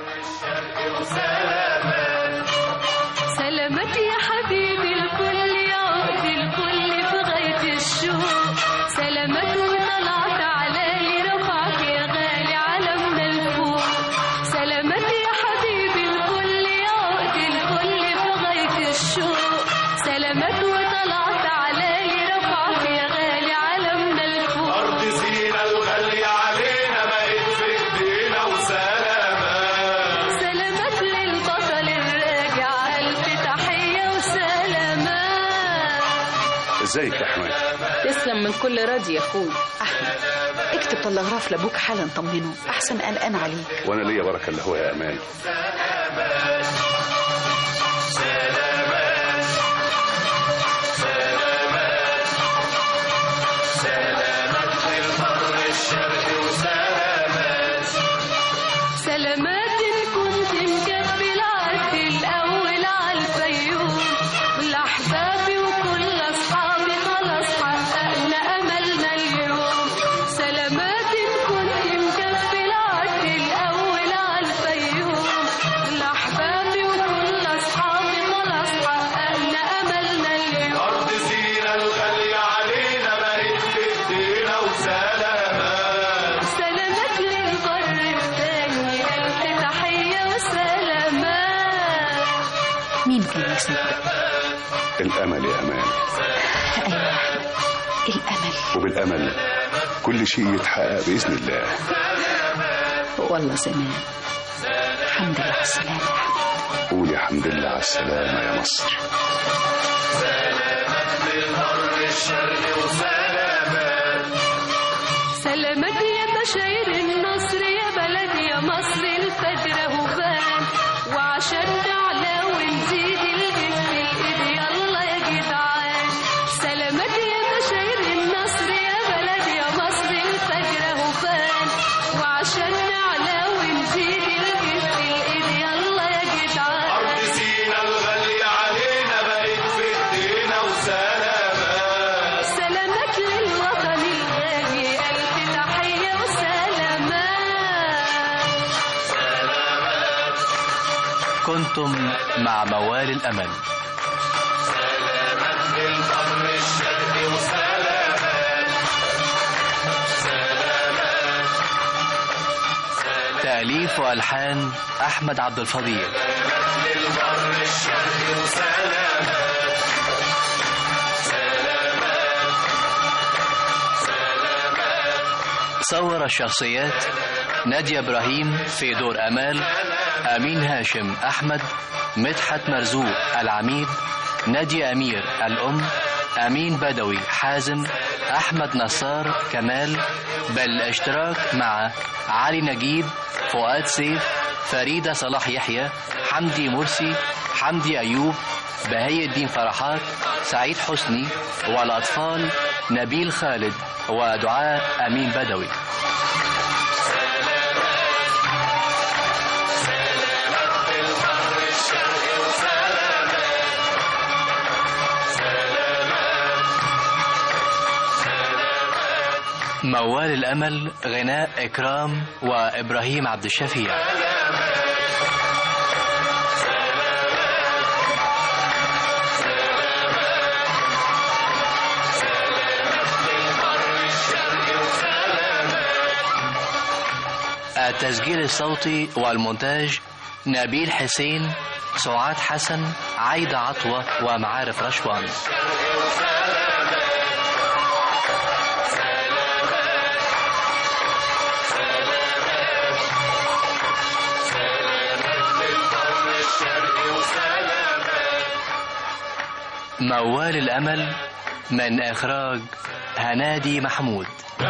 سلامات يا حبيبي الكل يعود الكل في غاية الشوق. سلامات وطلعت علالي رفعك يا غالي علمنا الفوق. سلامات يا حبيبي الكل يعود الكل في غاية الشوق. سلامات وطلعت علالي رفعك يا غالي علمنا الفوق. أرض سينا الغالية علينا بقت في ايدينا وسلامات. سلامات للبطل الراجع ألف تحية وسلامات. ازيك يا احمد؟ تسلم من كل راضي يا اخوي. احمد اكتب تلغراف لابوك حالا طمنه، احسن قلقان عليك. وانا ليا بركه اللي هو يا امان. سلامات كنت مكبل عدي الأول عالفيوم. والأحبابي وكل أصحابي خلاص حققنا أملنا اليوم. سلامات كنت مكبل عدي الأول عالفيوم. والأحبابي وكل أصحابي خلاص حققنا أملنا اليوم. أرض سينا الغالية علينا بقت في ايدينا وسلامات. سلامات للبر الثاني ألف تحية وسلامات. مين كان يصدق؟ الامل يا امان. ايوه يا احمد الامل. وبالامل كل شيء يتحقق باذن الله. والله زمان. الحمد لله على السلامه يا احمد. قول يا حمد لله على السلامه يا مصر. سلامات يا بشاير النصر يا بلدي يا مصر الفجر هبان. وعشان نعلى ونزيد الجد الايد يلا يا جدعان. سلامات يا بشاير النصر يا بلدي يا مصر الفجر هبان. وعشان نعلى ونزيد الجد الايد يلا يا جدعان. أرض سينا الغالية علينا بقت في ايدينا وسلامات. سلامات للوطن الغالي ألف تحية وسلامات. كنتم مع موال الأمل. سلامات للبر الشرقي وسلامات. سلامات. تأليف وألحان أحمد عبد الفضيل. للبر الشرقي وسلامات. سلامات. سلامات. صور الشخصيات: نادية إبراهيم في دور أمال، أمين هاشم أحمد، مدحت مرزوق العميد، نادية أمير الأم، أمين بدوي حازم، أحمد نصار كمال، بالاشتراك مع علي نجيب، فؤاد سيف، فريدة صلاح يحيى، حمدي مرسي، حمدي أيوب، بهي الدين فرحات، سعيد حسني، والأطفال نبيل خالد ودعاء أمين بدوي. موال الأمل غناء إكرام وإبراهيم عبد الشفيع. التسجيل الصوتي والمونتاج نبيل حسين، سعاد حسن، عايدة عطوة ومعارف رشوان. موال الأمل من إخراج هنادي محمود.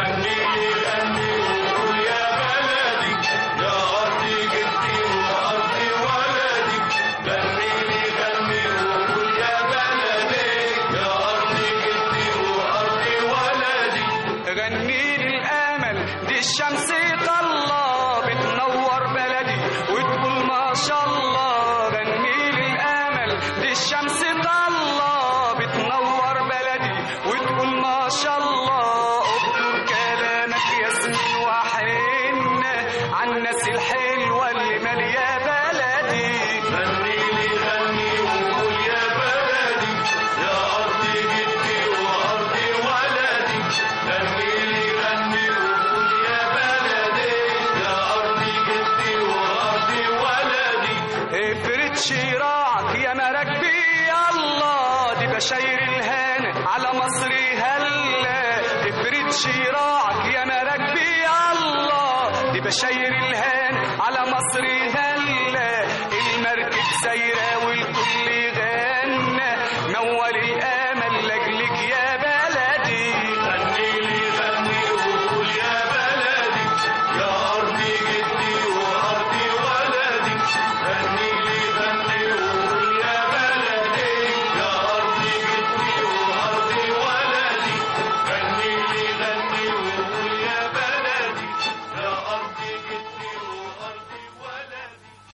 الشمس طلة بتنور بلدي وتقول ما شاء الله. غني لي الامل دي الشمس طلة بتنور بلدي وتقول ما شاء الله. اذكر كلامك ياسمين وحن عن الناس الحلوه اللي ماليه بلدي. غني لي غني وقول يا بلدي يا ارضي جدي وارضي ولدي. غني لي غني شراعك يا مراكبي الله دي بشاير الهان على مصر هلا. افرد شراعك يا مراكبي الله دي بشاير الهان على مصر هلا.